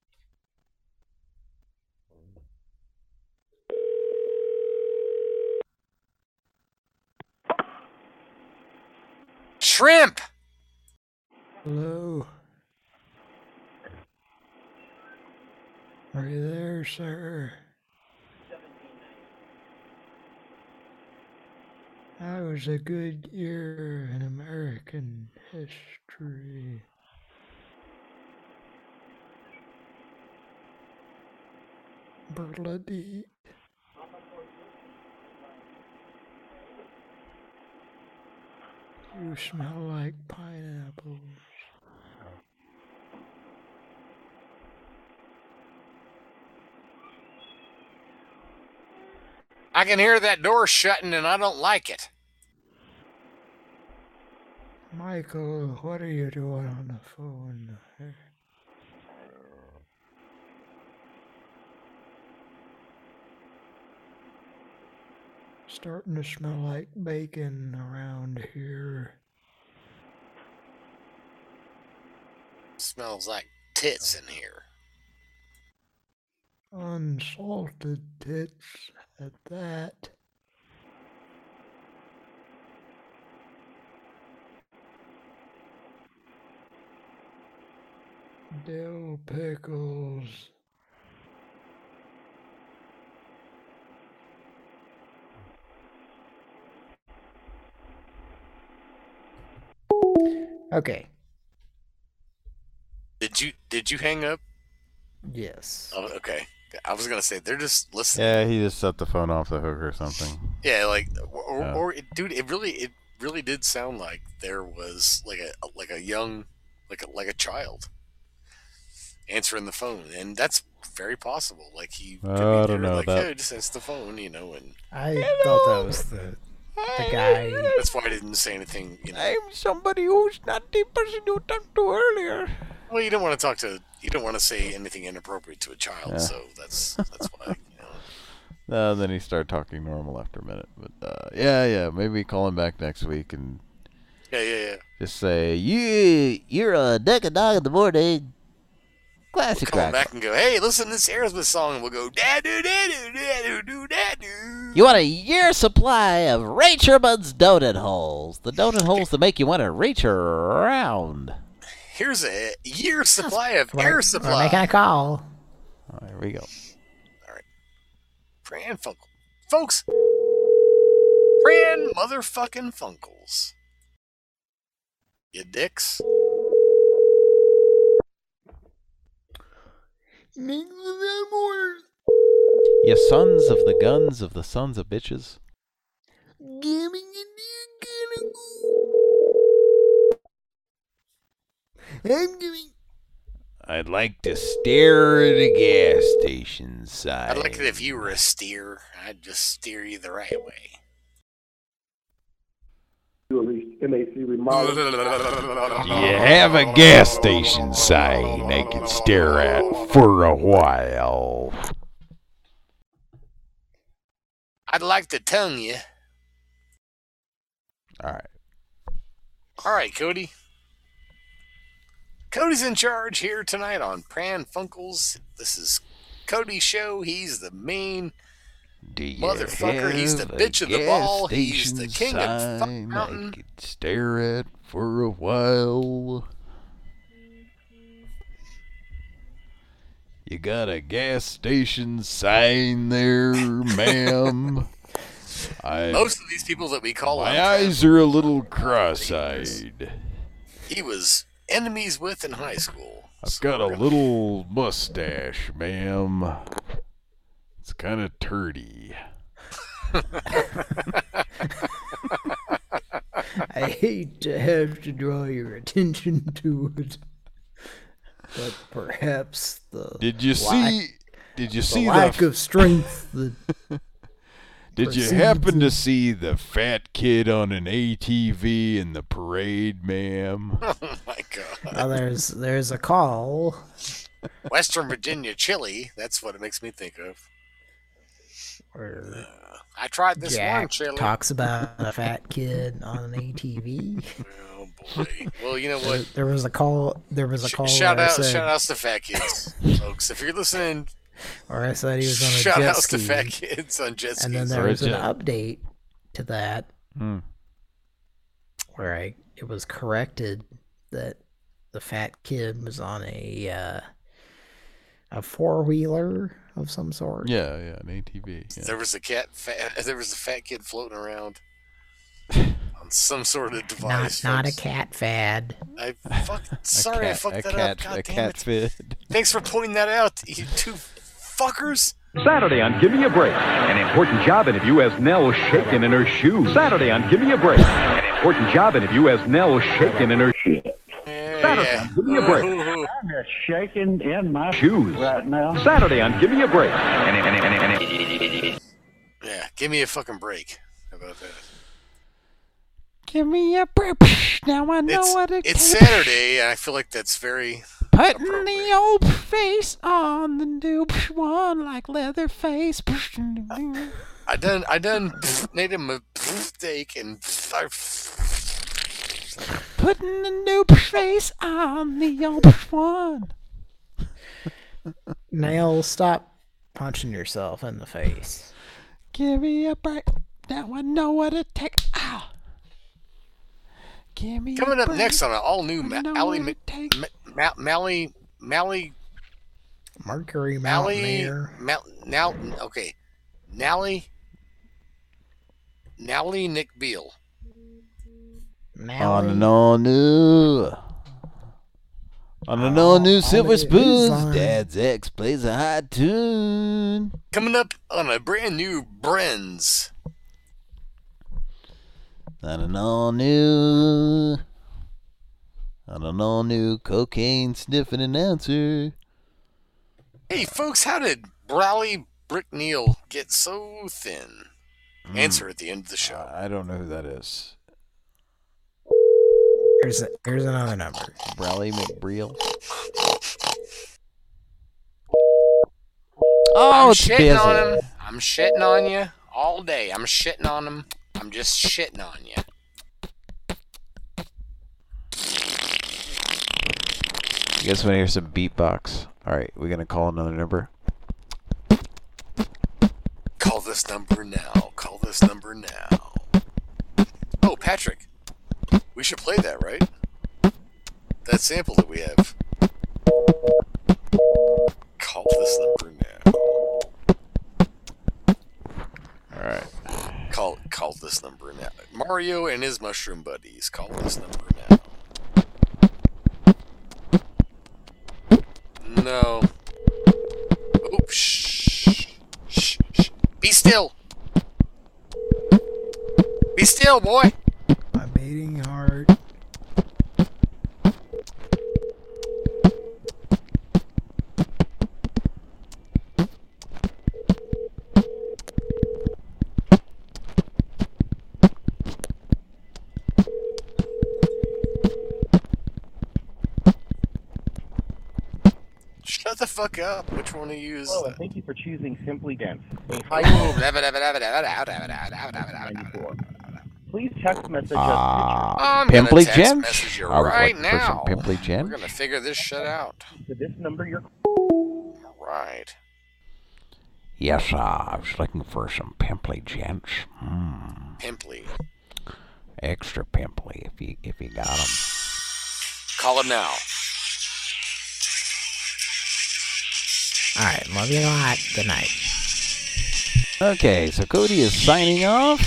Shrimp. Hello. Are you there, sir? That was a good year in American history. Bloody. You smell like pineapples. I can hear that door shutting, and I don't like it. Michael, what are you doing on the phone? Starting to smell like bacon around here. Smells like tits in here. Unsalted tits at that. Dill pickles. Okay. Did you hang up? Yes. Oh, okay. I was gonna say they're just listening. Yeah, he just set the phone off the hook or something. Yeah, like or dude, it really did sound like there was like a young like a child answering the phone, and that's very possible. Like he could be I don't there, know like, that. hey, just answer the phone, and I thought that was the guy. That's why I didn't say anything. I'm somebody who's not the person you talked to earlier. Well, you don't want to say anything inappropriate to a child, so that's why. Then he started talking normal after a minute. But yeah, maybe call him back next week and yeah. Just say you're a deck of dog in the morning. Classic We'll call rock. back and go, hey, listen to this Aerosmith song, and we'll go da-do-da-do-da-do-do-da-do. You want a year supply of Ray Sherman's donut holes. The donut holes that make you want to reach around. Here's a year supply of air supply. We're making a call. There we go. Pran Funkle. Folks, Pran motherfucking Funkles. You dicks. You sons of the guns of the sons of bitches. I'd like to stare at a gas station sign. I'd like it if you were a steer. I'd just steer you the right way. MAC remodel. You have a gas station sign I can stare at for a while. I'd like to tongue you. All right, Cody. Cody's in charge here tonight on Pran Funkles. This is Cody's show. He's the main motherfucker. He's the bitch of the ball. He's the king of Fuck Mountain. I could stare at for a while. You got a gas station sign there, ma'am? Most of these people that we call my eyes are a little cross-eyed. He was enemies with in high school. I've got a little mustache, ma'am. It's kind of turdy. I hate to have to draw your attention to it, but perhaps the Did you see the lack of strength that Did you happen to see the fat kid on an ATV in the parade, ma'am? Oh my god. Now there's a call. Western Virginia chili, that's what it makes me think of. Where I tried this Jack one chili. talks about a fat kid on an ATV. Oh boy. Well, you know what? There was a call. There was a call. Shout where I out said, to fat kids, folks. If you're listening, or I said he was on a shout jet outs to ski. fat kids on jet skis. And then there was an update to that where it was corrected that the fat kid was on a 4-wheeler of some sort. Yeah, an ATV. Yeah. There was a fat kid floating around on some sort of device. Not a cat fad. I fucked that up. God a damn cat it. fid. Thanks for pointing that out, you two fuckers. Saturday on Give Me a Break, an important job interview as Nell shaken in her shoes. Saturday on Give Me a Break, an important job interview as Nell shaken in her shoes. Saturday on Give Me a Break. I'm just shaking in my shoes right now. Saturday on Give Me a Break. Yeah, give me a fucking break. How about that? Give me a break. Now I know what it It's takes. Saturday, and I feel like that's very Putting the old face on the new one like Leatherface. I done made him a steak and Putting the new face on the old one. Nail, stop punching yourself in the face. Give me a break. Now I know what it takes. Ow. Give me coming a up break. next on an all new Mercury Mountaineer. Nally Nick Beal. On and on. On an all-new Silver Spoons, Dad's ex plays a high tune. Coming up on a brand new Brenz. On an all-new cocaine-sniffing announcer. Hey, folks, how did Brawley Brickneal get so thin? Answer at the end of the show. I don't know who that is. Here's another number. Brawley McBreal. Oh, I'm it's shitting busy. on him. I'm shitting on you all day. I'm shitting on him. I'm just shitting on you. You guys want to hear some beatbox? All right, we're gonna call another number. Call this number now. Call this number now. Oh, Patrick. We should play that, right? That sample that we have. Call this number now. All right. Call this number now. Mario and his mushroom buddies. Call this number now. No. Oops. Shh. Shh. Shh. Be still. Be still, boy. My beating heart. Shut the fuck up. Which one to use? Hello, and thank you for choosing Simply Dense. Please text message us I'm Pimply gonna text Gent? message you I was right looking for some now. Pimply Gent. We're gonna figure this shit out. to this number you're Right. Yes, I was looking for some pimply gents. Pimply. Extra pimply if you got them. Call him now. All right, love you a lot. Good night. Okay, so Cody is signing off.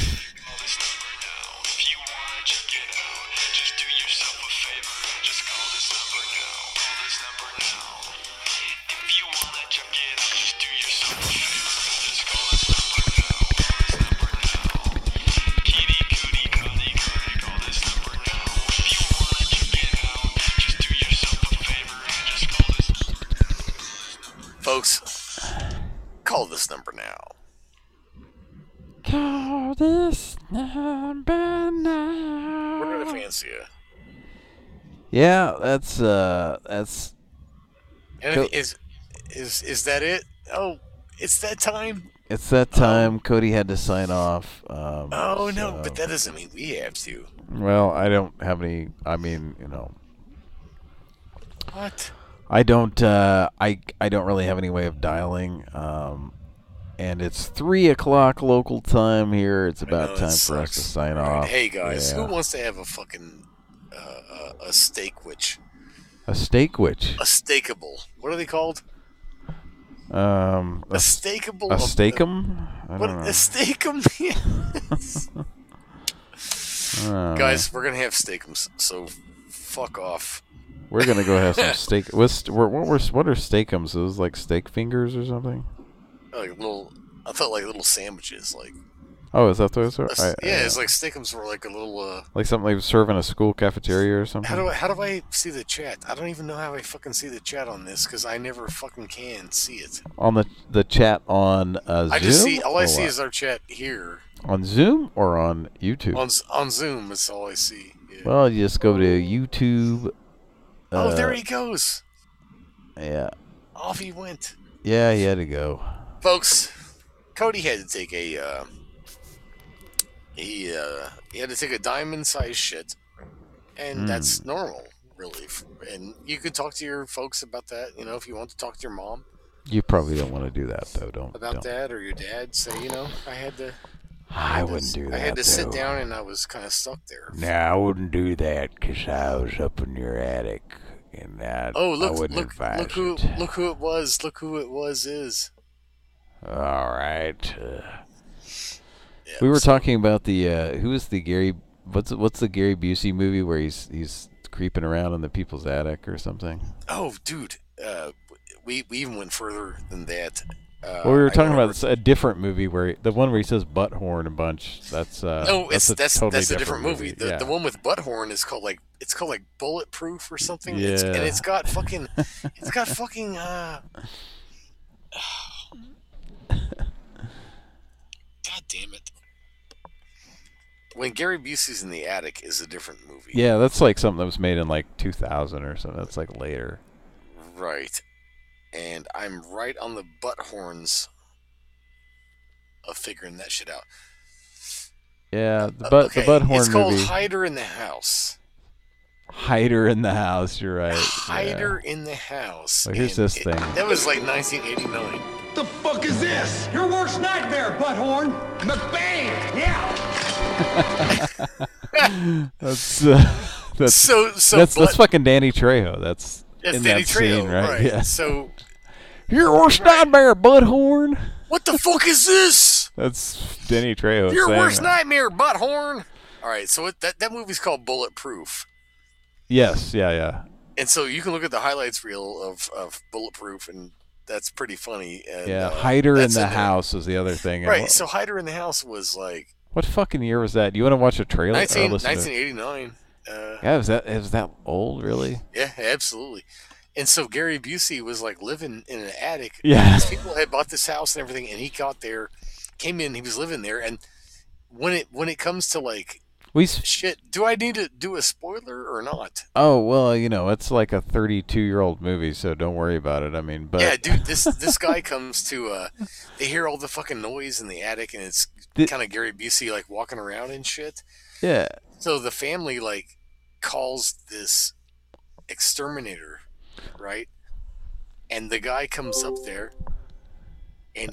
Folks, call this number now. Call this number now. We're gonna fancy you. Yeah, that's And is that it? Oh, it's that time. it's that time. Cody had to sign off. Oh no, but that doesn't mean we have to. Well, I don't have any. I mean, you know, What? I don't. I don't really have any way of dialing. And it's 3:00 local time here. It's about time for us to sign off. Hey guys, Yeah. who wants to have a fucking a steak witch? A steak witch. A steakable. What are they called? A steakable. A steakum? I What? don't know. A steakum? Yes. Guys, we're gonna have steakums. So fuck off. We're gonna go have some steak. What are steakums? Those like steak fingers or something? Like little. I felt like little sandwiches. Like. Oh, is that what those are? Yeah, it's like steakums were like a little. Like something they serve in a school cafeteria or something. How do I see the chat? I don't even know how I fucking see the chat on this because I never fucking can see it. On the chat on Zoom. I just see all I see what? is our chat here On Zoom or on YouTube? on Zoom. That's all I see. Yeah. Well, you just go to YouTube. Oh, there he goes. Yeah. Off he went. Yeah, he had to go. Folks, Cody had to take a he had to take a diamond-sized shit, and that's normal, really. And you could talk to your folks about that. You know, if you want to talk to your mom You probably don't want to do that, though. Don't. that, or your dad, say, you know, I wouldn't do that. I had to sit though. down, and I was kind of stuck there. No, I wouldn't do that because I was up in your attic, and that Oh, I look! wouldn't Look advise who! it. Look who it was! Look who it was! Is All right. We were talking about the who is the Gary? What's the Gary Busey movie where he's creeping around in the people's attic or something. Oh, dude, we even went further than that. Well, we were talking about a different movie the one where he says butthorn a bunch. That's that's totally a different movie. The one with butthorn is called like Bulletproof or something. Yeah. And it's got fucking God damn it. When Gary Busey's in the attic is a different movie. Yeah, that's like something that was made in like 2000 or something. That's like later. Right. And I'm right on the butthorns of figuring that shit out. Yeah, the butthorn movie. It's called Hider in the House. Hider in the House, you're right. Hider in the House. Well, here's this thing. That was like 1989. The fuck is this? Your worst nightmare, butthorn. McBain. Yeah. That's fucking Danny Trejo. That's in Danny that Trejo, scene, right? Yeah. So your worst nightmare, butthorn. What the fuck is this? That's Danny Trejo. Your saying worst that. nightmare, butthorn. All right, so that movie's called Bulletproof. Yes, yeah. And so you can look at the highlights reel of Bulletproof, and that's pretty funny. And, Yeah, Hider in the House was the other thing. Right, so Hider in the House was like... What fucking year was that? Do you want to watch a trailer? 1989. Yeah, is that old, really? Yeah, absolutely. And so Gary Busey was like living in an attic. Yeah. These people had bought this house and everything, and he got there, came in, he was living there, and when it comes to like shit, do I need to do a spoiler or not? Oh, well, it's like a 32-year-old movie, so don't worry about it. I mean, but yeah, dude, this guy comes to they hear all the fucking noise in the attic, and it's kind of Gary Busey like walking around and shit. Yeah. So the family like calls this exterminator, right? And the guy comes up there, and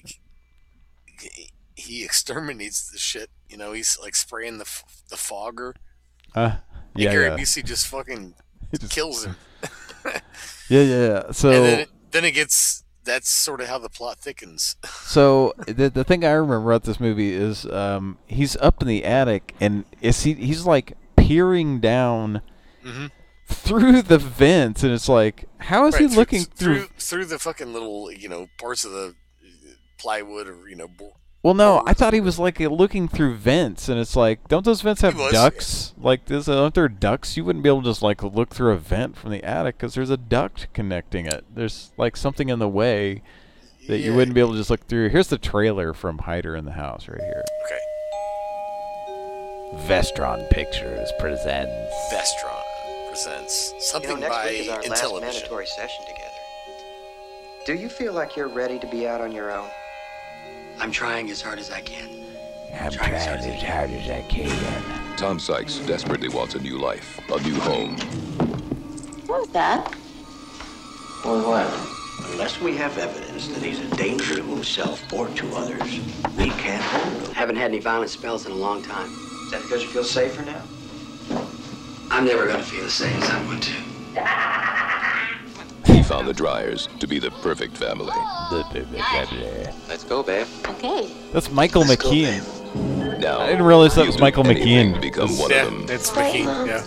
he exterminates the shit. He's like spraying the fogger. Gary Busey just fucking kills him. Yeah. So and then it gets. That's sort of how the plot thickens. So the thing I remember about this movie is he's up in the attic, and he's like peering down through the vents, and it's like, how is he looking through the fucking little parts of the plywood or Well, no, I thought he was like looking through vents, and it's like, don't those vents have ducts? Like, aren't there ducts? You wouldn't be able to just like look through a vent from the attic because there's a duct connecting it. There's like something in the way that you wouldn't be able to just look through. Here's the trailer from Hider in the House right here. Okay. Vestron Pictures presents. Vestron presents something next by week is our last Intellivision. mandatory session together. Do you feel like you're ready to be out on your own? I'm trying as hard as I can. I'm trying as hard as I can. Tom Sykes desperately wants a new life, a new home. What was that? Well, what? Unless we have evidence that he's a danger to himself or to others, we can't hold him. Haven't had any violent spells in a long time. Is that because you feel safer now? I'm never going to feel as safe as I want to. He found the Dryers to be the perfect family. Let's go, babe. Okay. That's Michael McKean. Now, I didn't realize that was Michael McKean. To become one of them. It's McKean. Yeah.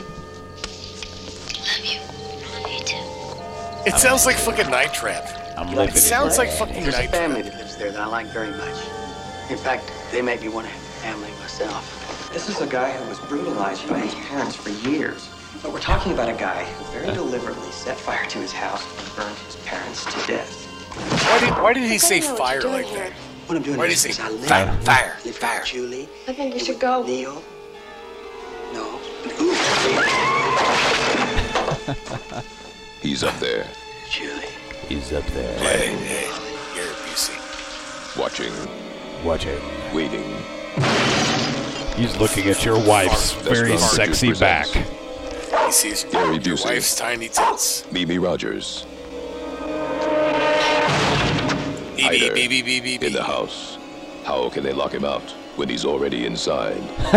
It sounds like fucking Night Trap. It sounds like fucking There's a Night family Trap. that lives there that I like very much. In fact, they make me want to have a family myself. This is a guy who was brutalized by his parents for years. But we're talking about a guy who very deliberately set fire to his house and burned his parents to death. Why did he say fire like that? What I'm doing Why did he is say I live fire? with Julie. I think we should go. Neil. No. He's up there, Julie. He's up there. Hey, Gary Busey. watching, waiting. He's looking at your wife's very sexy back. He sees Gary your Busey. wife's tiny tits. Mimi Rogers. Beep, Hider beep, beep, beep, beep, in the house. How can they lock him out when he's already inside?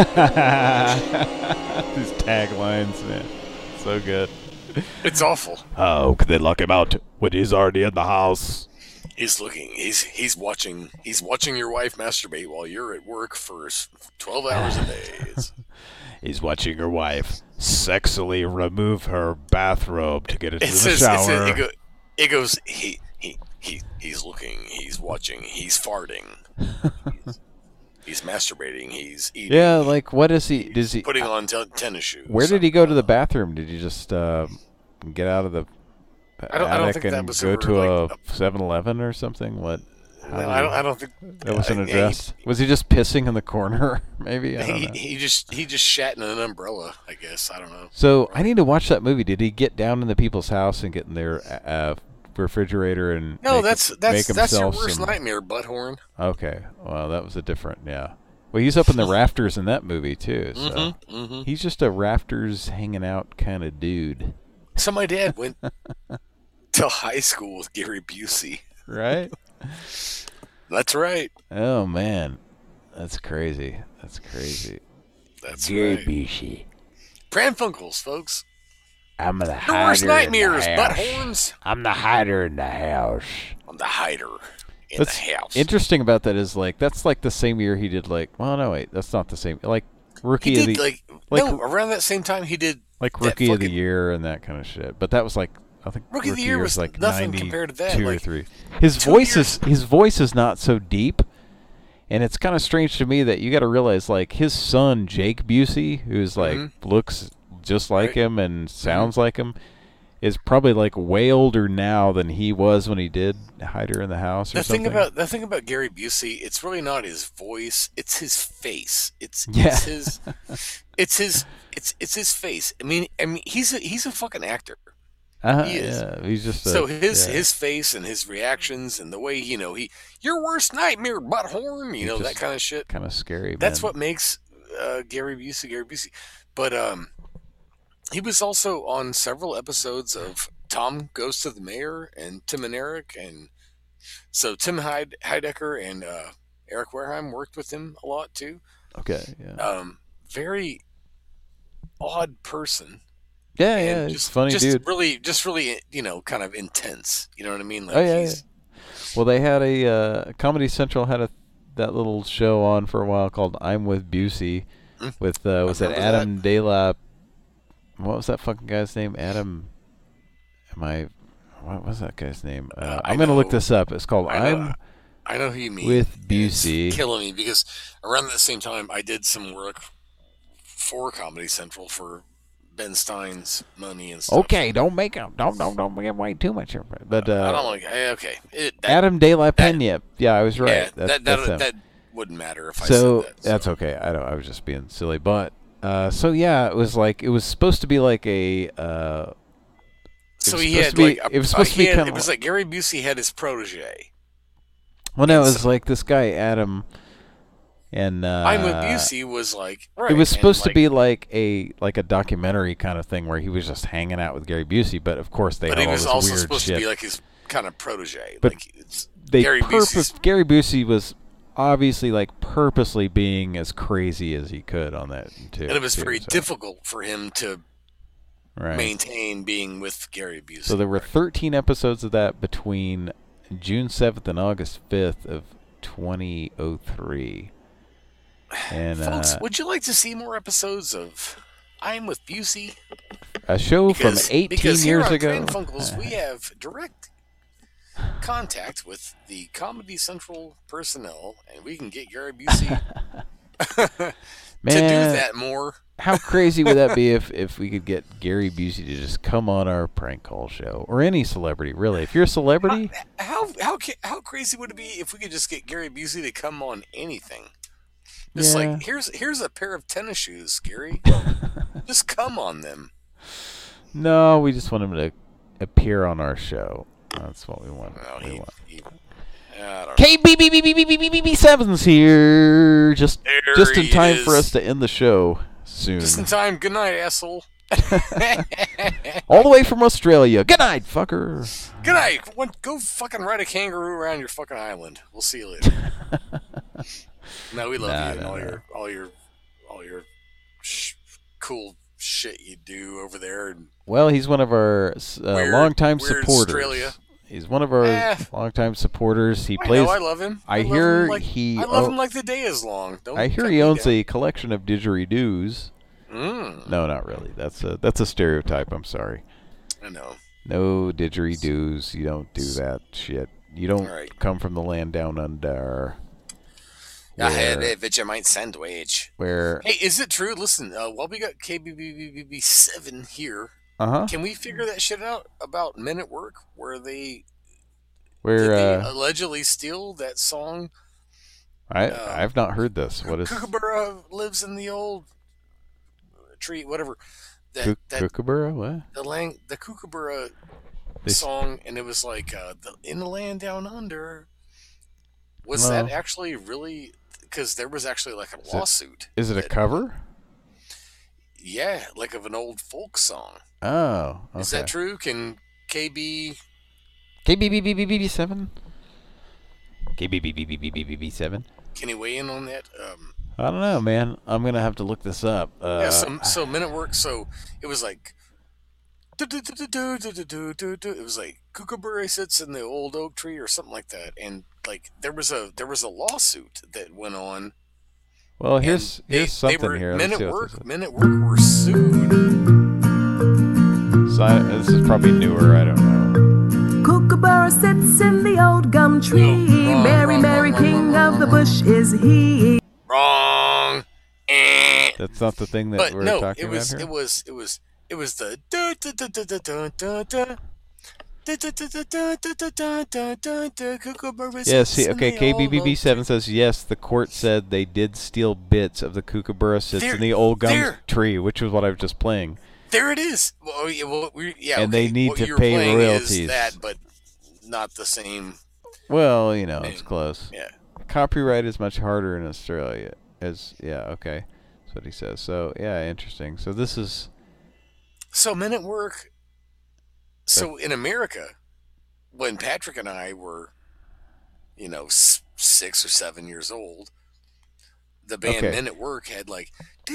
These taglines, man. So good. It's awful. How can they lock him out when he's already in the house? He's looking. He's watching. He's watching your wife masturbate while you're at work for 12 hours a day. He's watching your wife sexily remove her bathrobe to get into the shower. It goes. He's looking. He's watching. He's farting. He's masturbating. He's eating. Yeah, like what is he? Does he putting on tennis shoes? Where did he go to the bathroom? Did he just get out of the attic and go to a 7-Eleven or something? What? I don't think that wasn't addressed. Was he just pissing in the corner? Maybe I don't know. He just shat in an umbrella. I guess I don't know. So I need to watch that movie. Did he get down into people's house and get in their refrigerator and make that's your himself worst nightmare, butthorn. Okay, well that was a different Well, he's up in the rafters in that movie too. So he's just a rafters hanging out kind of dude. So my dad went to high school with Gary Busey. Right. That's right. Oh man, that's crazy. That's Gary right. Busey. Pranfunkels, folks. I'm the hider. The worst nightmares, in the house. butthorns. I'm the hider in the house. I'm the hider in What's the house. interesting about that is that's like the same year he did that's not the same. Like Rookie of the around that same time he did Rookie of the Year and that kind of shit. But that was I think Rookie of the Year was like nothing compared to that. 2 or 3. His voice is not so deep, and it's kind of strange to me that you got to realize his son Jake Busey, who's looks just like him and sounds like him, is probably way older now than he was when he did Hider in the House or something. The thing about Gary Busey, it's really not his voice, it's his face. It's his face. I mean he's a fucking actor. He is. Yeah, he's just his face and his reactions and the way your worst nightmare, butthorn, that kind of shit. Kind of scary. That's what makes Gary Busey. But he was also on several episodes of Tom Goes to the Mayor and Tim and Eric, and so Tim Heidecker and Eric Wareheim worked with him a lot too. Okay, yeah. Very odd person. Yeah, he's funny dude. Really, kind of intense. You know what I mean? Well, they had a Comedy Central had that little show on for a while called I'm with Busey, with was it Adam De La? What was that fucking guy's name? What was that guy's name? I'm gonna look this up. It's called I know who you mean. With Busey. It's killing me because around that same time I did some work for Comedy Central for Ben Stein's money and stuff. Okay, don't give away too much. But I don't like. Okay, Adam De La Pena. Yeah, I was right. Yeah, that wouldn't matter if I said that. That's okay. I was just being silly, but it was it was supposed to be like a. It was like Gary Busey had his protege. Well, no, it was like this guy Adam. And I'm with Busey was it was supposed to be like a documentary kind of thing where he was just hanging out with Gary Busey, but of course they had all this weird shit. But he was also supposed to be like his kind of protege. But Gary Busey was obviously purposely being as crazy as he could on that too. And it was very difficult for him to maintain being with Gary Busey. So there were 13 episodes of that between June 7th and August 5th of 2003. And folks, would you like to see more episodes of I'm with Busey? A show from 18 years ago. Because here on Pranfunkels, we have direct contact with the Comedy Central personnel, and we can get Gary Busey to do that more. How crazy would that be if we could get Gary Busey to just come on our prank call show, or any celebrity, really? If you're a celebrity, how crazy would it be if we could just get Gary Busey to come on anything? Just here's a pair of tennis shoes, Gary. Just come on them. No, we just want him to appear on our show. That's what we want. KB7's here. Just in time for us to end the show soon. Just in time. Good night, asshole. All the way from Australia. Good night, fucker. Good night. Go fucking ride a kangaroo around your fucking island. We'll see you later. No, we love you and all your cool shit you do over there. And well, he's one of our longtime supporters. Australia. He's one of our longtime supporters. He plays. I love him. I hear I love him like the day is long. I hear he owns a collection of didgeridoos. No, not really. That's a stereotype. I'm sorry. I know. No didgeridoos. You don't do that shit. You don't come from the land down under. I had a Vegemite sandwich. Where? Hey, is it true? Listen, while we got KBBB7 here, can we figure that shit out about Men at Work, where they allegedly steal that song? I've not heard this. What is? Kookaburra lives in the old tree, whatever. Kookaburra, what? The Kookaburra song, and it was like in the land down under. Was that actually really? Because there was actually like a lawsuit. Is it a cover? Yeah, like of an old folk song. Oh, okay. Is that true? Can KBBB7? KBBB7? Can he weigh in on that? I don't know, man. I'm gonna have to look this up. So Men at Work. So it was like. It was like Kookaburra sits in the old oak tree or something like that, and like there was a lawsuit that went on. Well, here's something here. Men at Work were sued. So this is probably newer. I don't know. Kookaburra sits in the old gum tree. Mary, king of the bush is he. Wrong. That's not the thing that we're talking about here. It was the Yes, okay, KBBB7 says yes, the court said they did steal bits of the Kookaburra sits in the old gum tree, which was what I was just playing. There it is. And they need to pay royalties. That, but not the same. Well, it's close. Yeah. Copyright is much harder in Australia. Okay. That's what he says. So, yeah, interesting. So this is... So Men at Work. So in America, when Patrick and I were, 6 or 7 years old, the band Men at Work had like.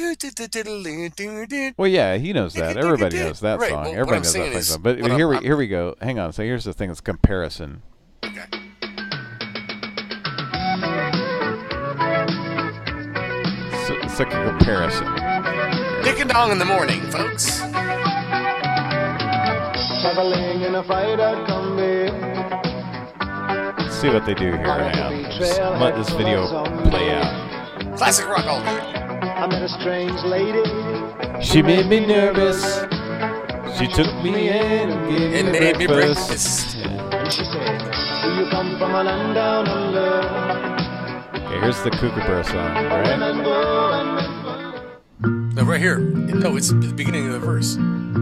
Well, yeah, he knows that. Everybody knows that song. Well, everybody knows that song. But here we go. Hang on. So here's the thing. It's comparison. Okay. It's like a comparison. Dick and dong in the morning, folks. Traveling in a freighter combi. Let's see what they do here. Hang on. Just let this video play out. Classic rock all day. I met a strange lady. She made me nervous. She took me in and gave me breakfast. And she said, do you come from a land down under? Okay, here's the Kookaburra song, right? No, right here. No, it's the beginning of the verse.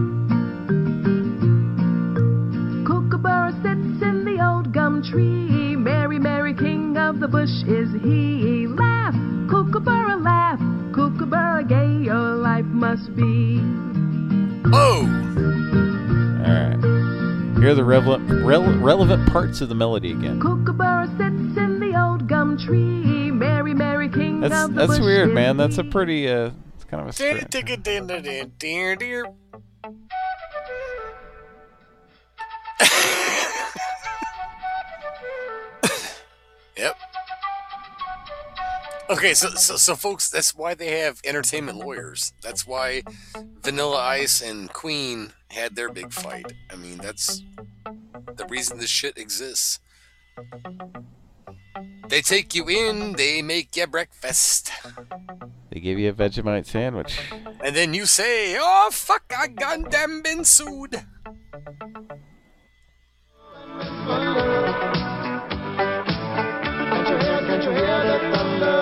Kookaburra sits in the old gum tree. Mary, king of the bush is he. Laugh, Kookaburra, laugh. Kookaburra, gay your life must be. Oh! Alright. Here are the relevant parts of the melody again. Kookaburra sits in the old gum tree. Mary, king of the bush. That's weird, man. That's a pretty, it's kind of a straight. Yep. Okay, so folks, that's why they have entertainment lawyers. That's why Vanilla Ice and Queen had their big fight. I mean, that's the reason this shit exists. They take you in, they make you breakfast. They give you a Vegemite sandwich. And then you say, oh, fuck, I goddamn been sued. Can't you hear the thunder?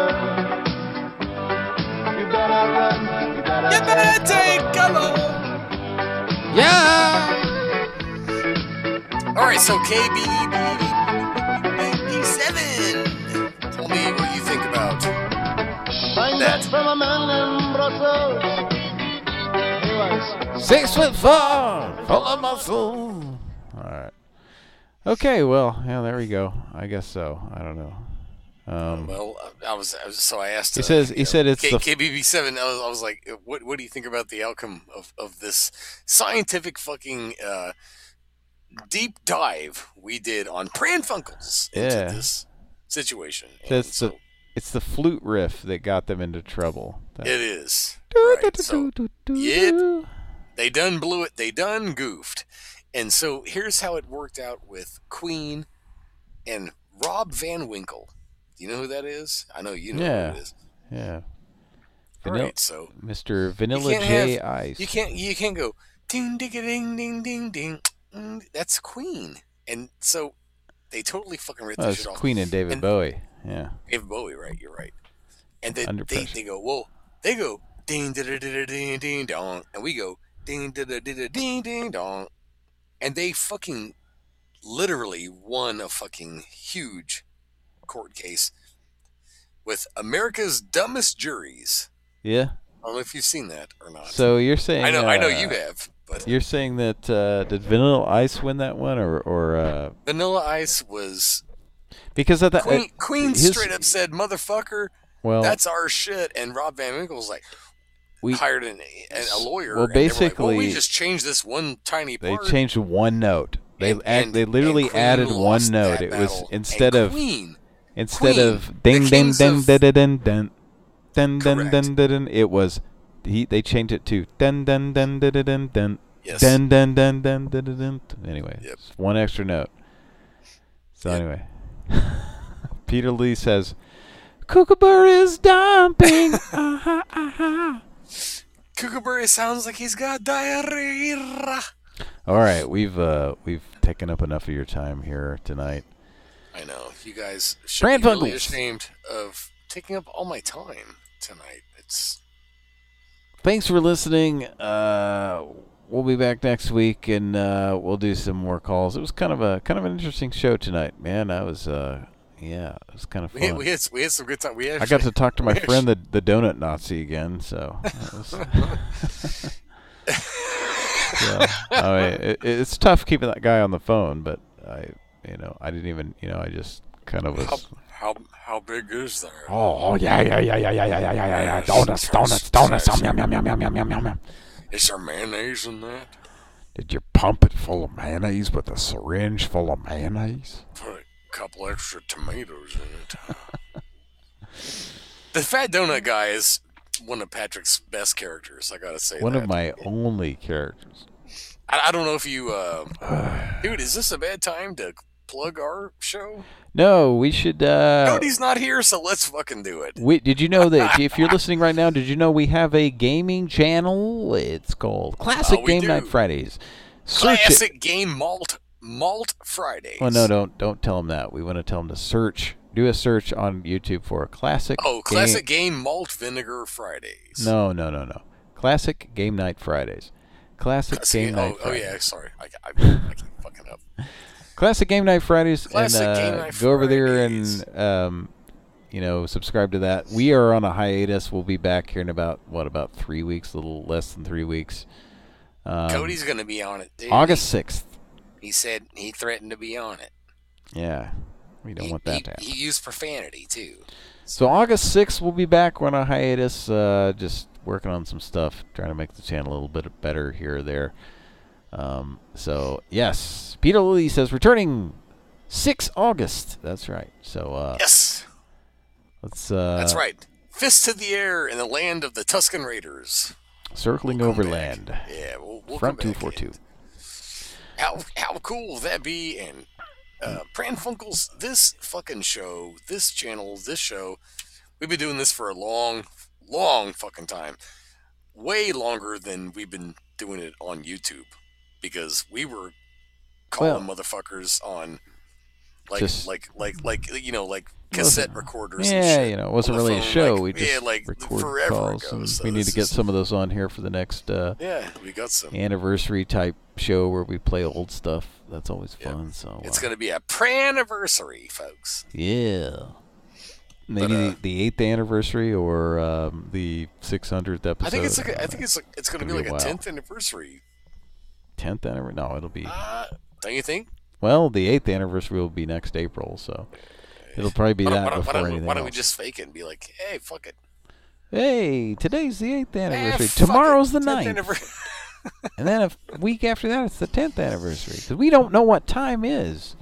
You better run. You better take cover. Yeah. All right, so KBBB7. Tell me what you think about that. From a man in Brussels. 6'4", full of muscle. All right. Okay, well, yeah, there we go. I guess so. I don't know. Well, I asked. He said it's the KBB7. I was like, what do you think about the outcome of this scientific fucking deep dive we did on Pran Funkels into this situation? It's the flute riff that got them into trouble. It is. Right, so, yep, they done blew it. They done goofed. And so here's how it worked out with Queen and Rob Van Winkle. Do you know who that is? I know you know who it is. Yeah. All right, so Mr. Vanilla J Ice. You can't go ding ding ding ding ding ding. That's Queen, and so they totally fucking ripped this shit off. Queen and David Bowie. Yeah. David Bowie, right? You're right. And then they go ding ding ding ding ding dong, and we go ding ding ding ding ding dong, and they fucking literally won a fucking huge court case with America's Dumbest Juries. Yeah. I don't know if you've seen that or not. So you're saying I know you have, but you're saying that did Vanilla Ice win that one or Vanilla Ice was because of that Queen straight up said motherfucker, well, that's our shit, and Rob Van Winkle's like hired a lawyer. Well, basically, we just changed this one tiny part. They changed one note. They literally added one note. It was instead of ding ding ding ding ding ding. Dun dun dun dun. It was they changed it to dun dun dun dun dun dun. Yes. Dun dun dun dun dun dun. Anyway, one extra note. So anyway, Peter Lee says, "Kookaburra is dumping." Kookaburra sounds like he's got diarrhea. All right, we've taken up enough of your time here tonight. I know you guys should be really ashamed of taking up all my time tonight. Thanks for listening. We'll be back next week and we'll do some more calls. It was kind of an interesting show tonight, man. I was it was kind of fun. We had some good time. I got to talk to my friend the Donut Nazi again, so it's tough keeping that guy on the phone, but I didn't even I just kind of was. How big is that? Oh yeah. Donuts. Yum. Is there mayonnaise in that? Did you pump it full of mayonnaise with a syringe full of mayonnaise? Put a couple extra tomatoes in it. The Fat Donut guy is one of Patrick's best characters. I gotta say, one of my only characters. I don't know if you, dude. Is this a bad time to plug our show? No, we should. Cody's not here, so let's fucking do it. Did you know that if you're listening right now, did you know we have a gaming channel? It's called Classic Game Night Fridays. Classic Game Malt Fridays. Well, no, don't tell them that. We want to tell them to do a search on YouTube for Classic Game Malt Vinegar Fridays. No. Classic Game Night Fridays. Classic Game Night Fridays. Oh yeah, sorry. I keep fucking up. Classic Game Night Fridays. Classic and Game Night go over there Fridays. and subscribe to that. We are on a hiatus. We'll be back here in about 3 weeks, a little less than 3 weeks. Cody's going to be on it, dude. August 6th. He said he threatened to be on it. Yeah. We don't want that to happen. He used profanity, too. So August 6th, we'll be back. We're on a hiatus, just working on some stuff, trying to make the channel a little bit better here or there. So, yes. Peter Lilly says, returning 6 August. That's right. So, yes. Let's, that's right. Fist to the air in the land of the Tuscan Raiders. Circling overland. Back. Yeah, we'll Front come back 242. How cool would that be? And Pran Funkels, this fucking show, this channel, this show, we've been doing this for a long fucking time. Way longer than we've been doing it on YouTube. Because we were calling motherfuckers on like cassette recorders. Yeah, and shit it wasn't really a show. We just recorded calls. Ago, so we need to get some of those on here for the next we got some anniversary type show where we play old stuff. That's always fun. So it's going to be a pran-anniversary, folks. Yeah. Maybe the 8th anniversary or the 600th episode. I think it's going to be like a 10th anniversary. 10th anniversary? No, it'll be. Don't you think? Well, the 8th anniversary will be next April, so it'll probably be that before anything else. Why don't we just fake it and be like, hey, fuck it. Hey, today's the 8th anniversary. Tomorrow's the 9th. And then a week after that, it's the 10th anniversary. Because we don't know what time is.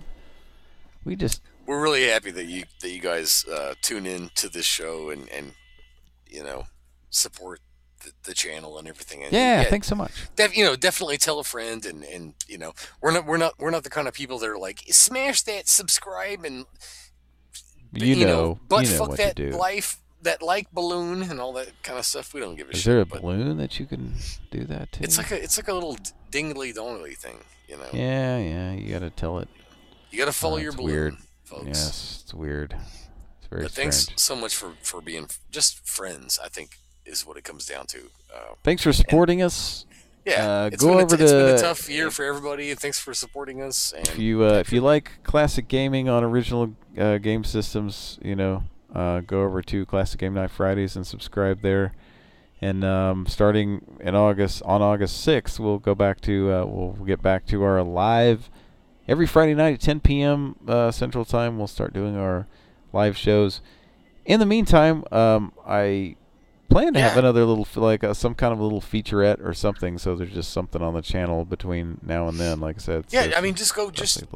We're really happy that you guys tune in to this show and support the channel and everything. And yeah, thanks so much. Definitely tell a friend, and we're not the kind of people that are like, smash that subscribe and but you know fuck what that to do. that like balloon and all that kind of stuff. We don't give a shit. Is there a balloon that you can do that to? It's like a little dingly dongly thing, Yeah, you got to tell it. You got to follow your balloon, weird. folks. Yes, it's weird. It's very strange. Thanks so much for being just friends, I think is what it comes down to. Thanks for supporting us. Yeah, it's go been over it's to. been a tough year for everybody, and thanks for supporting us. And if you like classic gaming on original game systems, go over to Classic Game Night Fridays and subscribe there. And starting on August 6th, we'll go back to we'll get back to our live every Friday night at 10 p.m. Central Time. We'll start doing our live shows. In the meantime, I plan to have another little some kind of a little featurette or something. So there's just something on the channel between now and then. Like I said. Yeah, I mean, just go.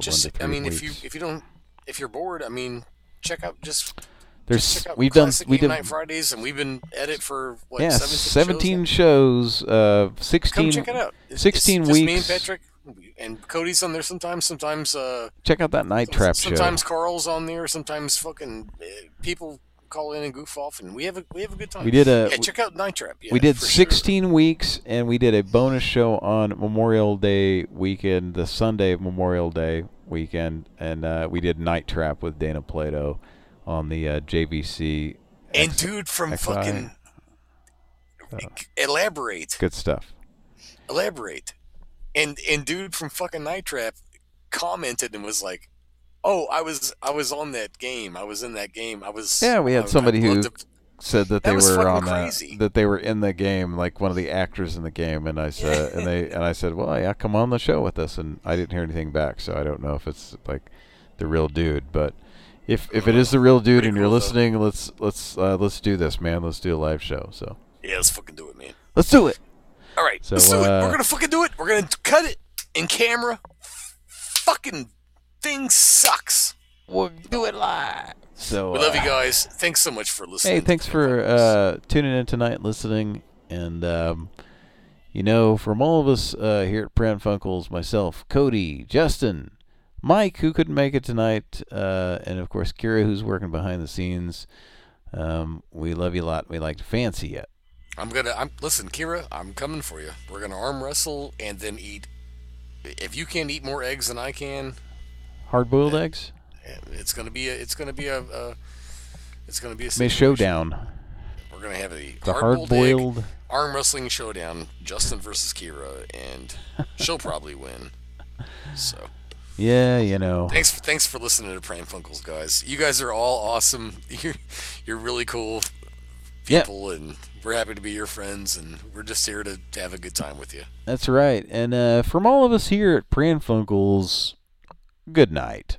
If you're bored, I mean, check out we've done Game Night Fridays, and we've been at it for 17 shows. 16. Come check it out. 16 it's weeks. Just me and Patrick, and Cody's on there sometimes. Sometimes check out that Night Trap show. Sometimes Carl's on there. Sometimes fucking people call in and goof off, and we have a good time. We did check out Night Trap. Yeah, we did 16 sure. weeks, and we did a bonus show on Memorial Day weekend, the Sunday of Memorial Day weekend, and we did Night Trap with Dana Plato on the JVC. And dude from XI. fucking elaborate. Good stuff. Elaborate. And dude from fucking Night Trap commented and was like, "Oh, I was on that game. I was in that game. I was." Yeah, we had somebody who said that they were on that they were in the game, like one of the actors in the game, and I said, and I said, "Well, yeah, come on the show with us," and I didn't hear anything back, so I don't know if it's like the real dude, but if it is the real dude and you're listening, let's do this, man. Let's do a live show. So yeah, let's fucking do it, man. Let's do it. All right, so, let's do it. We're gonna fucking do it. We're gonna cut it in camera. Fucking thing sucks. We'll do it live. So we love you guys. Thanks so much for listening. Hey, thanks for tuning in tonight, listening, and from all of us here at Pran Funkels, myself, Cody, Justin, Mike, who couldn't make it tonight, and of course Kira, who's working behind the scenes. We love you a lot. We like to fancy you. Listen, Kira, I'm coming for you. We're gonna arm wrestle and then eat. If you can't eat more eggs than I can, hard-boiled eggs. It's gonna be a showdown. We're gonna have the hard-boiled arm wrestling showdown. Justin versus Kira, and she'll probably win. So. Yeah, Thanks for listening to Pran Funkels, guys. You guys are all awesome. You're really cool people, and we're happy to be your friends, and we're just here to have a good time with you. That's right. And from all of us here at Pran Funkels, good night.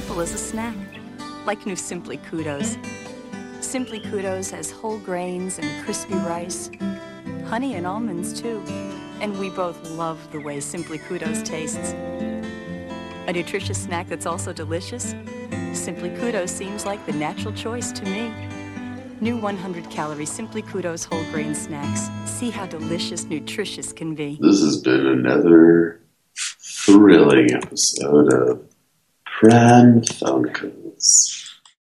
simple as a snack, like new Simply Kudos. Simply Kudos has whole grains and crispy rice, honey and almonds too, and we both love the way Simply Kudos tastes. A nutritious snack that's also delicious? Simply Kudos seems like the natural choice to me. New 100-calorie Simply Kudos whole grain snacks. See how delicious, nutritious can be. This has been another thrilling episode of Pran Funkels.